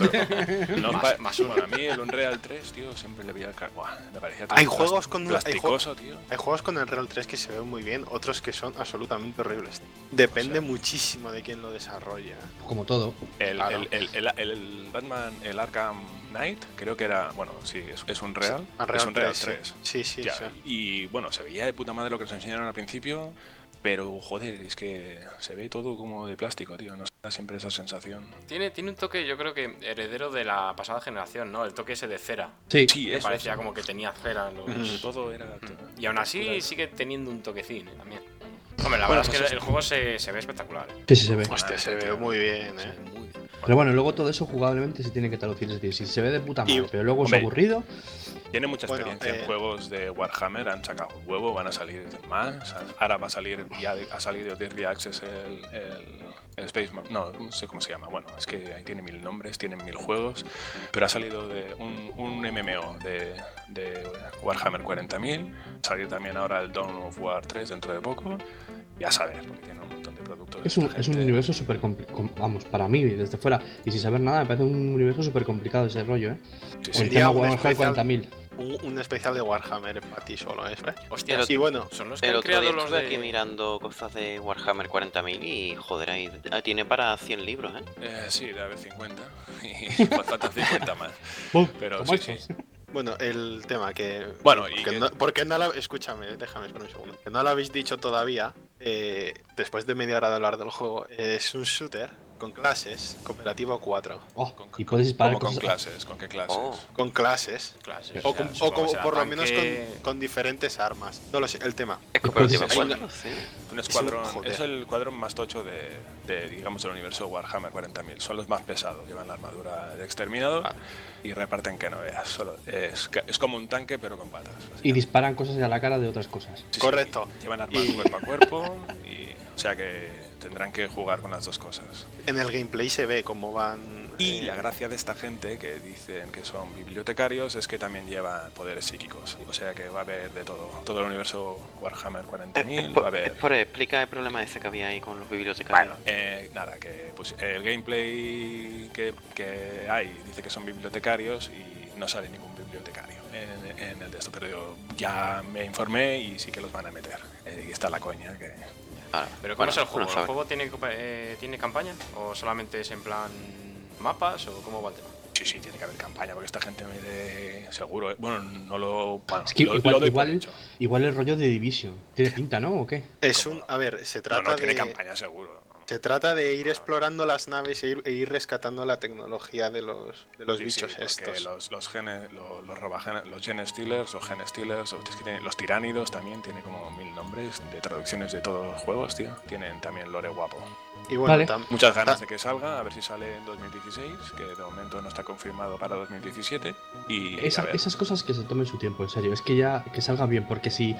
No, Más- pa- más bueno, a mí el Unreal tres, tío, siempre le veía el ca- Buah, me parecía tan Hay plas- juegos con- hay plasticoso, tío. Hay juegos con el Real tres que se ven muy bien, otros que son absolutamente horribles. Depende O sea- muchísimo de quién lo desarrolla. Como todo. El, Claro. el, el, el, el Batman, el Arkham Knight, creo que era, bueno, sí, es, es un Real, Ah, es un Real sí. tres. Sí, sí, Ya, sí. y bueno, se veía de puta madre lo que nos enseñaron al principio, pero joder, es que se ve todo como de plástico, tío, no da siempre esa sensación. Tiene, tiene un toque, yo creo que heredero de la pasada generación, ¿no? El toque ese de cera. Sí. Sí, Que eso, parecía eso. como que tenía cera en los... Ujú. Todo era... Y aún así Claro. sigue teniendo un toquecín, ¿eh? También. Hombre, la Bueno, verdad es pues que es- el juego se, se ve espectacular. ¿eh? Sí, sí se ve. Hostia, se ve tío. muy bien, Se eh. ve muy bien. Pero bueno, luego todo eso jugablemente se tiene que traducir. Es decir, si se ve de puta madre, Y- pero luego es hombre, aburrido. Tiene mucha Bueno, experiencia eh, en juegos de Warhammer, han sacado un huevo, van a salir más. Ahora va a salir, ya de- ha salido de Early Access el, el, el Space Marine, no, no sé cómo se llama, bueno, es que ahí tiene mil nombres, tienen mil juegos, pero ha salido de un, un M M O de, de Warhammer cuarenta mil, salir también ahora el Dawn of War tres dentro de poco, ya sabes, porque tiene un montón de productos. Es un, esta es un gente. universo súper complicado. Vamos, para mí, desde fuera. Y sin saber nada, me parece un universo súper complicado ese rollo, ¿eh? Sí, El sí. día tema un Warhammer especial- cuarenta mil. Un, un especial de Warhammer para ti solo, ¿eh? Hostia, Y bueno, son los que El han otro día creado los estuve de... aquí mirando cosas de Warhammer cuarenta mil y joder, ahí ahí tiene para cien libros, ¿eh? Eh, sí, debe haber cincuenta, y faltan cincuenta más. Pero ¿Cómo sí, es? sí. bueno, el tema que... Bueno, y porque que- no, porque no la... Escúchame, déjame esperar un segundo. Que no lo habéis dicho todavía, eh, después de media hora de hablar del juego, es un shooter con clases, cooperativo cuatro. Oh, Con- y puedes disparar ¿Cómo con cosas. clases? ¿Con qué clases? Oh, Con clases. clases, O, o sea, con- o supongo como que será por lo menos tanque. con, con diferentes armas. No lo sé, el tema. es cooperativa Hay una- cuatro, sí. Un escuadrón, joder. es el cuadrón más tocho de, de, digamos, del universo Warhammer cuarenta mil. Son los más pesados, llevan la armadura de exterminador Vale. y reparten que no veas. Solo, es, ca- es como un tanque, pero con patas. Y básicamente. disparan cosas a la cara de otras cosas. Sí, sí, Correcto. llevan armas Y- cuerpo a cuerpo, y, o sea que tendrán que jugar con las dos cosas. En el gameplay se ve cómo van... Y eh, la gracia de esta gente que dicen que son bibliotecarios es que también llevan poderes psíquicos. O sea que va a haber de todo. Todo el universo Warhammer cuarenta Eh, mil eh, por- va a haber. eh, por- explica el problema ese que había ahí con los bibliotecarios. Eh, nada, que pues, el gameplay que, que hay dice que son bibliotecarios y no sale ningún bibliotecario en, en el de esto, pero yo ya me informé y sí que los van a meter. Eh, y está la coña que... Ahora, Pero ¿cómo bueno, es el juego? bueno, ¿El sabe. juego tiene, copa- eh, tiene campaña? ¿O solamente es en plan mapas? ¿O cómo va el tema? Sí, sí, tiene que haber campaña porque esta gente me de seguro. eh, Bueno, no lo... Bueno, Es que lo- igual, lo doy por igual, hecho. igual el rollo de Division. Tiene pinta, ¿no? ¿O qué? Es un... A ver, se No, trata no, tiene de... campaña seguro. Se trata de ir explorando las naves e ir, e ir rescatando la tecnología de los, de los Sí, bichos sí, porque estos. Los, los, genes, los, los, robagenes- los gen stealers o gen stealers, o es que tiene- los tiránidos también, tiene como mil nombres de traducciones de todos los juegos, tío. Tienen también lore guapo. Y bueno, Vale. tam- Muchas ganas ta- de que salga, a ver si sale en dos mil dieciséis, que de momento no está confirmado para dos mil diecisiete. Y Esa- a ver. esas cosas que se tomen su tiempo, en serio. Es que ya que salga bien, porque si,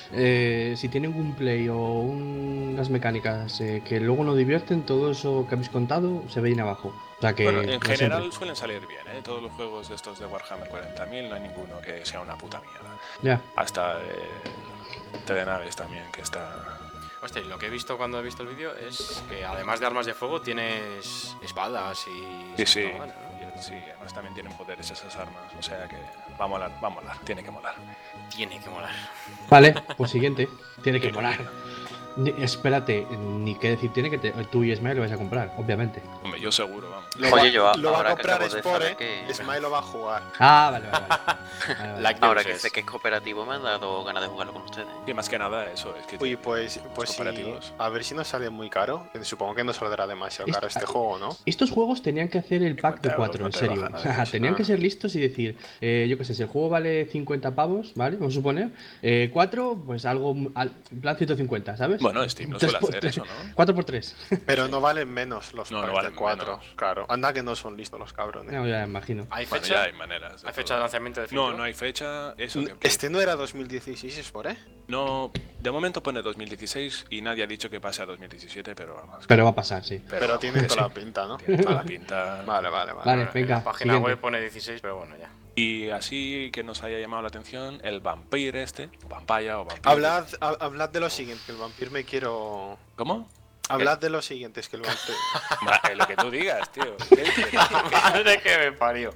eh, si tienen un play o unas mecánicas eh, que luego no divierten, todo eso que habéis contado se ve abajo. O sea que. Bueno, en no general siempre. suelen salir bien, ¿eh? Todos los juegos de estos de Warhammer cuarenta mil no hay ninguno que sea una puta mierda. Ya. Hasta el T de naves también, que está... Hostia, y lo que he visto cuando he visto el vídeo es que además de armas de fuego tienes espadas y... Sí, sí. todo, ¿no? Sí, además también tienen poderes esas armas, o sea que va a molar, va a molar, tiene que molar. Tiene que molar. Vale, pues siguiente. Tiene que molar. Ni- espérate, ni qué decir tiene que te- tú y Ismael lo vais a comprar, obviamente. Hombre, yo seguro, vamos. lo Oye, va, yo lo va ahora a que comprar acabo de Spore, saber que- Ismael lo va a jugar. Ah, vale, vale, vale. Vale, vale. Like the Ahora que uses. sé que es cooperativo me han dado ganas de jugarlo con ustedes. Y más que nada eso, es que... Uy, pues, pues sí, cooperativos. a ver si nos sale muy caro. Supongo que no saldrá demasiado caro Esta- este juego, ¿no? Estos juegos tenían que hacer el pack de cincuenta cuatro, en euros, no te serio. baja O sea, nada de eso. tenían que Ah. ser listos y decir, eh, yo qué sé, si el juego vale cincuenta pavos, ¿vale? Vamos a suponer. Eh, cuatro, pues algo, al- en plan ciento cincuenta, ¿sabes? Bueno, Steam no tres suele por hacer tres. eso, ¿no? cuatro por tres. Pero no valen menos los No, no packs valen de cuatro. menos. Claro. Anda que no son listos los cabrones. No, ya me imagino. ¿Hay Bueno, fecha? ya hay maneras. de ¿Hay fecha todo. de lanzamiento definitivo? No, no hay fecha. Eso que- Este no era dos mil dieciséis, es por, ¿eh? No, de momento pone dos mil dieciséis y nadie ha dicho que pase a dos mil diecisiete, pero vamos. Pero va a pasar, sí. Pero tiene que toda sí. la pinta, ¿no? Tiene toda la pinta. Vale, vale, vale. Vale, En venga. la página siguiente. web pone dieciséis, pero bueno, ya. Y así que nos haya llamado la atención el Vampire este, o Vampire o Vampire. Hablad, ha- hablad de lo siguiente, que el vampiro me quiero... ¿Cómo? Hablad de lo siguiente, es que el vampiro... Va, eh, lo que tú digas, tío. ¿Qué- qué- qué- Madre que me parió.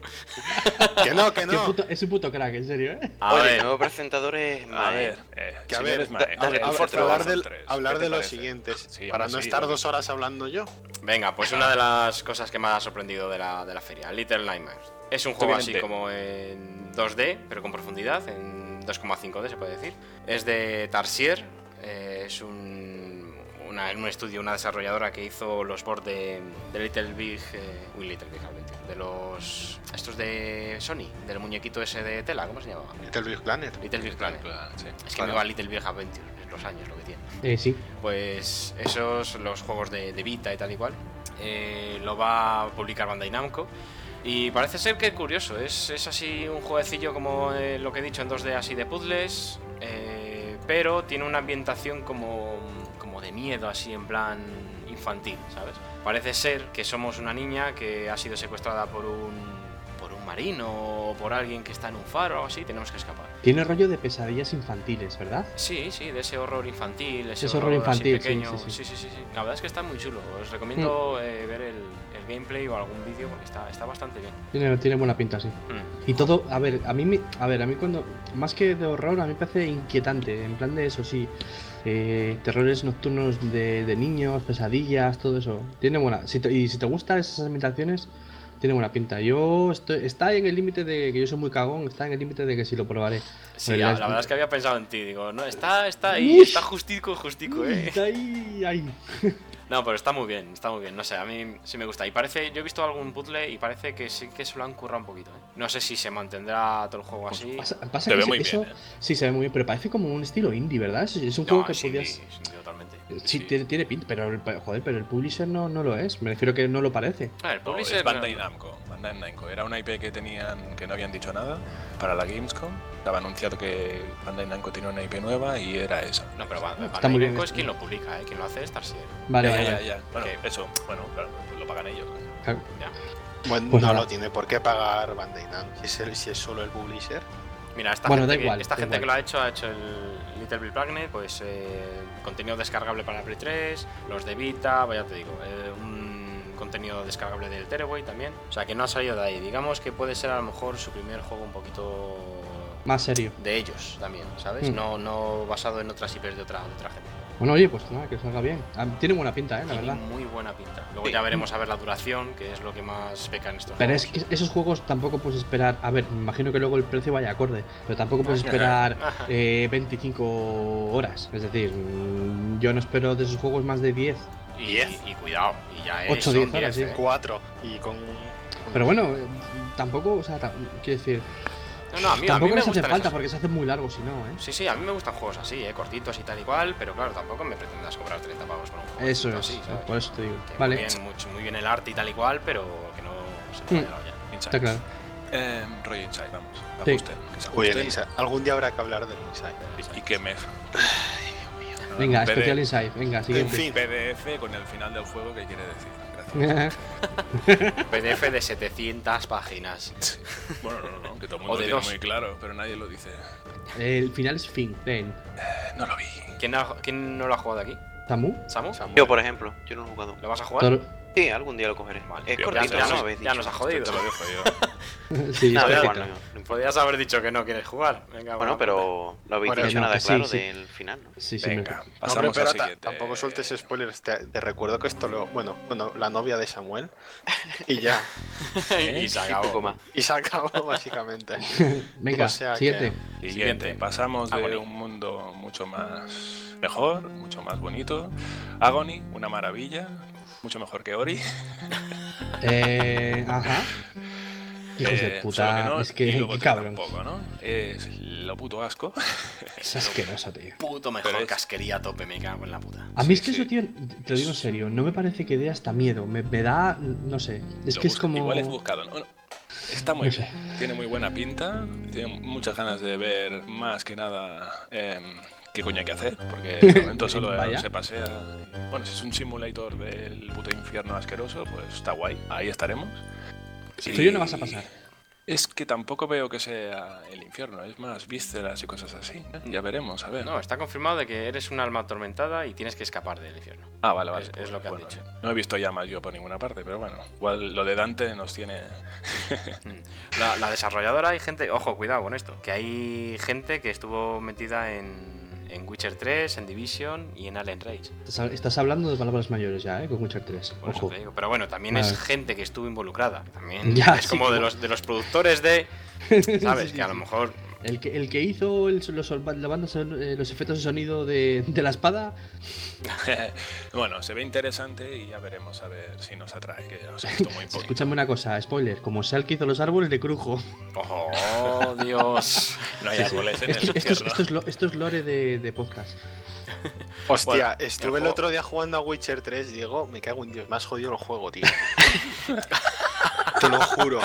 que no, que Qué no. puto- es un puto crack, en serio, ¿eh? A Oye, ver, el nuevo presentador es A Mae. ver, eh, Que a señores ver, Mae, da- dale, el Hablar- Forza hablar Horizon del- tres, hablar ¿qué te de los parece? siguientes, Sí, para hombre, no sí, estar hombre. dos horas hablando yo. venga, pues una de las cosas que me ha sorprendido de la, de la feria, Little Nightmares. Es un juego viene así en D. como en dos D, pero con profundidad, en dos coma cinco D se puede decir. Es de Tarsier, eh, es un, una- un estudio, una desarrolladora que hizo los ports de, de Little Big, eh, uy, Little Big Adventure, de los, estos de Sony, del muñequito ese de tela, ¿cómo se llamaba? Little Big Planet. Little Big Planet. Sí. Es que Claro. me va Little Big Adventure, es los años lo que tiene. Eh, sí. Pues esos, los juegos de, de Vita y tal y cual, eh, lo va a publicar Bandai Namco. Y parece ser que curioso, es, es así un jueguecillo como eh, lo que he dicho en dos D, así de puzzles, eh, pero tiene una ambientación como, como de miedo, así en plan infantil, ¿sabes? Parece ser que somos una niña que ha sido secuestrada por un, por un marino o por alguien que está en un faro o algo así, tenemos que escapar. Tiene rollo de pesadillas infantiles, ¿verdad? Sí, sí, de ese horror infantil, ese, Ese horror horror, así infantil, sí, pequeño. sí, sí. Sí, sí, sí, sí. La verdad es que está muy chulo. Os recomiendo eh, ver el, el gameplay o algún vídeo porque está, está bastante bien. Tiene, tiene buena pinta, sí. Mm. Y todo, a ver, a mí me, a ver, a mí cuando, más que de horror, a mí me parece inquietante, en plan de eso, sí, eh, terrores nocturnos de, de niños, pesadillas, todo eso, tiene buena, si te- y si te gustan esas ambientaciones, tiene buena pinta. Yo estoy, está en el límite de, que yo soy muy cagón, está en el límite de que sí lo probaré. Sí, Pero la, las- la verdad es que había pensado en ti. Digo, no, está, está ahí, Ush. está justico, justico, eh. Está ahí, ahí. No, pero está muy bien, está muy bien. No sé, a mí sí me gusta. Y parece, yo he visto algún puzzle y parece que sí que se lo han currado un poquito, eh. No sé si se mantendrá todo el juego así. Pasa, pasa Se que ve eso- muy eso, bien, ¿eh? sí se ve muy bien, pero parece como un estilo indie, ¿verdad? Es, es un No, juego que sí, podías... sí, totalmente. Sí, Sí. Tiene, tiene pinta, pero el, joder, pero el publisher no, no lo es. Me refiero que no lo parece. Ah, el No, publisher es Bandai no- Namco. Bandai Namco. Era una I P que tenían que no habían dicho nada para la Gamescom. Estaba anunciado que Bandai Namco tenía una I P nueva y era esa. No, pero Ba- Está Bandai muy bien Namco esto. es quien lo publica, eh. Quien lo hace es Tarsier. Vale, ya, vale, ya, vale. ya. Bueno, Que- eso, bueno, claro, pues lo pagan ellos. Claro. Ya. Bueno, Pues no nada. lo tiene por qué pagar Bandai Namco, si es, el- si es solo el publisher. Mira, esta Bueno, gente, da que, igual, esta da gente igual. que lo ha hecho ha hecho el Little Big Planet, pues eh, contenido descargable para Play tres, los de Vita, vaya te digo, eh, un contenido descargable del Tearaway también. O sea que no ha salido de ahí. Digamos que puede ser a lo mejor su primer juego un poquito Más serio. de ellos también, ¿sabes? Mm. No, no basado en otras I Ps de otra, de otra gente. Bueno, oye, pues nada, que salga bien. Ah, tiene buena pinta, eh, la Tiene verdad. muy buena pinta. Luego Sí. ya veremos a ver la duración, que es lo que más peca en estos Pero es juegos. que esos juegos tampoco puedes esperar. A ver, me imagino que luego el precio vaya acorde. Pero tampoco puedes esperar eh, veinticinco horas. Es decir, mm, yo no espero de esos juegos más de diez. Y, diez. y cuidado, y ya es. Ocho, son diez horas, diez, sí. ¿eh? Cuatro. Y con... Pero bueno, eh, tampoco, o sea, ta- quiero decir, No, no, a mí, a mí tampoco me les hace gustan falta esas- porque se hacen muy largos si no, ¿eh? Sí, sí, a mí me gustan juegos así, ¿eh? Cortitos y tal y cual, pero claro, tampoco me pretendas cobrar treinta pavos por un juego. Eso es, así, ¿sabes? por eso te digo. Que Vale, Muy bien, mucho, muy bien el arte y tal y cual, pero que no se me vaya la olla. Inside. está claro. Eh, rollo Inside, vamos. Sí. Ajusten. Que se Uy, el ajusten. Inside. Algún día habrá que hablar del Inside. Y, y que me. Venga, P D especial Inside, venga, En siguiente. fin. P D F con el final del juego, ¿qué quiere decir? Gracias. P D F de setecientas páginas. Bueno, no, no, no, que todo el O mundo de lo tiene dos. muy claro, pero nadie lo dice. El final es fin, ven. Eh, no lo vi. ¿Quién, ha- quién no lo ha jugado aquí? ¿Samu? ¿Samu? Samu. Yo, por ejemplo, yo no lo he jugado. ¿Lo vas a jugar? Todo- Sí, algún día lo cogeré. Vale. Es Ya- cortito, ya ¿no? nos- Habéis ya dicho. nos ha jodido. Te lo dijo yo. Sí, Nada, está igual, claro. no, no Podrías haber dicho que no quieres jugar. Venga, Bueno, va, pero no habéis Bueno, dicho no, nada que sí, claro sí. del final, ¿no? Sí, sí, Venga, me- No, hombre, pasamos pero al ta- siguiente. tampoco sueltes spoilers. Te, te recuerdo que esto lo. Bueno, bueno, la novia de Samuel. Y ya. y se Un poco acabó. más. Y se acabó, básicamente. Venga, O sea que- siguiente. Siguiente. Siguiente. Pasamos de Agony. un mundo mucho más mejor, mucho más bonito. Agony, una maravilla, mucho mejor que Ori. Eh, ajá. Hijos Eh, de solo puta, no, es que, y luego qué trata cabrón. un poco, ¿no? Es lo puto asco. Es asqueroso, tío. Puto mejor Pero es- casquería a tope, me cago en la puta. A mí es Sí, que sí. eso, tío, te lo digo en serio, no me parece que dé hasta miedo. Me, me da, no sé, es Lo que es busca- como... Igual es buscado, ¿no? No, está muy No sé. bien. Tiene muy buena pinta. Tiene muchas ganas de ver más que nada em, qué coño hay que hacer. Porque de momento solo Vaya. se pasea. Bueno, si es un simulator del puto infierno asqueroso, pues está guay. Ahí estaremos. Tú Y- ya no vas a pasar. Es que tampoco veo que sea el infierno, es más vísceras y cosas así. ¿eh? Ya veremos, a ver. No, está confirmado de que eres un alma atormentada y tienes que escapar del infierno. Ah, vale, vale. Es- es lo que han Bueno, dicho. No he visto llamas yo por ninguna parte, pero bueno. Igual lo de Dante nos tiene... Mm. La, la desarrolladora, hay gente, ojo, cuidado con esto, que hay gente que estuvo metida en, en Witcher tres, en Division y en Alien Rage. Estás, estás hablando de palabras mayores ya, ¿eh? Con Witcher tres. Por eso Ojo. te digo. Pero bueno, también Vale. es gente que estuvo involucrada. También Ya, es sí, como de como- los, de los productores de... ¿Sabes? Sí, Que a sí. lo mejor... El que, el que hizo el- los, la banda son- eh, los efectos de sonido de, de la espada. Bueno, se ve interesante y ya veremos a ver si nos atrae, que os he visto muy poco. Escúchame una cosa, spoiler. Como sea el que hizo los árboles, le crujo. ¡Oh, Dios! No hay árboles en el Esto, esto es, infierno. esto es lo- esto es lore de, de podcast. Hostia, Bueno, estuve el el juego- otro día jugando a Witcher tres, Diego, me cago en Dios, me has jodido el juego, tío. Te lo juro.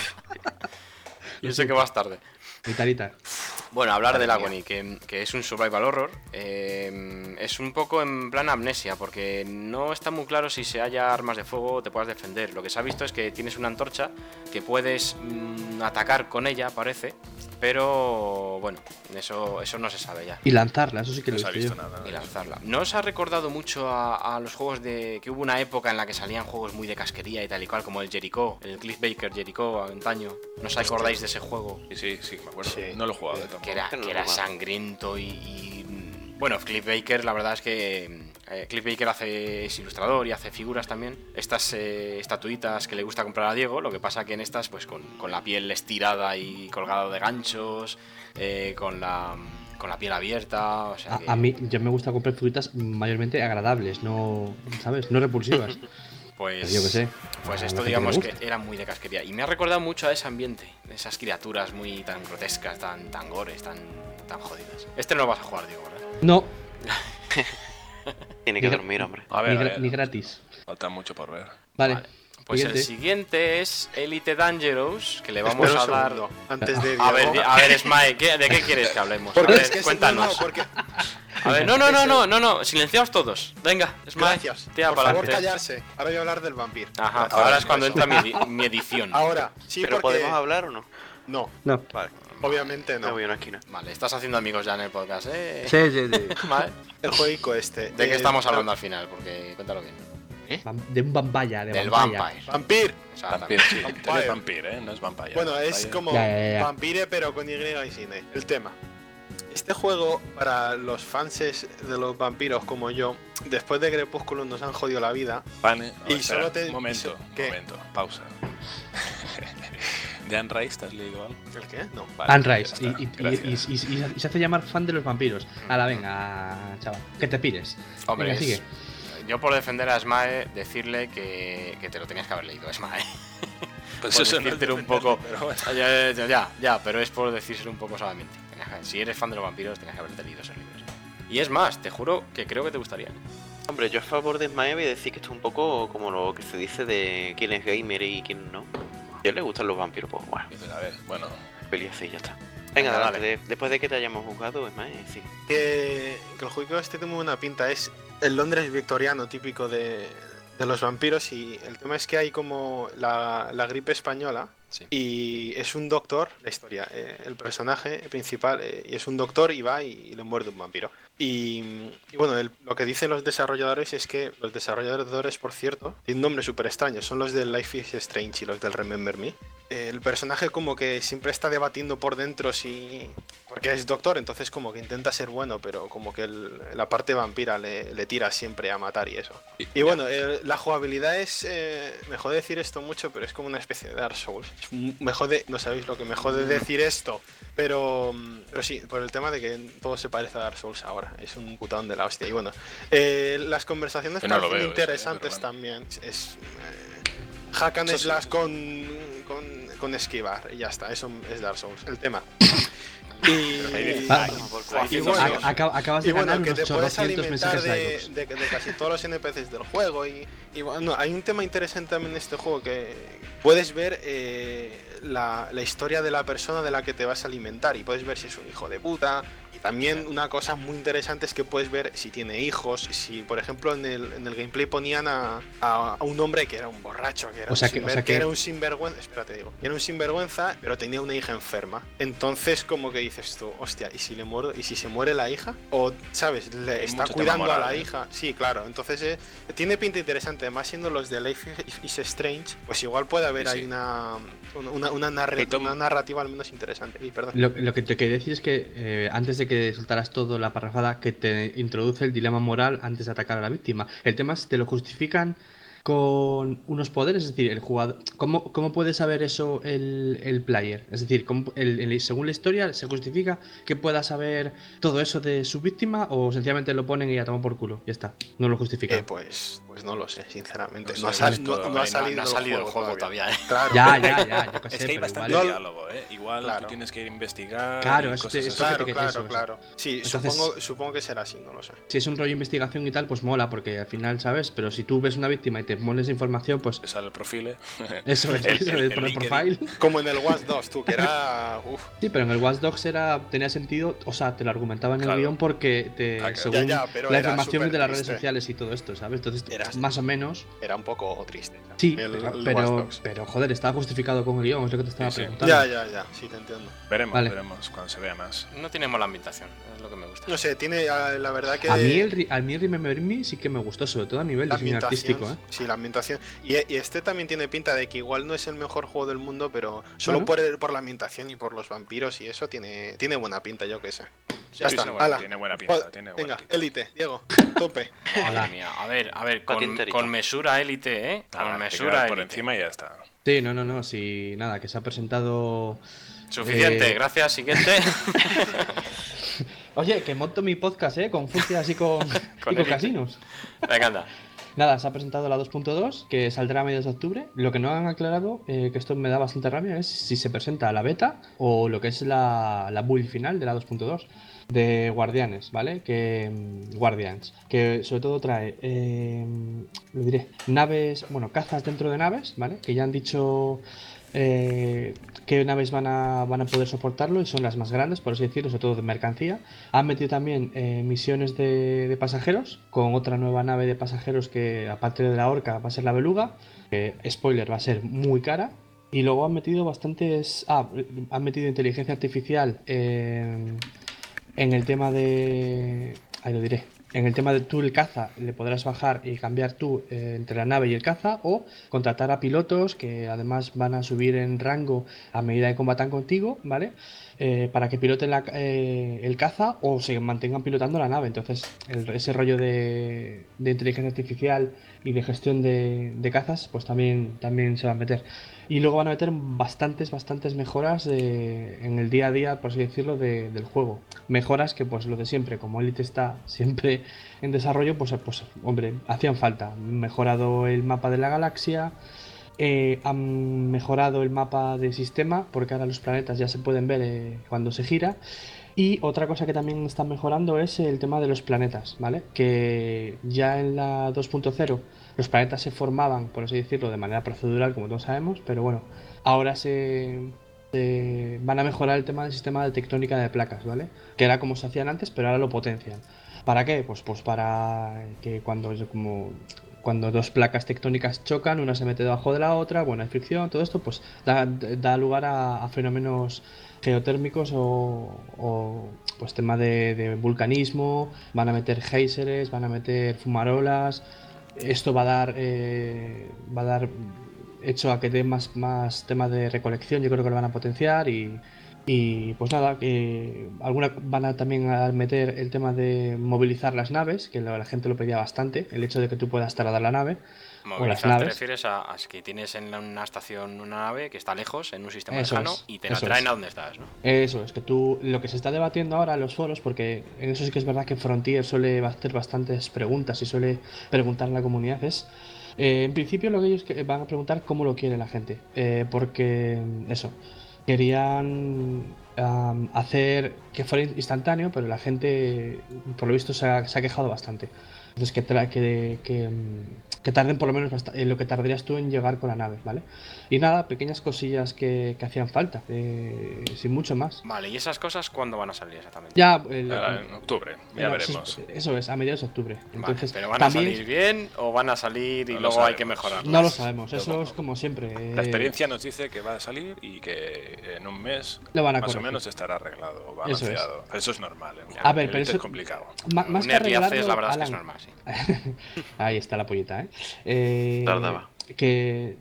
Yo sé que vas tarde. Vitalita. Bueno, hablar del Madre Agony, que, que es un survival horror, eh, es un poco en plan amnesia, porque no está muy claro si se haya armas de fuego o te puedas defender. Lo que se ha visto es que tienes una antorcha que puedes mm, atacar con ella, parece, pero bueno, eso, eso no se sabe ya. Y lanzarla, eso sí que No lo se he ha visto visto yo. nada. Y lanzarla. ¿No os ha recordado mucho a, a los juegos de... que hubo una época en la que salían juegos muy de casquería y tal y cual, como el Jericho, el Cliff Baker Jericho antaño? ¿No os acordáis de ese juego? Sí, sí, sí, me acuerdo. Sí. No lo he jugado tampoco. Que era, Que no que lo era jugaba. sangriento y, y, bueno, Cliff Baker, la verdad es que eh, Cliff Baker hace, es ilustrador y hace figuras también. Estas eh, estatuitas que le gusta comprar a Diego, lo que pasa que en estas, pues con, con la piel estirada y colgado de ganchos, eh, con la con la piel abierta, o sea A, que- a mí ya me gusta comprar frutas mayormente agradables, no, ¿sabes? No repulsivas. Pues, Yo qué sé. Pues A la esto gente digamos le que gusta. era muy de casquería. Y me ha recordado mucho a ese ambiente, de esas criaturas muy tan grotescas, tan, tan gores, tan, tan jodidas. Este no lo vas a jugar, Diego, ¿verdad? No, Tiene que Mira- dormir, hombre. A ver, ni, a gra- ver. ni gratis. Falta mucho por ver. Vale. Vale. Pues Siguiente. el siguiente es Elite Dangerous, que le vamos Espera a un dar... segundo, antes de A ver, Diego. di- a ver, Smae, ¿qué- ¿de qué quieres que hablemos? A Porque ver, es que cuéntanos. No, no, porque... A ver, no, no, no, no, no, no, silenciaos todos. Venga, Smae, Gracias. tira Por para favor, adelante. callarse. Ahora voy a hablar del vampiro. Ajá, Gracias. ahora es cuando entra mi, edi- mi edición. Ahora, sí, ¿Pero porque... podemos hablar o no? No, No. Vale, obviamente me no. voy a una esquina. Vale, estás haciendo amigos ya en el podcast, ¿eh? Sí, sí, sí. Vale. El jueguico este. ¿De qué eh, estamos hablando al final? Porque cuéntalo bien. Vam- De un vampaya, de Del vampaya. Vampire. Vampir. Vampire, sí. Vampire. Eres vampire, ¿eh? No es vampire. Bueno, es Vampire. como Ya, ya, ya. Vampire, pero con Y y sin E. El tema. Este juego, para los fans de los vampiros como yo, después de Crepúsculo nos han jodido la vida. Pane, no, Y espera, solo te- un momento, ¿Qué? un momento, pausa. ¿De Anne Rice te has leído algo? ¿El qué? No. Vale, Anne ya Rice. está, Y, y- y- gracias. y- y- y se hace llamar fan de los vampiros. Ahora, venga, chaval. Que te pires. Hombre, Venga, es- sigue. yo por defender a Smae, decirle que, que te lo tenías que haber leído, Smae. Pues por eso no es decírtelo un defenderlo, poco. pero bueno. Ya, ya, ya, ya, pero es por decírselo un poco suavemente. Tenías que- Si eres fan de los vampiros, tenías que haberte leído esos libros. Y es más, te juro que creo que te gustaría. Hombre, yo a favor de Smae voy a decir que esto es un poco como lo que se dice de quién es gamer y quién no. Si a él le gustan los vampiros, pues bueno, Dices, a ver, bueno, peleas y ya está. Venga, Venga, adelante, dale. de- después de que te hayamos jugado, Smae, sí. Que, que el juego este tiene muy buena pinta. Es el Londres victoriano típico de, de los vampiros. Y el tema es que hay como la, la gripe española. Sí. Y es un doctor, la historia, eh, el personaje principal, eh, y es un doctor y va y, y le muerde un vampiro. Y, y bueno, el- lo que dicen los desarrolladores es que los desarrolladores, por cierto, tienen un nombre súper extraño, son los del Life is Strange y los del Remember Me. Eh, el personaje como que siempre está debatiendo por dentro si... Porque es doctor, entonces como que intenta ser bueno, pero como que el- la parte vampira le, le tira siempre a matar y eso. Y bueno, eh, la jugabilidad es... eh, me jode decir esto mucho, pero es como una especie de Dark Souls. Es un- me jode, no sabéis lo que me jode decir esto, pero, mm, pero sí, por el tema de que todo se parece a Dark Souls ahora. Es un putón de la hostia. Y bueno, eh, las conversaciones Que no lo parecen veo eso, eh, interesantes pero bueno. también. Es... eh, hack and Eso sí. slash con, con, con esquivar y ya está, eso es Dark Souls. El tema. Y, Ah, y bueno, bueno, Ac- acab- acabas de y bueno, ganar que unos te puedes chorrocientos alimentar mensajes de, diálogos. de, de casi todos los N P Cs del juego. Y, y bueno, hay un tema interesante también en este juego que puedes ver eh, la, la historia de la persona de la que te vas a alimentar y puedes ver si es un hijo de puta. Y también una cosa muy interesante es que puedes ver si tiene hijos. Si, por ejemplo, en el, en el gameplay ponían a, a, a un hombre que era un borracho, que era, O sea un, que- o sinver- sea que que- era un sinvergüenza. Espérate, digo. Era un sinvergüenza, pero tenía una hija enferma. Entonces, como que dices tú, hostia, ¿y si le muero? ¿Y si se muere la hija? O, ¿sabes? Le Hay está mucho cuidando tema a la moral, ¿eh? hija. Sí, claro. Entonces, eh, tiene pinta interesante. Además, siendo los de Life is Strange, pues igual puede haber Sí, ahí sí. una, una, una, narra- El tom- una narrativa al menos interesante. Y perdón. Lo, lo que te quería decir es que eh, antes de que soltaras todo la parrafada, que te introduce el dilema moral antes de atacar a la víctima. El tema es, te lo justifican con unos poderes, es decir, el jugador. ¿Cómo, cómo puede saber eso el, el player? Es decir, ¿cómo- el- el- según la historia, ¿se justifica que pueda saber todo eso de su víctima o sencillamente lo ponen y ya toma por culo? Ya está, no lo justifican. Eh, pues, pues no lo sé, sinceramente. No No, ha, sé, sal- es no- todo, no ha eh, salido, no ha el salido el juego todavía, ¿eh? Claro. Ya, ya, ya, yo qué sé, Es que hay pero bastante igual- diálogo, ¿eh? Igual Claro. tú tienes que investigar. Claro, y eso cosas te- así. eso que Claro, te- claro, eso, eso. claro. Sí, Entonces- supongo, supongo que será así, no lo sé. Si es un rollo de investigación y tal, pues mola, porque al final, ¿sabes? Pero si tú ves una víctima y te pones información, pues Te sale el profile. eso es, El- eso el- de el poner LinkedIn. profile. Como en el Watch dos, tú, que era. Uf, Sí, pero en el Watch Dogs era, tenía sentido, o sea, te lo argumentaban en Claro. el guión porque te, Ah, claro. según Ya, ya, pero la era información súper de las redes triste. sociales y todo esto, ¿sabes? Entonces, Era- más o menos, era un poco triste. sí, el, pero, el Watch pero, Dogs. pero, joder, estaba justificado con el guión, es lo que te estaba Sí, sí. preguntando. Ya, ya, ya, sí, te entiendo. Veremos, Vale. veremos cuando se vea más. No tiene mala ambientación, es lo que me gusta. No sé, tiene ah, la verdad que. A mí, el, ri- a mí el Remember Me sí que me gustó, sobre todo a nivel la diseño ambientación, artístico, ¿eh? sí, la ambientación. Y, y este también tiene pinta de que igual no es el mejor juego del mundo, pero solo Bueno. por, el- por la ambientación y por los vampiros y eso tiene, tiene buena pinta, yo qué sé. Ya Sí, está, tiene buena- ala. tiene buena pinta, Joder, tiene buena venga, pinta. élite, Diego, tope. Madre mía, a ver, a ver, con, Patinterito. con mesura élite, ¿eh? Con Nada, te mesura quedas por élite. encima y ya está. Sí, no, no, no, sí, nada, que se ha presentado... Suficiente, Eh, gracias, siguiente. Oye, que monto mi podcast, ¿eh? Con funcias y con, y con Elite. casinos. Venga, anda. Nada, se ha presentado la dos punto dos, que saldrá a mediados de octubre. Lo que no han aclarado, eh, que esto me da bastante rabia, es si se presenta la beta o lo que es la, la build final de la dos punto dos de Guardianes, ¿vale? Que mm, Guardians, que sobre todo trae, eh, lo diré, naves, bueno, cazas dentro de naves, ¿vale? Que ya han dicho eh, qué naves van a, van a poder soportarlo y son las más grandes, por así decirlo, sobre todo de mercancía. Han metido también eh, misiones de, de pasajeros, con otra nueva nave de pasajeros que, aparte de la Orca, va a ser la Beluga, que, spoiler, va a ser muy cara. Y luego han metido bastantes... Ah, han metido inteligencia artificial eh, en el tema de... Ahí lo diré. En el tema de tú el caza, le podrás bajar y cambiar tú eh, entre la nave y el caza, o contratar a pilotos que además van a subir en rango a medida que combatan contigo, ¿vale? Eh, para que piloten la- eh, el caza o se mantengan pilotando la nave. Entonces, el- ese rollo de, de inteligencia artificial y de gestión de, de cazas, pues también, también se va a meter. Y luego van a meter bastantes, bastantes mejoras de- en el día a día, por así decirlo, de- del juego. Mejoras que, pues lo de siempre, como Elite está siempre en desarrollo, pues, pues hombre, hacían falta. Han mejorado el mapa de la galaxia, eh, han mejorado el mapa del sistema, porque ahora los planetas ya se pueden ver eh, cuando se gira. Y otra cosa que también están mejorando es el tema de los planetas, ¿vale? Que ya en la dos punto cero los planetas se formaban, por así decirlo, de manera procedural, como todos sabemos, pero bueno, ahora se, se van a mejorar el tema del sistema de tectónica de placas, ¿vale? Que era como se hacían antes, pero ahora lo potencian. ¿Para qué? Pues, pues para que cuando, como, cuando dos placas tectónicas chocan, una se mete debajo de la otra, bueno, hay fricción, todo esto, pues da, da lugar a, a fenómenos geotérmicos o, o, pues tema de, de vulcanismo, van a meter géiseres, van a meter fumarolas. Esto va a dar eh, va a dar hecho a que dé más, más tema de recolección, yo creo que lo van a potenciar y, y pues nada, que alguna van a también a meter el tema de movilizar las naves, que la, la gente lo pedía bastante, el hecho de que tú puedas trasladar la nave. Movilizar te naves. refieres a, a que tienes en la- una estación una nave que está lejos, en un sistema Eso lejano, es, y te la eso traen es. a donde estás, ¿no? Eso es, que tú, lo que se está debatiendo ahora en los foros, porque en eso sí que es verdad que Frontier suele hacer bastantes preguntas y suele preguntar a la comunidad, es, eh, en principio lo que ellos que- van a preguntar cómo lo quiere la gente, eh, porque eso, querían um, hacer que fuera instantáneo, pero la gente, por lo visto, se ha, se ha quejado bastante. Entonces, que, tra- que, que, mm, que tarden por lo menos bast- en lo que tardarías tú en llegar con la nave, ¿vale? Y nada, pequeñas cosillas que, que hacían falta, eh, sin mucho más. Vale, ¿y esas cosas cuándo van a salir exactamente? Ya, el- Ahora, en octubre, ya el- eso, veremos. es- eso es, a mediados de octubre. Vale, Entonces, pero ¿van también a salir bien o van a salir y No lo luego hay que sabemos. mejorarlas? no lo sabemos, Luego, eso es como siempre. La eh, experiencia nos dice que va a salir y que en un mes Lo van a más o corregir. menos estará arreglado o Eso es. balanceado. Eso es normal. ¿eh? A ver, El pero Elite eso- es complicado. ma- más Un que early access, arreglarlo, la verdad es que es Alan, normal, sí. ahí está la pollita, ¿eh? Eh, Tardaba. Que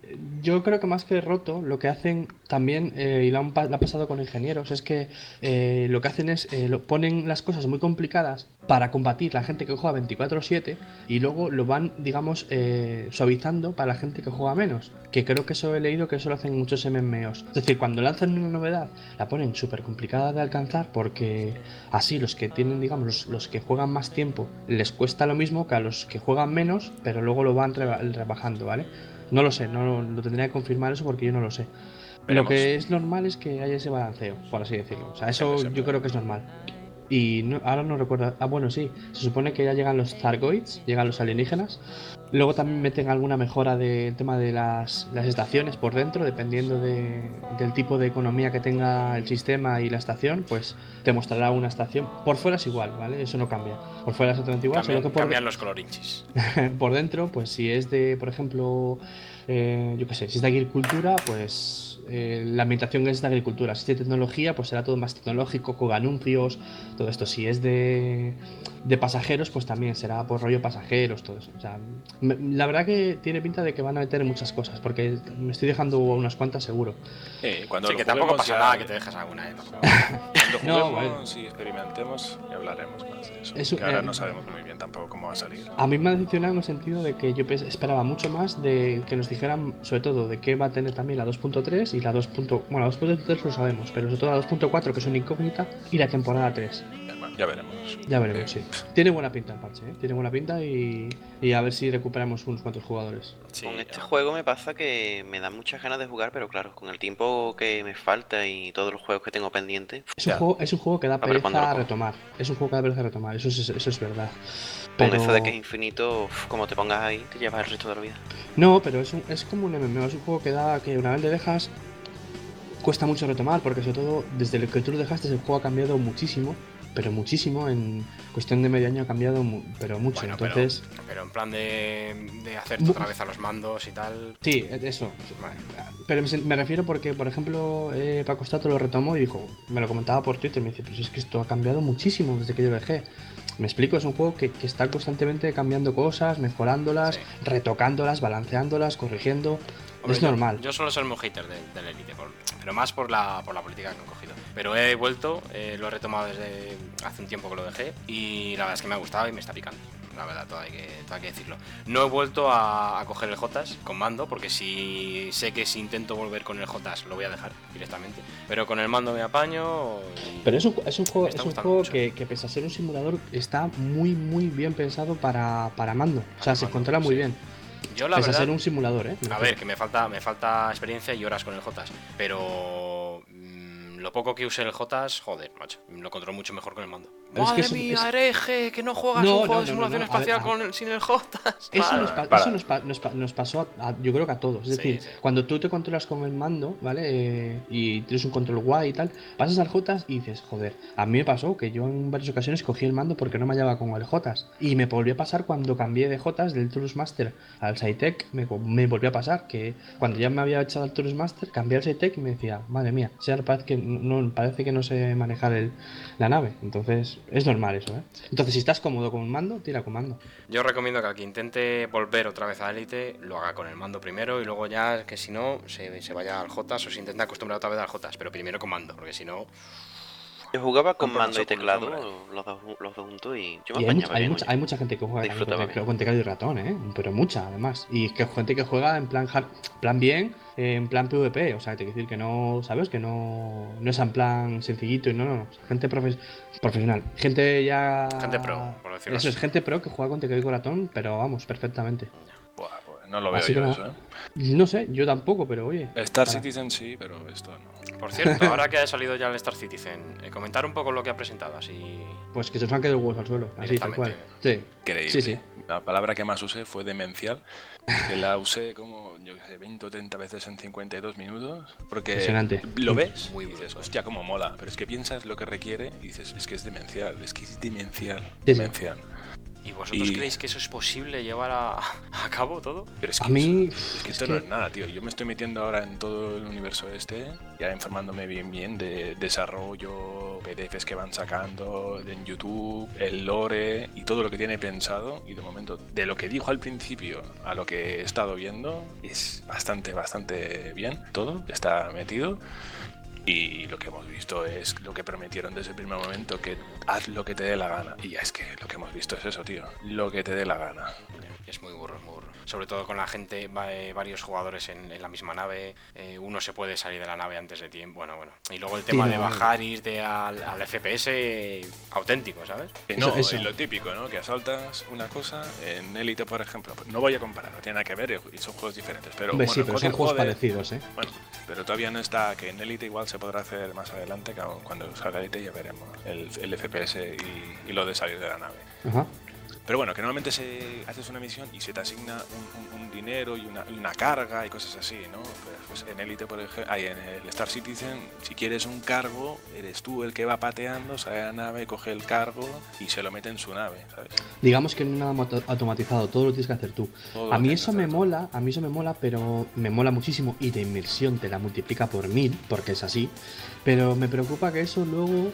yo creo que más que roto, lo que hacen también, eh, y lo, han pa- lo ha pasado con ingenieros, es que eh, lo que hacen es, eh, lo, ponen las cosas muy complicadas para combatir la gente que juega veinticuatro siete y luego lo van, digamos, eh, suavizando para la gente que juega menos. Que creo que eso he leído que eso lo hacen muchos M M Os. Es decir, cuando lanzan una novedad, la ponen súper complicada de alcanzar porque así los que tienen, digamos, los, los que juegan más tiempo les cuesta lo mismo que a los que juegan menos, pero luego lo van reba- rebajando, ¿vale? No lo sé, no lo tendría que confirmar eso porque yo no lo sé. Lo Veremos. que es normal es que haya ese balanceo, por así decirlo. O sea, eso Siempre, siempre. yo creo que es normal. Y no- ahora no recuerdo. Ah, bueno, sí. Se supone que ya llegan los Thargoids, llegan los alienígenas. Luego también meten alguna mejora del tema de las, las estaciones por dentro, dependiendo de- del tipo de economía que tenga el sistema y la estación, pues te mostrará una estación. Por fuera es igual, ¿vale? Eso no cambia. Por fuera es exactamente igual, Cambian, solo que por, cambian los colorinchis. por dentro, pues si es de, por ejemplo, eh, yo qué sé, si es de agricultura, pues eh, la ambientación es de agricultura. Si es de tecnología, pues será todo más tecnológico, con anuncios, todo esto. Si es de, de pasajeros, pues también será por rollo pasajeros, todo eso. O sea, me- la verdad que tiene pinta de que van a meter muchas cosas, porque me estoy dejando unas cuantas seguro. Eh, cuando Sí, lo que tampoco juguemos pasa ya- nada que te dejes alguna, ¿eh? Tampoco. Cuando No, juguemos y experimentemos, ya hablaremos más de eso. Eso, que ahora eh, no sabemos muy bien tampoco cómo va a salir. A mí me ha decepcionado en el sentido de que yo pens- esperaba mucho más de que nos dijeran, sobre todo, de qué va a tener también la dos punto tres y la dos. Bueno, la dos punto tres lo sabemos, pero sobre todo la dos punto cuatro, que es una incógnita, y la temporada tres. Bueno, ya veremos. Ya veremos, Eh, sí. Tiene buena pinta el parche, ¿eh? Tiene buena pinta y, y a ver si recuperamos unos cuantos jugadores. Sí, Con este ya. juego me pasa que me dan muchas ganas de jugar, pero claro, con el tiempo que me falta y todos los juegos que tengo pendientes, Es un, Ya. juego, es un juego que da A ver cuándo pereza lo cojo. retomar. Es un juego que da pereza retomar, eso es, eso es verdad. con Pero... eso de que es infinito, uf, como te pongas ahí, te llevas el resto de la vida. No, pero es, un- es como un M M O, es un juego que da que una vez le dejas cuesta mucho retomar, porque sobre todo desde el que tú lo dejaste el juego ha cambiado muchísimo, pero muchísimo, en cuestión de medio año ha cambiado, mu- pero mucho, Bueno, entonces... pero, pero en plan de, de hacerte Bu- otra vez a los mandos y tal. Sí, eso. Pero me, me refiero porque, por ejemplo, eh, Paco Stato lo retomó y dijo, me lo comentaba por Twitter, me dice, pues es que esto ha cambiado muchísimo desde que yo lo dejé. Me explico, es un juego que, que está constantemente cambiando cosas, mejorándolas, Sí. retocándolas, balanceándolas, corrigiendo. Hombre, es yo- normal. Yo suelo ser muy hater de- del Elite, por- pero más por la, por la política que han cogido. Pero he vuelto, eh, lo he retomado desde hace un tiempo que lo dejé y la verdad es que me ha gustado y me está picando. La verdad, todo hay que, todo hay que decirlo. No he vuelto a, a coger el Jotas con mando, porque si sé que si intento volver con el Jotas lo voy a dejar directamente. Pero con el mando me apaño. y- Pero es un, es un juego, Me está es un gustando juego mucho. que, que pese a ser un simulador está muy muy bien pensado para, para mando. O sea, se mando, controla muy sí. bien. Yo la Pese a verdad, ser un simulador, ¿eh? a ver, que me falta, me falta experiencia y horas con el Jotas, pero mm, lo poco que use el Jotas, joder, macho, lo controlo mucho mejor con el mando. Pero es que Madre eso- mía, es- hereje, que no juegas No, un juego no, de no, simulación no, no, a ver, espacial a- con el- sin el Jotas. Eso, Vale. nos, pa- para. eso nos, pa- nos, pa- nos pasó, a, a- yo creo que a todos. Es Sí, decir, sí. cuando tú te controlas con el mando, ¿vale? Eh, y tienes un control guay y tal, pasas al Jotas y dices, joder, a mí me pasó que yo en varias ocasiones cogí el mando porque no me hallaba con el Jotas. Y me volvió a pasar cuando cambié de Jotas del Tourist Master al Saitec, me, me volvió a pasar que cuando ya me había echado al Tourist Master, cambié al Saitec y me decía, madre mía, si ahora parece que no, parece que no sé manejar el, la nave. Entonces, es normal eso, ¿eh? Entonces, si estás cómodo con un mando, tira con mando. Yo recomiendo que al que intente volver otra vez a Elite, lo haga con el mando primero y luego ya, que si no, se, se vaya al Jotas o se intenta acostumbrar otra vez al Jotas, pero primero con mando, porque si no... Yo jugaba con Con mando y profesor, teclado, por los dos, los dos juntos, y yo me Y hay, mucha, apañaba hay, bien, mucha, oye. hay mucha gente que juega también Disfrutaba con, te- bien. con teclado y ratón, ¿eh? Pero mucha, además. Y que gente que juega en plan hard- plan bien, eh, en plan PvP. O sea, te quiero decir que no, ¿sabes? Que no, no es en plan sencillito y no, no. no. Gente profes- profesional. Gente ya... Gente pro, por decirlo Eso así. es, gente pro que juega con teclado y con ratón, pero vamos, perfectamente. Buah, pues no lo veo Así que yo nada. eso, ¿eh? No sé, yo tampoco, pero oye. Star para- Citizen sí, pero esto no. Por cierto, ahora que ha salido ya el Star Citizen, eh, comentar un poco lo que ha presentado, así. Pues que se os han caído los huevos al suelo, así, tal cual. Sí. Increíble. Sí, sí. La palabra que más usé fue demencial, que la usé como, yo qué sé, veinte o treinta veces en cincuenta y dos minutos, porque Impresionante. lo ves Muy y dices, bruto. hostia, cómo mola, pero es que piensas lo que requiere y dices, es que es demencial, es que es demencial, Sí, sí. demencial. ¿Y vosotros Y- creéis que eso es posible llevar a, a cabo todo? Pero es que A mí, eso- es que es esto que- no es nada, tío. Yo me estoy metiendo ahora en todo el universo este, ya informándome bien bien de desarrollo, P D Fs que van sacando en YouTube, el lore y todo lo que tiene pensado. Y de momento, de lo que dijo al principio a lo que he estado viendo, es bastante, bastante bien. Todo está metido. Y lo que hemos visto es lo que prometieron desde el primer momento, que haz lo que te dé la gana. Y ya es que lo que hemos visto es eso, tío. Lo que te dé la gana. Es muy burro, es muy burro. Sobre todo con la gente, va- eh, varios jugadores en, en la misma nave. eh, uno se puede salir de la nave antes de tiempo. Bueno, bueno. Y luego el tema Sí, de no, bajar e irte al, al F P S auténtico, ¿sabes? Que Eso- no, eso. y lo típico, ¿no? Que asaltas una cosa en Elite, por ejemplo. No voy a comparar, no tiene nada que ver y son juegos diferentes. Pero, Hombre, bueno, sí, en pero son cualquier juegos juego de- parecidos, ¿eh? Bueno, pero todavía no está, que en Elite igual se podrá hacer más adelante, que aún cuando salga Elite ya veremos el, el F P S y, y lo de salir de la nave. Ajá. Pero bueno, que normalmente se haces una misión y se te asigna un, un- un dinero y una, y una carga y cosas así, ¿no? Pues, pues en Elite, por ejemplo, ahí en el Star Citizen, si quieres un cargo, eres tú el que va pateando, sale a la nave, coge el cargo y se lo mete en su nave, ¿sabes? Digamos que no nada moto- automatizado, todo lo tienes que hacer tú. Todo A lo mí tienes eso que me hacer tú. mola, a mí eso me mola, pero me mola muchísimo y de inmersión te la multiplica por mil, porque es así. Pero me preocupa que eso luego,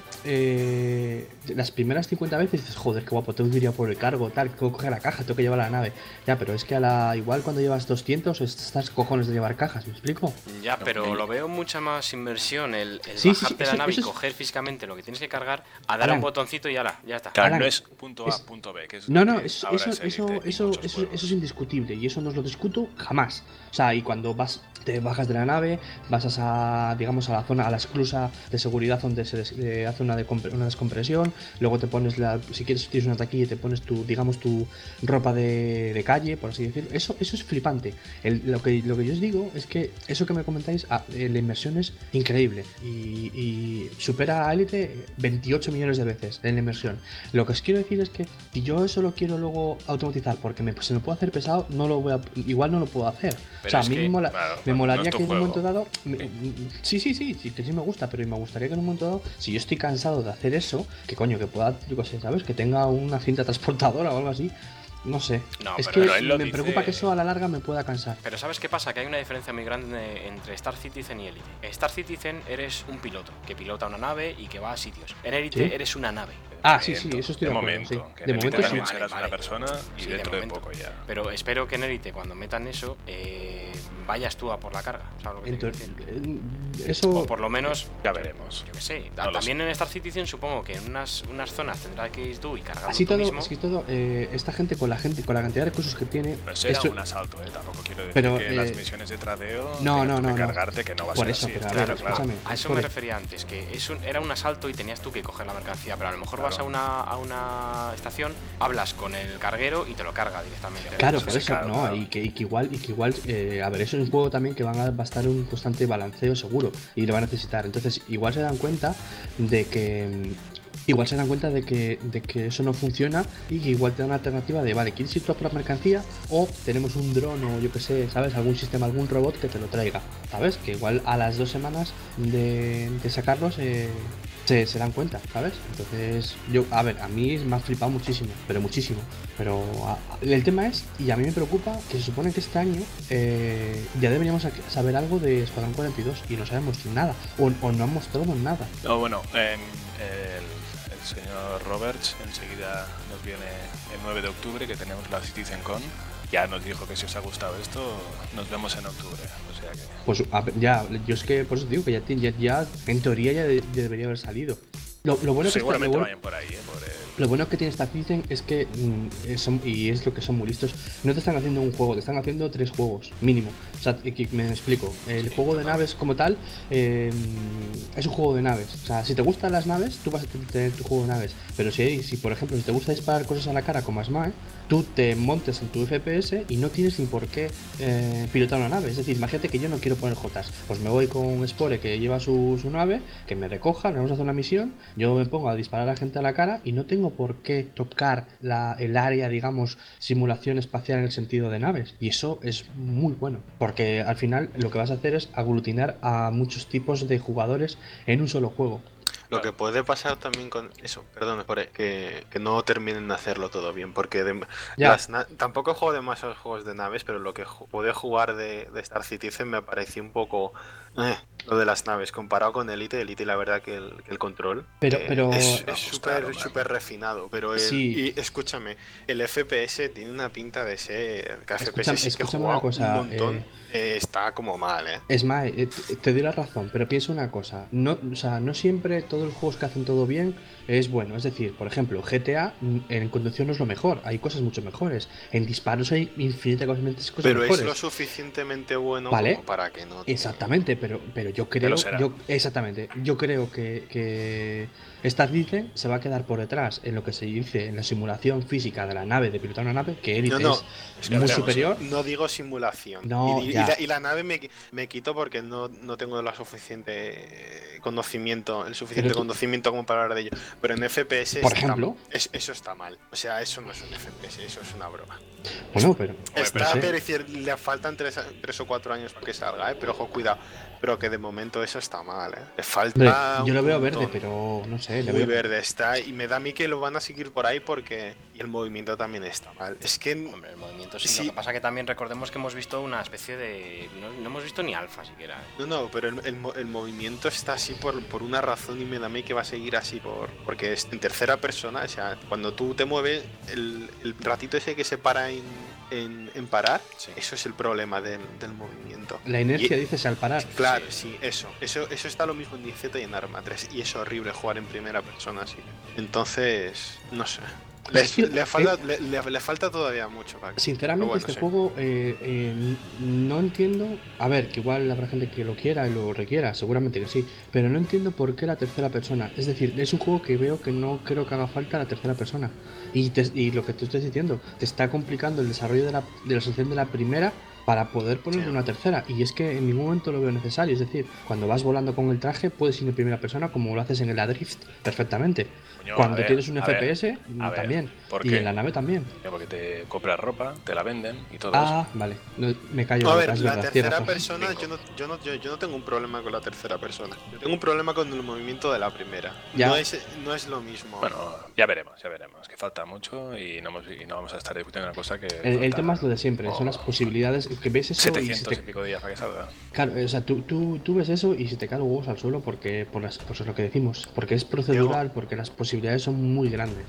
eh, las primeras cincuenta veces dices, joder, qué guapo, tengo que ir a por el cargo, tal, tengo que coger la caja, tengo que llevar la nave. Ya, pero es que a la igual cuando llevas doscientos estás cojones de llevar cajas, ¿me explico? Ya, No, pero me- lo veo mucha más inversión el, el Sí, sí, sí, bajarte eso- la nave eso y es- coger físicamente lo que tienes que cargar, a dar a Alan. un botoncito y ala, ya está. Claro, Alan, no es punto A, es- punto B, que es No, lo no, que eso, ahora eso, es eso, Elite y eso, muchos eso, juegos. eso es indiscutible y eso no lo discuto jamás. O sea, y cuando vas, te bajas de la nave, vas a, digamos, a la zona, a la esclusa de seguridad donde se des- eh, hace una, decompre- una descompresión, luego te pones, la, si quieres, tienes una taquilla y te pones tu, digamos, tu ropa de, de calle, por así decirlo. Eso, eso es flipante. El- lo, que, lo que yo os digo es que eso que me comentáis, ah, eh, la inmersión es increíble y, y supera a Elite veintiocho millones de veces en la inmersión. Lo que os quiero decir es que si yo eso lo quiero luego automatizar porque me, se me puede hacer pesado, no lo voy a, igual no lo puedo hacer. Pero o sea, a es mí que, me, mola- claro, me no molaría es tu que en un juego. momento dado. me- sí, sí, sí, sí, que sí me gusta, pero me gustaría que en un momento dado, si yo estoy cansado de hacer eso, que coño, que pueda, yo qué sé, ¿sabes? Que tenga una cinta transportadora o algo así. No sé. No, es pero que él lo me dice- preocupa que eso a la larga me pueda cansar. Pero ¿sabes qué pasa? Que hay una diferencia muy grande entre Star Citizen y Elite. Star Citizen eres un piloto que pilota una nave y que va a sitios. En Elite Sí. eres una nave. Ah, De sí, sí, momento, eso estoy de de acuerdo, momento, sí. que De en momento Elite sí. también serás Vale, una vale. persona y Sí, de dentro de, momento. poco ya. Pero espero que en Elite, cuando metan eso, eh, vayas tú a por la carga. ¿Sabes lo que te quiero Entonces, decir? eh, eso. O por lo menos, Ya veremos. yo qué sé. No lo También en Star Citizen supongo que en unas, unas zonas tendrás que ir tú y cargarlo Así tú todo, mismo. es que todo, eh, esta gente con la gente, con la cantidad de recursos que tiene. Pero será eso- un asalto, ¿eh? Tampoco quiero decir Pero, que eh, las misiones de tradeo no, tengas no, tú no, que no. cargarte, que no va a Por ser eso, así. pero a claro, ver, claro. escúchame. A eso por- me refería antes, que es un- era un asalto y tenías tú que coger la mercancía, pero a lo mejor vas a Claro. una, a una estación, hablas con el carguero y te lo carga directamente. Claro, Eso por sí, eso, claro, no, claro. y que, y que igual, y que igual, eh, a ver, eso es un juego también que van a, va a estar en un constante balanceo seguro y lo va a necesitar. Entonces, igual se dan cuenta de que mm, igual se dan cuenta de que, de que eso no funciona y que igual te dan una alternativa de, vale, ¿quieres ir tú a por la mercancía? O tenemos un dron o yo que sé, ¿sabes? Algún sistema, algún robot que te lo traiga, ¿sabes? Que igual a las dos semanas de, de sacarlos eh, se, se dan cuenta, ¿sabes? Entonces, yo, a ver, a mí me ha flipado muchísimo, pero muchísimo. Pero a- a- el tema es, y a mí me preocupa, que se supone que este año eh, ya deberíamos sa- saber algo de Escuadrón cuarenta y dos y no sabemos nada, o, o no han mostrado nada. No, bueno, em, el, el señor Roberts enseguida nos viene el nueve de octubre, que tenemos la CitizenCon. Ya nos dijo que si os ha gustado esto, nos vemos en octubre. O sea que. Pues a ver, ya, yo es que por eso te digo que ya, ti- ya, ya en teoría ya, de- ya debería haber salido. Lo, lo bueno que está, lo Seguramente bueno- vayan por ahí, ¿eh? Por el Lo bueno que tiene Star Citizen es que, mm, son, y es lo que son muy listos, no te están haciendo un juego, te están haciendo tres juegos, mínimo. O sea, que- que me explico. El juego de naves como tal eh, es un juego de naves. O sea, si te gustan las naves, tú vas a tener tu juego de naves. Pero si, si por ejemplo, si te gusta disparar cosas a la cara como Asmae, tú te montes en tu F P S y no tienes ni por qué eh, pilotar una nave. Es decir, imagínate que yo no quiero poner Jotas. Pues me voy con Spore que lleva su, su nave, que me recoja, nos vamos a hacer una misión, yo me pongo a disparar a la gente a la cara y no tengo por qué tocar la, el área, digamos, simulación espacial en el sentido de naves. Y eso es muy bueno, porque al final lo que vas a hacer es aglutinar a muchos tipos de jugadores en un solo juego. Lo que puede pasar también con eso, perdón, por que, que no terminen de hacerlo todo bien, porque de- Ya. las na- tampoco juego demasiados juegos de naves, pero lo que ju- pude jugar de, de Star Citizen me pareció un poco eh, lo de las naves, comparado con Elite. Elite la verdad que el, que el control Pero- eh, pero- es Me es gusta, súper hombre. súper refinado, pero el, Sí. y escúchame, el F P S tiene una pinta de ser, que F P S Escúchame- sí que he escúchame jugado una cosa, un montón, eh, eh, está como mal, eh. Es más, eh, te, te doy la razón, pero piensa una cosa, no, o sea, no siempre todos los juegos que hacen todo bien es bueno. Es decir, por ejemplo, G T A mm, en conducción no es lo mejor, hay cosas mucho mejores. En disparos hay infinitamente cosas Pero es mejores. lo suficientemente bueno Vale. como para que no... Exactamente, pero, pero yo creo, Pero será. yo, exactamente, yo creo que, que Star Citizen se va a quedar por detrás en lo que se dice en la simulación física de la nave, de pilotar una nave, que Elite No, no, es que muy veremos, superior. No digo simulación. No, y, y- y ya. la, y la nave me, me quito porque no, no tengo la suficiente eh, conocimiento, el suficiente Pero tú- conocimiento como para hablar de ello. Pero en F P S Por está- ejemplo. es- eso está mal. O sea, eso no es un F P S, eso es una broma. Bueno, pero, Está, pero pero sí. es decir, le faltan tres, tres o cuatro años para que salga, ¿eh? Pero ojo, cuidado. Pero que de momento eso está mal, ¿eh? Le falta. Hombre, yo un lo veo montón. verde, pero no sé, le Muy veo verde está, y me da a mí que lo van a seguir por ahí porque. Y el movimiento también está mal. Es que. Hombre, el movimiento sí, Sí. Lo que pasa que también recordemos que hemos visto una especie de. No, no hemos visto ni alfa siquiera. ¿eh? No, no, pero el, el mo- el movimiento está así por, por una razón y me da a mí que va a seguir así por porque es en tercera persona. O sea, cuando tú te mueves, el, el ratito ese que se para en, en, en parar, Sí. eso es el problema del, del movimiento. La inercia, Y- dices, al parar. Claro, sí, eso, eso. Eso está lo mismo en D Z y en Arma tres. Y es horrible jugar en primera persona así. Entonces, no sé. Le, Es que- le falta, le, le- le falta todavía mucho para que- Sinceramente, Pero bueno, este sí. juego eh, eh, no entiendo. A ver, que igual habrá gente que lo quiera y lo requiera, seguramente que sí. Pero no entiendo por qué la tercera persona. Es decir, es un juego que veo que no creo que haga falta la tercera persona. Y, te- y lo que tú estás diciendo, te está complicando el desarrollo de la, de la sección de la primera para poder ponerle Sí. una tercera. Y es que en ningún momento lo veo necesario. Es decir, cuando vas volando con el traje, puedes ir en primera persona como lo haces en el Adrift perfectamente. Coño, Cuando a ver, tienes un a F P ver, S, a ver, también. ¿por Y qué? en la nave también. Porque te compras ropa, te la venden y todo Ah, vale. No, me callo. A la ver, boca, es la verdad, tienes tercera razón. persona, Bingo. yo no, yo, no, yo, yo no tengo un problema con la tercera persona. Yo tengo un problema con el movimiento de la primera. Ya. No es, no es lo mismo. eso. Bueno, ya veremos, ya veremos. Que falta mucho y no, hemos- y no vamos a estar discutiendo una cosa que. El, el falta tema es lo de siempre, son las oh, posibilidades que ves eso y si setecientos te, y pico días para que salga. claro, o sea, tú, tú, tú ves eso y si te caen los huevos al suelo porque por las pues es lo que decimos, porque es procedural, porque las posibilidades son muy grandes.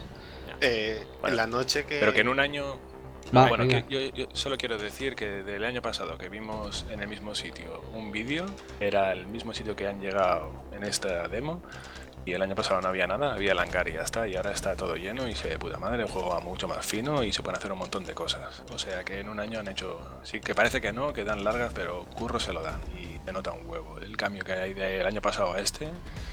Eh, Bueno, en la noche que. Pero que en un año. Va, bueno, venga. que yo, yo solo quiero decir que del año pasado que vimos en el mismo sitio un vídeo, era el mismo sitio que han llegado en esta demo. Y el año pasado no había nada, había el hangar y ya está, y ahora está todo lleno y se de puta madre, el juego va mucho más fino y se pueden hacer un montón de cosas. O sea que en un año han hecho, sí que parece que no, que dan largas, pero curro se lo dan y te nota un huevo el cambio que hay del año pasado a este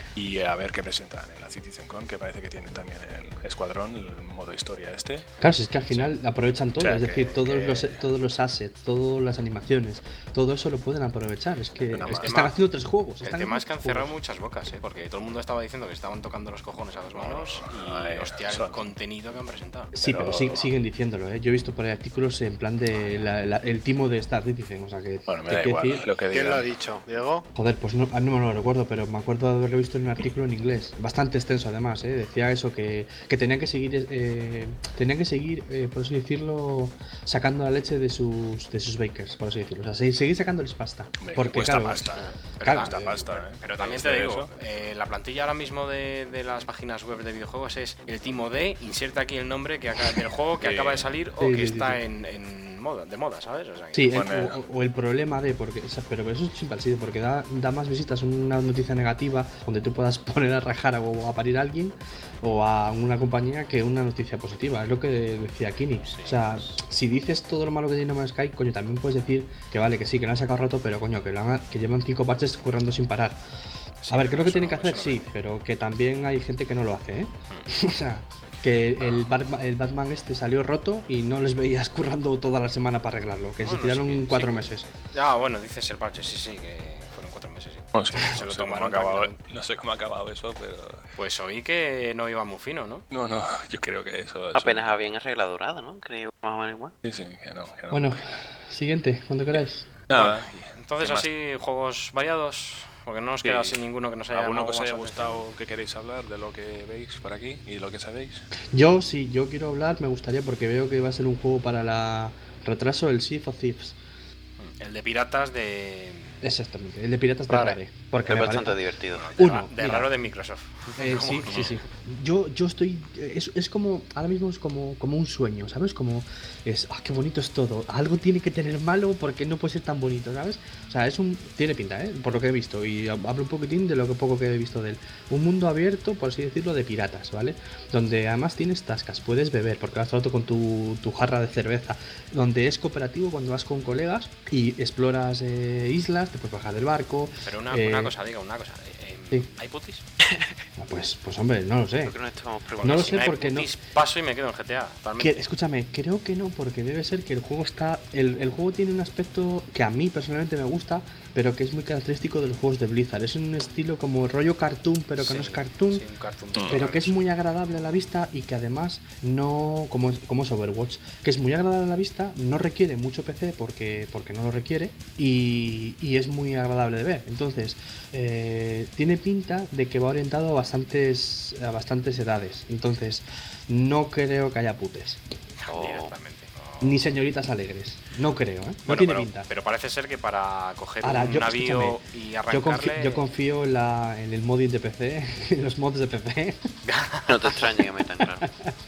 y a ver qué presentan en la CitizenCon, que parece que tienen también el escuadrón, el modo historia este. Claro, si es que al final aprovechan todo, O sea, es decir, que- todos que- los todos los assets, todas las animaciones, todo eso lo pueden aprovechar. Es que Nada es más. que están haciendo tres juegos. El están tema es que han cerrado juegos. muchas bocas, ¿eh? Porque todo el mundo estaba diciendo que estaban tocando los cojones a dos manos y, Ay, hostia, el son- contenido que han presentado. Sí, pero, pero- sí- siguen diciéndolo, ¿eh? Yo he visto por ahí artículos en plan de la- la- el timo de Star Citizen, o sea que Bueno, me que da hay que igual decir- lo que ¿Quién lo ha digan. dicho? ¿Diego? Joder, pues no, ah, no me lo recuerdo, pero me acuerdo de haberlo visto en un artículo en inglés, bastante extenso además, ¿eh? Decía eso, que, que tenían que seguir, eh, tenían que seguir, eh, por así decirlo, sacando la leche de sus de sus bakers, por así decirlo, o sea, seguir, seguir sacándoles pasta. Hombre, que Porque cuesta claro, pasta, ¿eh? Pero claro, cuesta eh, pasta, ¿eh? Pero también ¿Viste te digo, eso? eh, la plantilla ahora mismo de, de las páginas web de videojuegos es el timo de, inserta aquí el nombre que acaba, del juego que Sí. acaba de salir o Sí, que sí, sí, está sí. en, en en moda, de moda, ¿sabes? O sea, que Sí, el- pone- o, o el problema de, porque, o sea, pero eso siempre ha sido, porque da, da más visitas una noticia negativa donde tú puedas poner a rajar a- o a parir a alguien o a una compañía que una noticia positiva, es lo que decía Kini. Sí. O sea, si dices todo lo malo que tiene No Man's Sky, coño, también puedes decir que vale, que sí, que lo han sacado rato, pero coño, que, lo han- que llevan cinco parches currando sin parar. sí, A ver, creo que eso tienen no- que hacer, eso no sí, vende. pero que también hay gente que no lo hace, ¿eh? Mm. O sea, que el, Batman, el Batman este salió roto y no les veías currando toda la semana para arreglarlo, que se Bueno, tiraron sí, cuatro sí. meses. Ya, bueno, dices el parche, sí, sí, que fueron cuatro meses, sí. No sé, Se lo no sé cómo ha tomaron acabado, tranquilamente. no sé cómo ha acabado eso, pero... Pues oí que no iba muy fino, ¿no? No, no, yo creo que eso... eso- Apenas habían arreglado dorado, ¿no? Creo, más o menos igual. Sí, sí, que no, que no. Bueno, siguiente, cuando queráis. Nada. Entonces ¿qué más? así, juegos variados, porque no nos Sí. queda sin ninguno que nos haya ¿Alguno llamado que os haya más atención. gustado que queréis hablar de lo que veis por aquí y lo que sabéis? Yo, sí, yo quiero hablar, me gustaría porque veo que va a ser un juego para la retraso, el Sea of Thieves. El de piratas de... Exactamente, el de Piratas de Rare. Rare. Porque Es me bastante parece- divertido. De, Uno, ra- de mira. raro de Microsoft. Eh, sí, sí, sí. Yo, yo estoy. Es, es como. Ahora mismo es como, como un sueño, ¿sabes? Como. Es. ¡Ah, qué bonito es todo! Algo tiene que tener malo porque no puede ser tan bonito, ¿sabes? O sea, es un. Tiene pinta, ¿eh? Por lo que he visto. Y hablo un poquitín de lo que poco que he visto de él. Un mundo abierto, por así decirlo, de piratas, ¿vale? Donde además tienes tascas, puedes beber porque vas todo con tu, tu jarra de cerveza. Donde es cooperativo cuando vas con colegas y exploras eh, islas, te puedes bajar del barco. Pero una, eh, una cosa, diga, una cosa. eh, eh, sí. ¿Hay putis? ah, Pues, pues hombre, no lo sé. Creo que nos estamos Porque preguntando. No lo si sé hay porque no- putis, paso y me quedo en G T A, Que, totalmente. escúchame, creo que no, porque debe ser que el juego está. El, el juego tiene un aspecto que a mí personalmente me gusta, pero que es muy característico de los juegos de Blizzard. Es un estilo como rollo cartoon, pero que Sí, no es cartoon, sí, un cartoon. pero que es muy agradable a la vista y que además no. Como, es- como es Overwatch, que es muy agradable a la vista, no requiere mucho P C porque, porque no lo requiere y, y es muy agradable de ver. Entonces, eh, tiene pinta de que va orientado a bastantes, a bastantes edades. Entonces, no creo que haya putes. Oh. Directamente. Ni señoritas alegres. No creo, ¿eh? No Bueno, tiene pero, pinta. pero parece ser que para coger Ahora, un yo- navío y Yo confío, arrancarle... yo confío en, la, en el modding de P C, en los mods de P C. No te extrañe que metan, claro.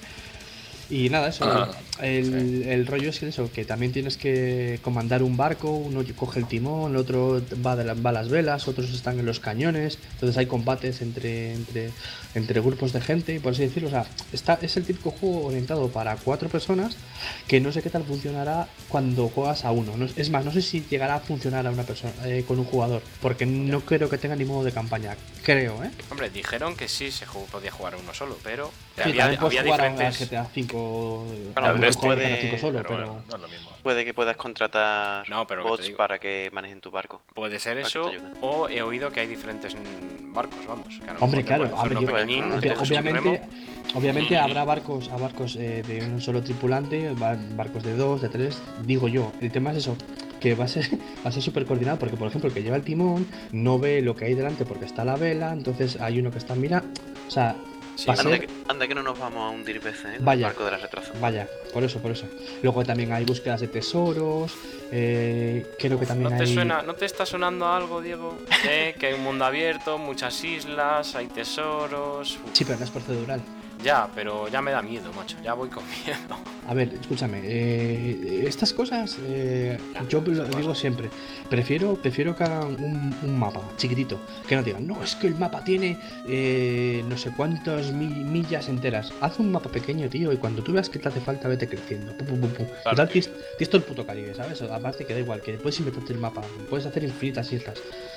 Y nada, eso. Ajá, el, el rollo es que eso, que también tienes que comandar un barco, uno coge el timón, el otro va, de la- va a las velas, otros están en los cañones, entonces hay combates entre, entre, entre grupos de gente, y por así decirlo. O sea, está, es el típico juego orientado para cuatro personas que no sé qué tal funcionará cuando juegas a uno. No- es más, no sé si llegará a funcionar a una persona eh, con un jugador, porque no creo que tenga ni modo de campaña. Creo, ¿eh? Hombre, dijeron que sí se jugó- podía jugar uno solo, pero Sí, había, también puedes había jugar a diferentes... G T A cinco. Bueno, a puedes- jugar a G T A puede- cinco solo, Pero pero. bueno, no es lo mismo. Puede que puedas contratar No, pero que te bots digo. para que manejen tu barco. Puede ser Para que eso, te ayude. o he oído que hay diferentes mm, barcos, vamos. Que a lo Hombre, mejor claro, te puedes hombre, coger yo- uno pequeñín, obvia- te coges un obviamente, remo. obviamente habrá barcos, a barcos eh, de un solo tripulante, ba- barcos de dos, de tres, digo yo. El tema es eso, que va a ser va a ser súper coordinado, porque por ejemplo el que lleva el timón no ve lo que hay delante porque está la vela, entonces hay uno que está mira, o sea, Sí, va a Anda ser- que, anda que no nos vamos a hundir veces, ¿eh? Con Vaya. el barco de la retraso. vaya, por eso, por eso. Luego también hay búsquedas de tesoros, eh, creo que también ¿No te, hay. suena, ¿No te está sonando algo, Diego? Eh, que hay un mundo abierto, muchas islas, hay tesoros... Uf, Sí, pero no es procedural. ya, pero ya me da miedo, macho. Ya voy con miedo. A ver, escúchame, eh, estas cosas eh, yo lo digo siempre, prefiero, prefiero que hagan un, un mapa chiquitito, que no digan, no, es que el mapa tiene eh, no sé cuántas mi- millas enteras. Haz un mapa pequeño, tío, y cuando tú veas que te hace falta, vete creciendo. Pum, pum, pum, pum. Claro. Total, tienes, tienes todo el puto Caribe, ¿sabes? Aparte que da igual, que puedes inventarte el mapa, puedes hacer infinitas islas.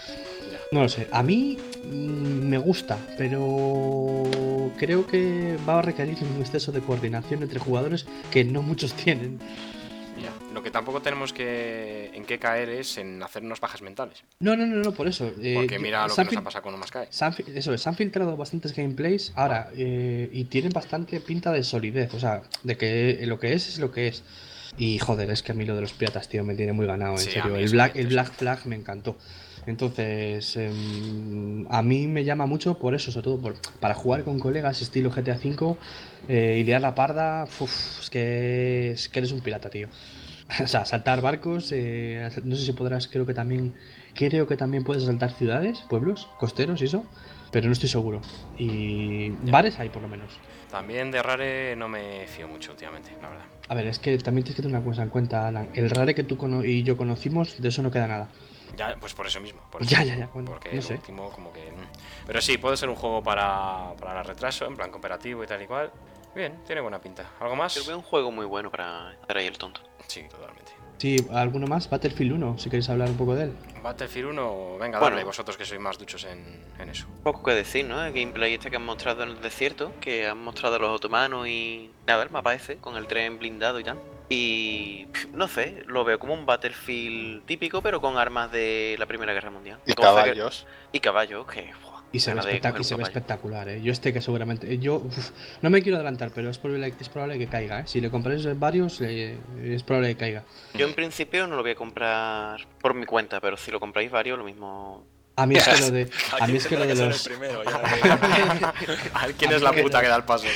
No lo sé, a mí mm, me gusta, pero creo que va a requerir un exceso de coordinación entre jugadores que no muchos tienen. Ya. Lo que tampoco tenemos que en qué caer es en hacernos bajas mentales. No, no, no, no, por eso. eh, Porque yo- mira lo se que han nos ha fil- pasado con No Más Sky. se han fi- eso es, se han filtrado bastantes gameplays ahora eh, y tienen bastante pinta de solidez, o sea, de que lo que es es lo que es. Y joder, es que a mí lo de los piratas, tío, me tiene muy ganado, en Sí, a serio. mí El eso Black, me el interesa. Black Flag me encantó. Entonces, em, a mí me llama mucho por eso, sobre todo por, para jugar con colegas estilo G T A cinco eh, y liar la parda. Uf, es que, es que eres un pirata, tío. O sea, saltar barcos, eh, no sé si podrás, creo que también, creo que también puedes saltar ciudades, pueblos, costeros y eso. pero no estoy seguro. Y bares hay por lo menos. También de Rare no me fío mucho últimamente, la verdad. A ver, es que también tienes que tener una cosa en cuenta, Alan. El Rare que tú cono- y yo conocimos, de eso no queda nada. Ya, pues por eso mismo. Por eso Ya, mismo, ya, ya, bueno, porque no el sé. último como que... mm. Pero sí, puede ser un juego para, para retraso, en plan cooperativo y tal y cual. Bien, tiene buena pinta. ¿Algo más? Yo veo un juego muy bueno para estar ahí el tonto. Sí, totalmente. Sí, ¿alguno más? Battlefield uno, si queréis hablar un poco de él. Battlefield uno, venga, Bueno. dale, vosotros que sois más duchos en, en eso. Poco que decir, ¿no? El gameplay este que han mostrado en el desierto, que han mostrado a los otomanos y nada, el mapa ese, con el tren blindado y tal. Y pff, no sé, lo veo como un Battlefield típico, pero con armas de la Primera Guerra Mundial. Y Cosa que- caballos. Y caballos, que... buah, Y se, ve, ganas de espectac- coger y un se ve caballo. espectacular, ¿eh? Yo este que seguramente... Yo uf, no me quiero adelantar, pero es probable, es probable que caiga, ¿eh? Si le compráis varios, eh, es probable que caiga. Yo en principio no lo voy a comprar por mi cuenta, pero si lo compráis varios, lo mismo... A mí es que lo de, a mí es que lo de ser los... el primero, ya. A ver quién es la puta que da el paso.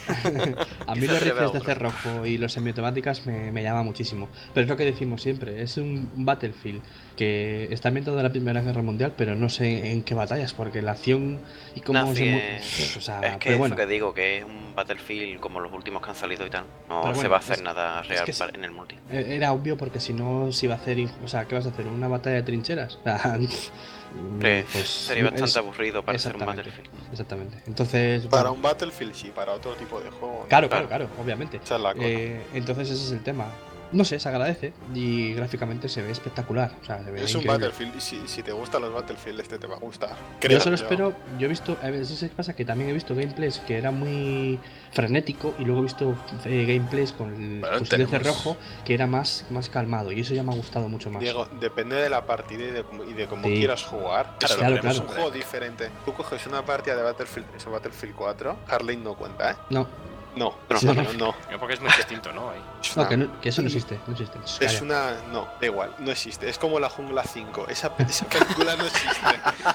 A mí Quizás los se vea rifles de otro. cerrojo y los semiautomáticas me, me llama muchísimo. Pero es lo que decimos siempre, es un Battlefield que está ambientado en la Primera Guerra Mundial, pero no sé en qué batallas, porque la acción y cómo Nah, se... sí, mu- es- o sea, es que pero es bueno, lo que digo, que es un Battlefield como los últimos que han salido y tal. No Pero se bueno, va a hacer es- nada es real que es- para- en el multi. e- era obvio porque si no se iba a hacer... inj- O sea, ¿qué vas a hacer? ¿Una batalla de trincheras? O sea, Hombre, pues, sería bastante es- aburrido para ser un exactamente, Battlefield. Exactamente. Entonces... Para bueno, un Battlefield sí, para otro tipo de juego. ¿no? Claro, claro, claro, obviamente. Esa es la cosa. Eh, entonces ese es el tema. No sé, se agradece y gráficamente se ve espectacular. O sea, se ve Es un increíble. Battlefield y si, si te gustan los Battlefield este te va a gustar. Yo Creo solo espero, yo he visto, a veces se pasa que también he visto gameplays que era muy frenético y luego he visto eh, gameplays con el Bueno, fusil de tenemos- cerrojo que era más, más calmado y eso ya me ha gustado mucho más. Diego, depende de la partida y de, cómo- y de cómo Sí. quieras jugar. Claro, Eso claro, es claro. un juego diferente. Tú coges una partida de Battlefield tres o Battlefield cuatro, Harley no cuenta, ¿eh? No, No, Pero no, no. no, no. Yo porque es muy distinto, ¿no? Ahí. Es no, una- que, no- que eso no existe, no existe. Es Calla. una. No, da igual, no existe. Es como la Jungla cinco. Esa, esa película no existe.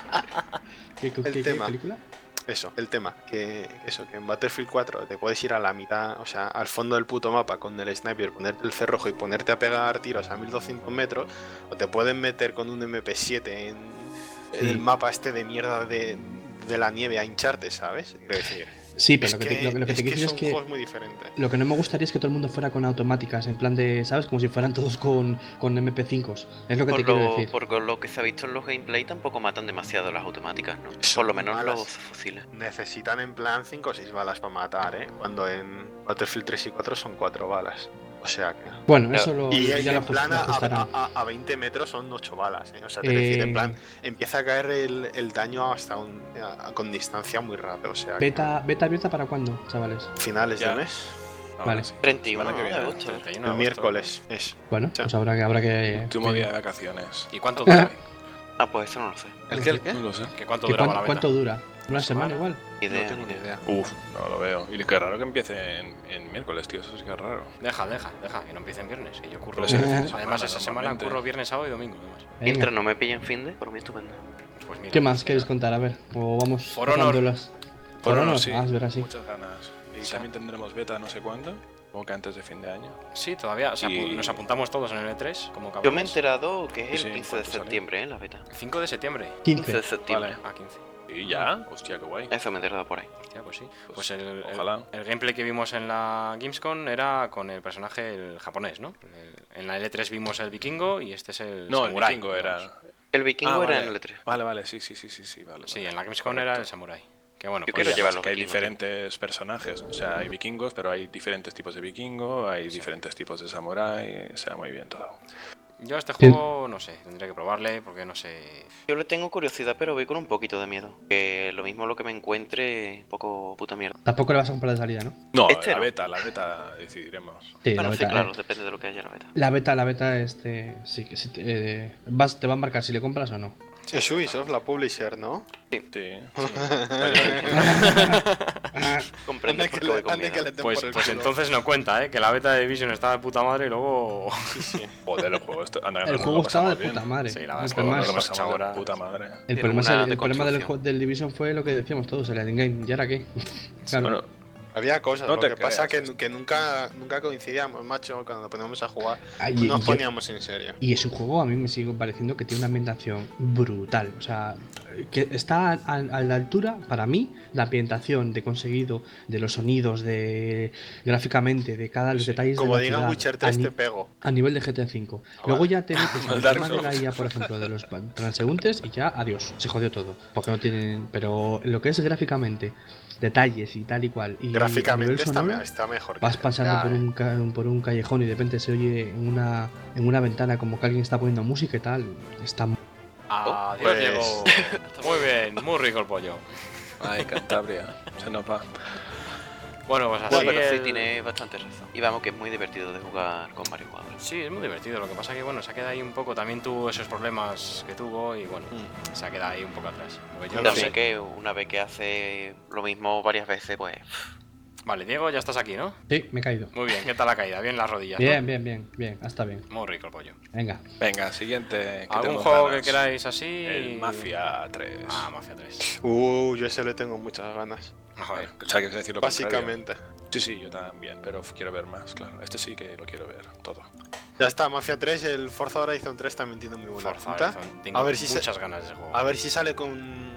¿Qué, qué- el qué- qué tema. película? Eso, el tema. Que eso, que en Battlefield cuatro te puedes ir a la mitad, o sea, al fondo del puto mapa con el sniper, ponerte el cerrojo y ponerte a pegar tiros a mil doscientos metros, o te pueden meter con un M P siete en, en Sí. el mapa este de mierda de, de la nieve a hincharte, ¿sabes? Quiero decir, Sí, pero es lo que, que, te, lo, lo que es te que quiero decir son es que juegos muy diferentes. lo que no me gustaría es que todo el mundo fuera con automáticas, en plan de, ¿sabes? Como si fueran todos con, con M P cinco. Es lo que Por te quiero lo, decir. por lo que se ha visto en los gameplay tampoco matan demasiado las automáticas, ¿no? Son Por lo menos malas. los fusiles. Necesitan en plan cinco o seis balas para matar, ¿eh? Cuando en Battlefield tres y cuatro son cuatro balas. O sea que... Bueno, Claro. eso lo, Y, ya y lo en plan ajust- a, ajustarán. a- a veinte metros son ocho balas, ¿eh? O sea, te quiero decir, Eh, en plan, empieza a caer el, el daño hasta un, a- con distancia muy rápido, o sea, que Beta, beta abierta para cuándo, chavales. finales Ya. del mes, Ahora Vale. sí. treinta y uno Semana que de viene. agosto. treinta y uno de el agosto. miércoles es. Bueno, Ya. pues habrá que, habrá que. Último que- día de vacaciones. ¿Y cuánto dura? Ah, pues eso no lo sé. ¿El qué? ¿El qué? No lo sé. ¿Que ¿Cuánto que duraba cuán- la beta? ¿Cuánto dura? ¿Una semana semana? igual? Ni idea, No tengo ni ni idea. idea. Uf, no lo veo. Y qué raro que empiece en, en miércoles, tío. Eso sí que es raro. Deja, deja, deja, que no empiece en viernes. Que yo curro. Pero sí, Además, semana, esa semana normalmente. curro viernes, sábado y domingo. Además. Venga. Mientras no me pillen fin de, por mí estupendo. Pues mira, ¿Qué más mira. queréis contar? A ver, o vamos For Honor. pasándolas. Por For ahora Honor, sí. ah, es verdad, sí. Muchas ganas. Y también tendremos beta no sé cuándo. Como que antes de fin de año. Sí, todavía. O sea, Y- apu- nos apuntamos todos en el E tres, como Yo me he cabrones. enterado que es el Sí, quince de ¿cuánto sale? septiembre, ¿eh? La beta. cinco de septiembre. quince de quince. septiembre. Vale. Ah, quince. ¿Y ya? Hostia, qué guay. Eso me he enterado por ahí. Hostia, pues sí. Pues, Pues el, el- ojalá. el gameplay que vimos en la Gamescom era con el personaje el japonés, ¿no? El- en la L tres vimos el vikingo y este es el No, el samurái, vikingo digamos. era. El vikingo Ah, era vale. en el E tres. Vale, vale, sí, sí, sí, sí, sí, vale. Sí, vale. en la Gamescom era el samurái. Que bueno, Yo pues quiero ya- llevar Es los que hay vikingos. diferentes personajes, o sea, hay vikingos, pero hay diferentes tipos de vikingo, hay diferentes tipos de samurái, o sea, muy bien todo. Yo a este Bien. juego, no sé, tendría que probarle porque no sé... Yo le tengo curiosidad, pero voy con un poquito de miedo. Que lo mismo lo que me encuentre, un poco puta mierda. Tampoco le vas a comprar de salida, ¿no? No, Este la no. beta, la beta decidiremos. Sí, la Bueno, sí, beta. claro, eh, depende de lo que haya la beta. La beta, la beta, este. Sí, que sí, te, eh, vas, te va a marcar si le compras o no. Es Ubisoft, la publisher, ¿no? Sí. Comprende Ande por que qué voy le- con ande miedo. que le den Pues, por el pues culo. entonces no cuenta, ¿eh? Que la beta de Division estaba de puta madre y luego... Joder, el juego, esto, anda, El nos juego lo estaba de pasamos puta bien. madre. Sí, la verdad el es que problema, Nos es- lo Más pasamos de ahora- puta madre. el Tiene problema, es una el, el problema del, deconstrucción. jue- del Division fue lo que decíamos todos, el endgame. Ya era que. Claro. Bueno, Había cosas, No lo te que pasa creas. que, que nunca, nunca coincidíamos, macho, cuando nos poníamos a jugar. Ay, Nos y yo- poníamos en serio. Y es un juego, a mí me sigue pareciendo que tiene una ambientación brutal. O sea, que está a, a- a la altura, para mí, la ambientación de conseguido, de los sonidos, de gráficamente, de cada los detalles Como de la diga ciudad, Witcher a, tres, ni- te pego. a nivel de G T A cinco. Ah, Luego vale. ya te metes en el Dark tema de la Souls. I A, por ejemplo, de los transeúntes y ya, adiós, se jodió todo. Porque no tienen. Pero lo que es gráficamente, detalles y tal y cual. Y a Gráficamente nivel está, sonoro, me- está mejor. que vas G T A, pasando por eh. un, ca- por un callejón y de repente se oye en una, en una ventana como que alguien está poniendo música y tal. Está mu- Adiós, pues- Diego. Muy bien, muy rico el pollo. Ay, Cantabria. Se nos va. Bueno, pues así No, pero sí el- tiene bastante razón. Y vamos, que es muy divertido de jugar con varios jugadores. Sí, es muy divertido. Lo que pasa que, bueno, se ha quedado ahí un poco. También tuvo esos problemas que tuvo y, bueno, Mm. se ha quedado ahí un poco atrás. Porque yo No no También sé. que una vez que hace lo mismo varias veces, pues Vale, Diego, ya estás aquí, ¿no? Sí, me he caído. Muy bien, ¿qué tal la caída? Bien las rodillas, ¿no? Bien, bien, bien, bien, hasta bien. Muy rico el pollo. Venga. Venga, siguiente. que ¿Algún tenemos juego ganas. que queráis así? El Mafia tres. Ah, Mafia tres. Uh, yo ese le tengo muchas ganas. Joder. O sea, que decir lo contrario. Básicamente. Sí, sí, yo también, pero quiero ver más, claro. Este sí que lo quiero ver, todo. Ya está, Mafia tres, el Forza Horizon tres también tiene muy buena Forza pinta. Horizon. Tengo A ver si se- muchas ganas de ese juego. A ver si sale con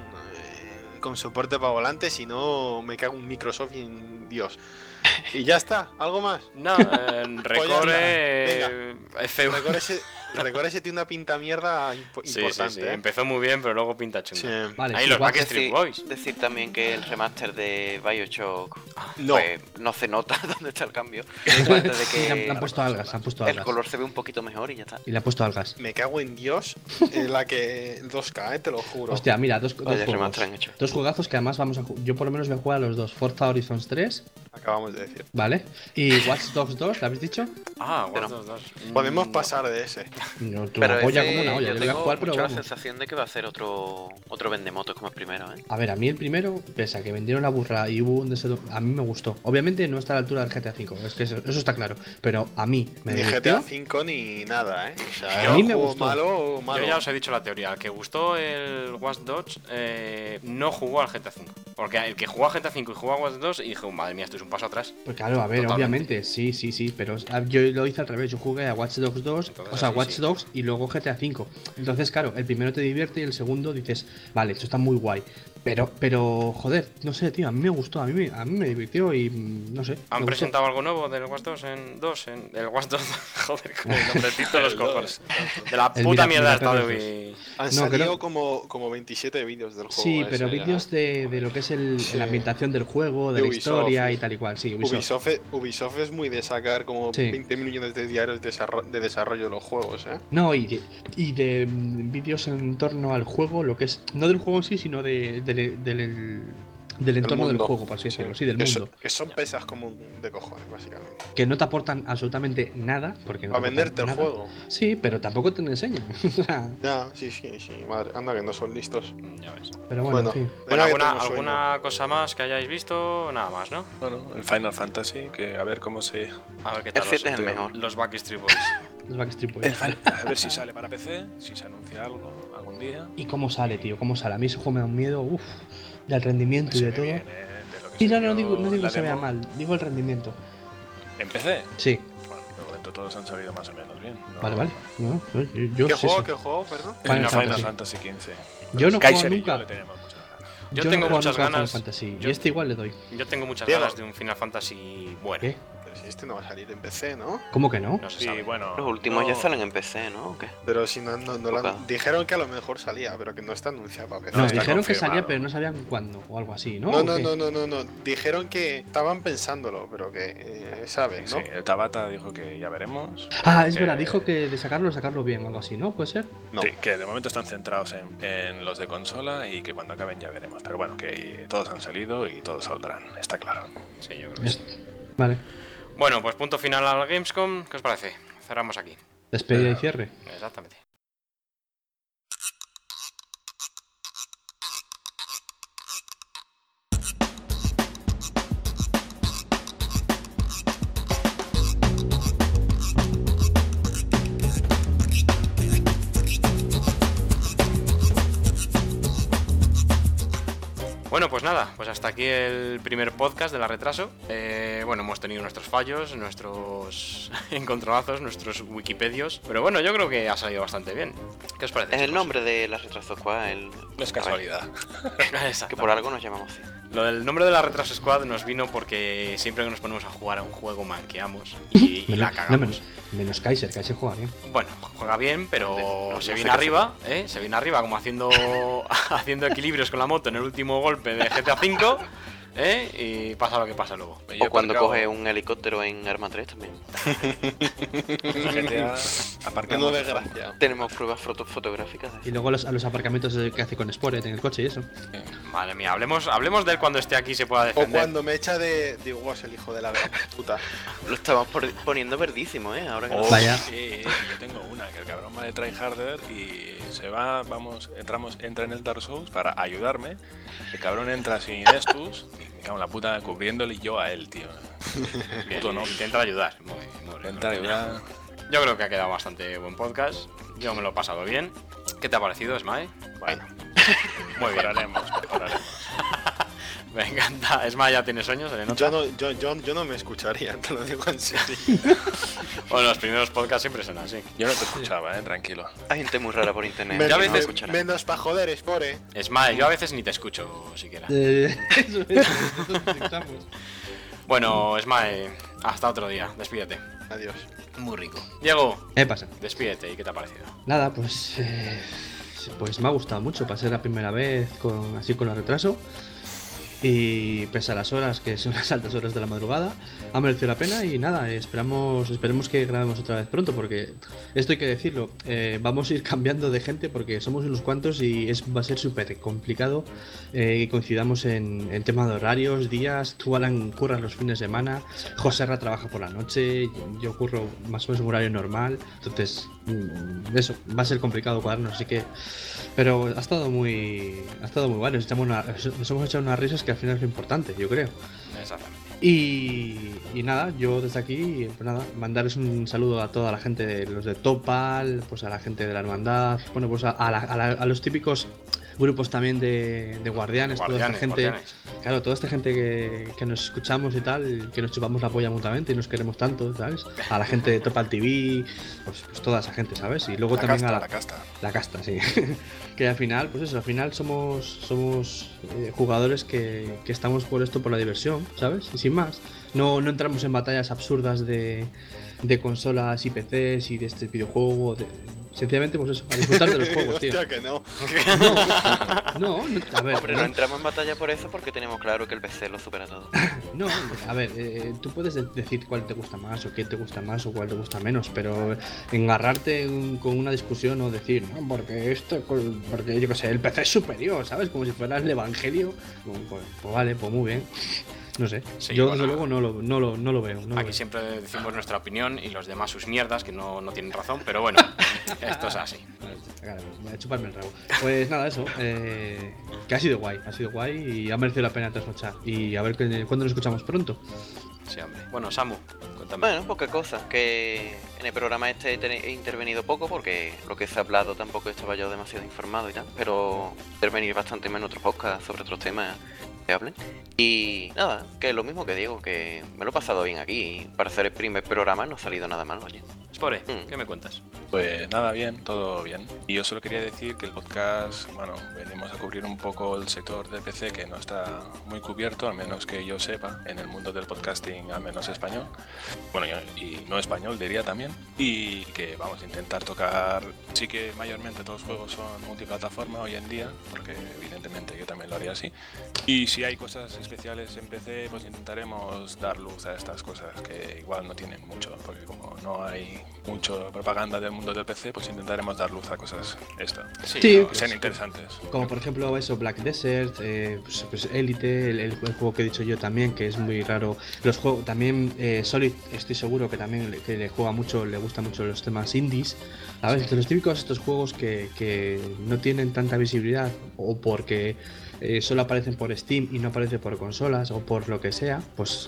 eh, con soporte para volante, si no me cago en Microsoft y en Dios. Y ya está, ¿algo más? No, eh, recorre Venga. eh, F uno. Record ese, Record ese tiene una pinta mierda impo- Sí, sí, importante. sí. ¿eh? Empezó muy bien, pero luego pinta chungo. Sí. Vale, Ahí sí, los igual- Backstreet decir, Boys. decir también que el remaster de Bioshock No, pues, no se nota dónde está el cambio. Igual- Aparte de sí, le han- le que han puesto algas, han puesto el algas. color se ve un poquito mejor y ya está. Y le han puesto algas. me cago en Dios en la que dos K, eh, te lo juro. Hostia, mira, dos, dos Vaya juegos. remaster han hecho. Dos juegazos que además vamos a ju- yo por lo menos voy a jugar a los dos. Forza Horizon tres, Acabamos de decir. ¿vale? Y Watch Dogs dos, ¿lo habéis dicho? Ah, Pero- Watch Dogs dos. Podemos Mm, pasar de ese. No, tú Pero apoya ese, como una olla. Yo yo le voy a tengo jugar, pero mucho la vamos. sensación de que va a ser otro otro vendemotos como el primero, ¿eh? A ver, a mí el primero, pese a que vendieron la burra y hubo un deseo, a mí me gustó. Obviamente no está a la altura del G T A cinco, es que eso, eso está claro. Pero a mí me Ni G T divirtió. A cinco ni nada, ¿eh? O sea, A era mí un me juego gustó. malo, malo. Yo ya os he dicho la teoría. El que gustó el Watch Dogs eh, no jugó al G T A cinco. Porque el que jugó al G T A cinco y jugó a Watch Dogs y dijo, madre mía, esto es un paso atrás. Pues claro, a ver, Totalmente. obviamente, sí, sí, sí, pero ah, yo lo hice al revés, yo jugué a Watch Dogs dos, Entonces, o sea, así Watch sí. Dogs y luego G T A cinco. Entonces, claro, el primero te divierte y el segundo dices, vale, esto está muy guay. Pero, pero, joder, no sé, tío, a mí me gustó, a mí, me- a mí me divirtió y mm, no sé. me ¿Han gustó. presentado algo nuevo del Watch Dogs en dos? En el Watch Dogs, joder, con el nombrecito de los cojones. De la El puta Mira- mierda Mira está Perros de Han No, salido creo- como, como veintisiete vídeos del juego. Sí, ese, pero ya. vídeos de, de lo que es el, Sí. la ambientación del juego, de, De la Ubisoft, historia sí. y tal y cual, sí, Ubisoft. Ubisoft, es- Ubisoft es muy de sacar como Sí. veinte millones de diarios de, desarro- de desarrollo de los juegos, ¿eh? No, y de, y de mm, vídeos en torno al juego, lo que es, no del juego en sí, sino de, del- del, del entorno del mundo. juego, por así decirlo, sí, del que mundo. son, que son pesas como de cojones, básicamente. Que no te aportan absolutamente nada, porque no Para te aportan venderte el nada. juego. Sí, pero tampoco te lo enseñan. O sea, Ya, sí, sí, sí. Madre, anda que no son listos. Ya ves. pero bueno, Bueno, en fin. Bueno, venga, que ¿alguna, tengo sueño. ¿alguna cosa más que hayáis visto? Nada más, ¿no? Bueno, el Final Fantasy, que a ver cómo se. A ver qué El tal siete es los, el mejor. los Backstreet Boys. Los Backstreet Boys. El Final- A ver si sale para P C, si se anuncia algo algún día. ¿Y cómo sale, tío? ¿Cómo sale? A mí ese juego me da un miedo, uff, del rendimiento y Se de ve todo. bien, eh, de lo que Sí, se no, no vio digo, no digo la que se vea demo. mal, digo el rendimiento. ¿En P C? Sí, Bueno, de momento todos han salido más o menos bien. ¿no? vale, vale. No, yo, yo ¿Qué sé juego? eso. ¿Qué juego? Perdón. Final Final, Fantasy. Fantasy quince. Yo no Kaiser juego y yo nunca. le tenemos muchas ganas. Yo no tengo juego muchas nunca a Final ganas. Fantasy. Yo- Y este igual le doy. Yo tengo muchas Diego. ganas de un Final Fantasy bueno. ¿Qué? Pero si este no va a salir en P C, ¿no? ¿Cómo que no? No se Sí, sabe. bueno. Los últimos no- ya salen en P C, ¿no? ¿O qué? Pero si no, no, no lo han- Ok. dijeron que a lo mejor salía, pero que no está anunciado para P C. No, está dijeron que confirmado. salía, pero no sabían cuándo o algo así, ¿no? No, ¿O no, qué? no, no, no, no. Dijeron que estaban pensándolo, pero que eh, saben, ¿no? Sí, el Tabata dijo que ya veremos. Ah, es Eh, verdad, dijo que de sacarlo, sacarlo bien o algo así, ¿no? ¿Puede ser? No. Sí, que de momento están centrados en, en los de consola y que cuando acaben ya veremos. Pero bueno, que todos han salido y todos saldrán, está claro. Sí, yo creo que sí. Vale. Bueno, pues punto final al Gamescom. ¿Qué os parece? Cerramos aquí. Despedida y cierre. Exactamente. Bueno, pues nada, pues pues hasta aquí el primer podcast de la retraso. Eh, bueno, hemos tenido nuestros fallos, nuestros encontronazos, nuestros wikipedios, pero bueno, yo creo que ha salido bastante bien. ¿Qué os parece? Es el chicos? nombre de la Retraso Squad, el... No es casualidad. que por algo nos llamamos así. Lo del nombre de la Retraso Squad nos vino porque siempre que nos ponemos a jugar a un juego manqueamos y, y la No, cagamos. menos, menos Kaiser, Kaiser juega bien. Bueno, juega bien, pero No, no se sé viene qué arriba, ¿eh? Se viene arriba como haciendo haciendo equilibrios con la moto en el último golpe de G T A cinco, ¿eh? Y pasa lo que pasa luego. Yo he O cuando aparcado- coge un helicóptero en Arma tres también. G T A, No aparcamos. desgracia. Tenemos pruebas foto fotográficas de Y eso. luego los, a los aparcamientos de- que hace con Sporet en el coche y eso. Madre mía, hablemos, hablemos de él cuando esté aquí y se pueda O defender. cuando me echa de. Digo, es el hijo de la gran puta. Lo estamos por- poniendo verdísimo, ¿eh? Ahora que Oh, no- Vaya. sí, yo tengo una, que el cabrón va de tryharder y se va, vamos, entramos, entra en el Dark Souls para ayudarme. El cabrón entra sin estus y me cago en la puta cubriéndole yo a él, tío. Bien, Puto no. intenta ayudar. Muy, muy bien. Intenta ayudar. Yo creo que ha quedado bastante buen podcast. Yo me lo he pasado bien. ¿Qué te ha parecido, Smile? Bueno, Muy bien. mejoraremos, mejoraremos. Me encanta. Esma ya tiene sueños, se le nota. Yo no, yo, yo, yo no me escucharía, te lo digo en serio. Bueno, los primeros podcasts siempre son así. Yo no te escuchaba, eh, tranquilo. Hay gente muy rara por internet. Men- Ya a que no veces- escuchará. menos pa' joder, Spore. Smile, yo a veces ni te escucho siquiera. Eh, eso es, nosotros necesitamos. Bueno, Smile, hasta otro día. Despídete. Adiós. Muy rico. Diego, ¿Qué pasa? despídete. ¿Y qué te ha parecido? Nada, pues. eh, pues me ha gustado mucho. Pasé la primera vez con así con el retraso. Y pese a las horas, que son las altas horas de la madrugada, ha merecido la pena. Y nada, esperamos esperemos que grabemos otra vez pronto, porque esto hay que decirlo. eh, vamos a ir cambiando de gente porque somos unos cuantos y es, va a ser súper complicado eh, que coincidamos en, en tema de horarios, días. Tú, Alan, curras los fines de semana. José Ra trabaja por la noche. Yo curro más o menos un horario normal. Entonces, mm, eso, va a ser complicado cuadrarnos, así que. Pero ha estado muy. Ha estado muy bueno. Nos, echamos una- nos hemos echado unas risas que al final es lo importante, yo creo. Exactamente. Y, y nada, yo desde aquí, pues nada, mandarles un saludo a toda la gente de los de Topal, pues a la gente de la Hermandad, bueno, pues a, a la- a la- a los típicos grupos también de, de guardianes, toda Guardianes, esta gente, guardianes. claro, toda esta gente que, que nos escuchamos y tal, que nos chupamos la polla mutuamente y nos queremos tanto, ¿sabes? A la gente de Topal T V, pues, pues toda esa gente, ¿sabes? Y luego La también casta, a la, la casta. la casta, sí. Que al final, pues eso, al final somos somos eh, jugadores que, que estamos por esto, por la diversión, ¿sabes? Y sin más. No, no entramos en batallas absurdas de, de consolas y P Cs y de este videojuego. de- sencillamente, pues eso, a disfrutar de los juegos, tío. Hostia, que no. No, no, a ver, Hombre, no, no entramos en batalla por eso porque tenemos claro que el P C lo supera todo. no, a ver, eh, tú puedes de- decir cuál te gusta más o qué te gusta más o cuál te gusta menos, pero engarrarte en- con una discusión o decir, no, porque esto, con- porque yo qué sé, el P C es superior, ¿sabes? Como si fuera el evangelio. Pues, pues- pues vale, pues muy bien. No sé, Sí, yo bueno. desde luego no lo, no lo, no lo veo. No lo Aquí veo. siempre decimos nuestra opinión y los demás sus mierdas, que no, no tienen razón, pero bueno, esto es así. Claro, voy a chuparme el rabo. Pues nada, eso. eh, que ha sido guay, ha sido guay y ha merecido la pena trasnochar. Y a ver que- cuándo nos escuchamos pronto. Sí, hombre. Bueno, Samu, cuéntame. Bueno, poca cosa. Que en el programa este he, teni- he intervenido poco porque lo que se ha hablado tampoco estaba yo demasiado informado y tal. Pero intervenir bastante más en otros podcasts sobre otros temas que hablen. Y nada, que lo mismo que digo, que me lo he pasado bien aquí. Y para hacer el primer programa no ha salido nada mal, oye. Spore, Mm. ¿qué me cuentas? Pues nada, bien, todo bien. Y yo solo quería decir que el podcast, bueno, venimos a cubrir un poco el sector del P C que no está muy cubierto, al menos que yo sepa, en el mundo del podcasting, al menos español. Bueno, y y no español diría también. Y que vamos a intentar tocar, sí que mayormente todos los juegos son multiplataforma hoy en día, porque evidentemente yo también lo haría así. Y si hay cosas especiales en P C, pues intentaremos dar luz a estas cosas que igual no tienen mucho, porque como no hay mucho propaganda del mundo del P C, pues intentaremos dar luz a cosas esto, Sí, Sí, no, que sean interesantes. Como por ejemplo eso, Black Desert, eh, pues, pues Elite, el, el juego que he dicho yo también, que es muy raro. Los juegos también, eh, Solid, estoy seguro que también le, que le juega mucho, le gustan mucho los temas indies. ¿Sabes? Los típicos estos juegos que, que no tienen tanta visibilidad o porque eh, solo aparecen por Steam y no aparecen por consolas o por lo que sea, pues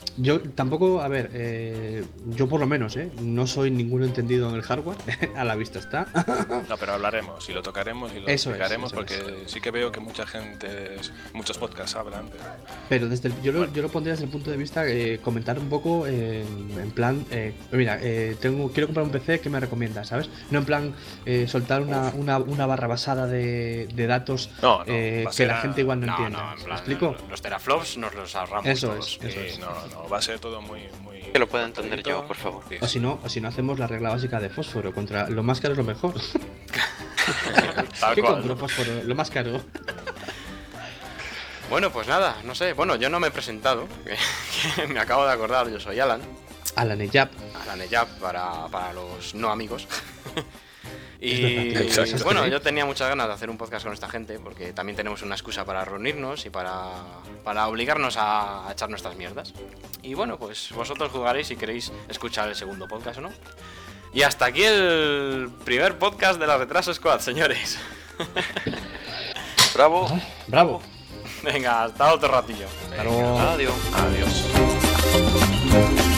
Yo tampoco, a ver, eh, yo por lo menos, ¿eh? No soy ningún entendido en el hardware, a la vista está. No, pero hablaremos y lo tocaremos y lo Eso es, explicaremos eso porque sí que veo que mucha gente, muchos podcasts hablan, pero Pero desde el- yo, lo, yo lo pondría desde el punto de vista eh, comentar un poco eh, en plan, eh, mira, eh, tengo quiero comprar un P C, ¿qué me recomiendas? ¿Sabes? No en plan eh, soltar una, una, una barra basada de, de datos No, no, eh, va a que ser la a- gente igual no, No, entiende. no, en ¿Me plan, explico? los teraflops nos los ahorramos Eso todos. es, eso que- es. no, no, va a ser todo muy, muy Que lo pueda entender yo, cortadito. por favor. Sí, O sí. si no, o si no hacemos la regla básica de fósforo contra lo más caro es lo mejor. Tal ¿Qué cual. compro fósforo? Lo más caro. Bueno, pues nada, no sé. Bueno, yo no me he presentado, que, que me acabo de acordar. Yo soy Alan, Alan Eyap. Alan Eyap para, para los no amigos. Y Es verdad, exacto. bueno, yo tenía muchas ganas de hacer un podcast con esta gente porque también tenemos una excusa para reunirnos y para, para obligarnos a, a echar nuestras mierdas. Y bueno, pues vosotros jugaréis si queréis escuchar el segundo podcast o no. Y hasta aquí el primer podcast de la Retraso Squad, señores. Bravo. Bravo. Venga, hasta otro ratillo. Hasta luego. Adiós. Adiós.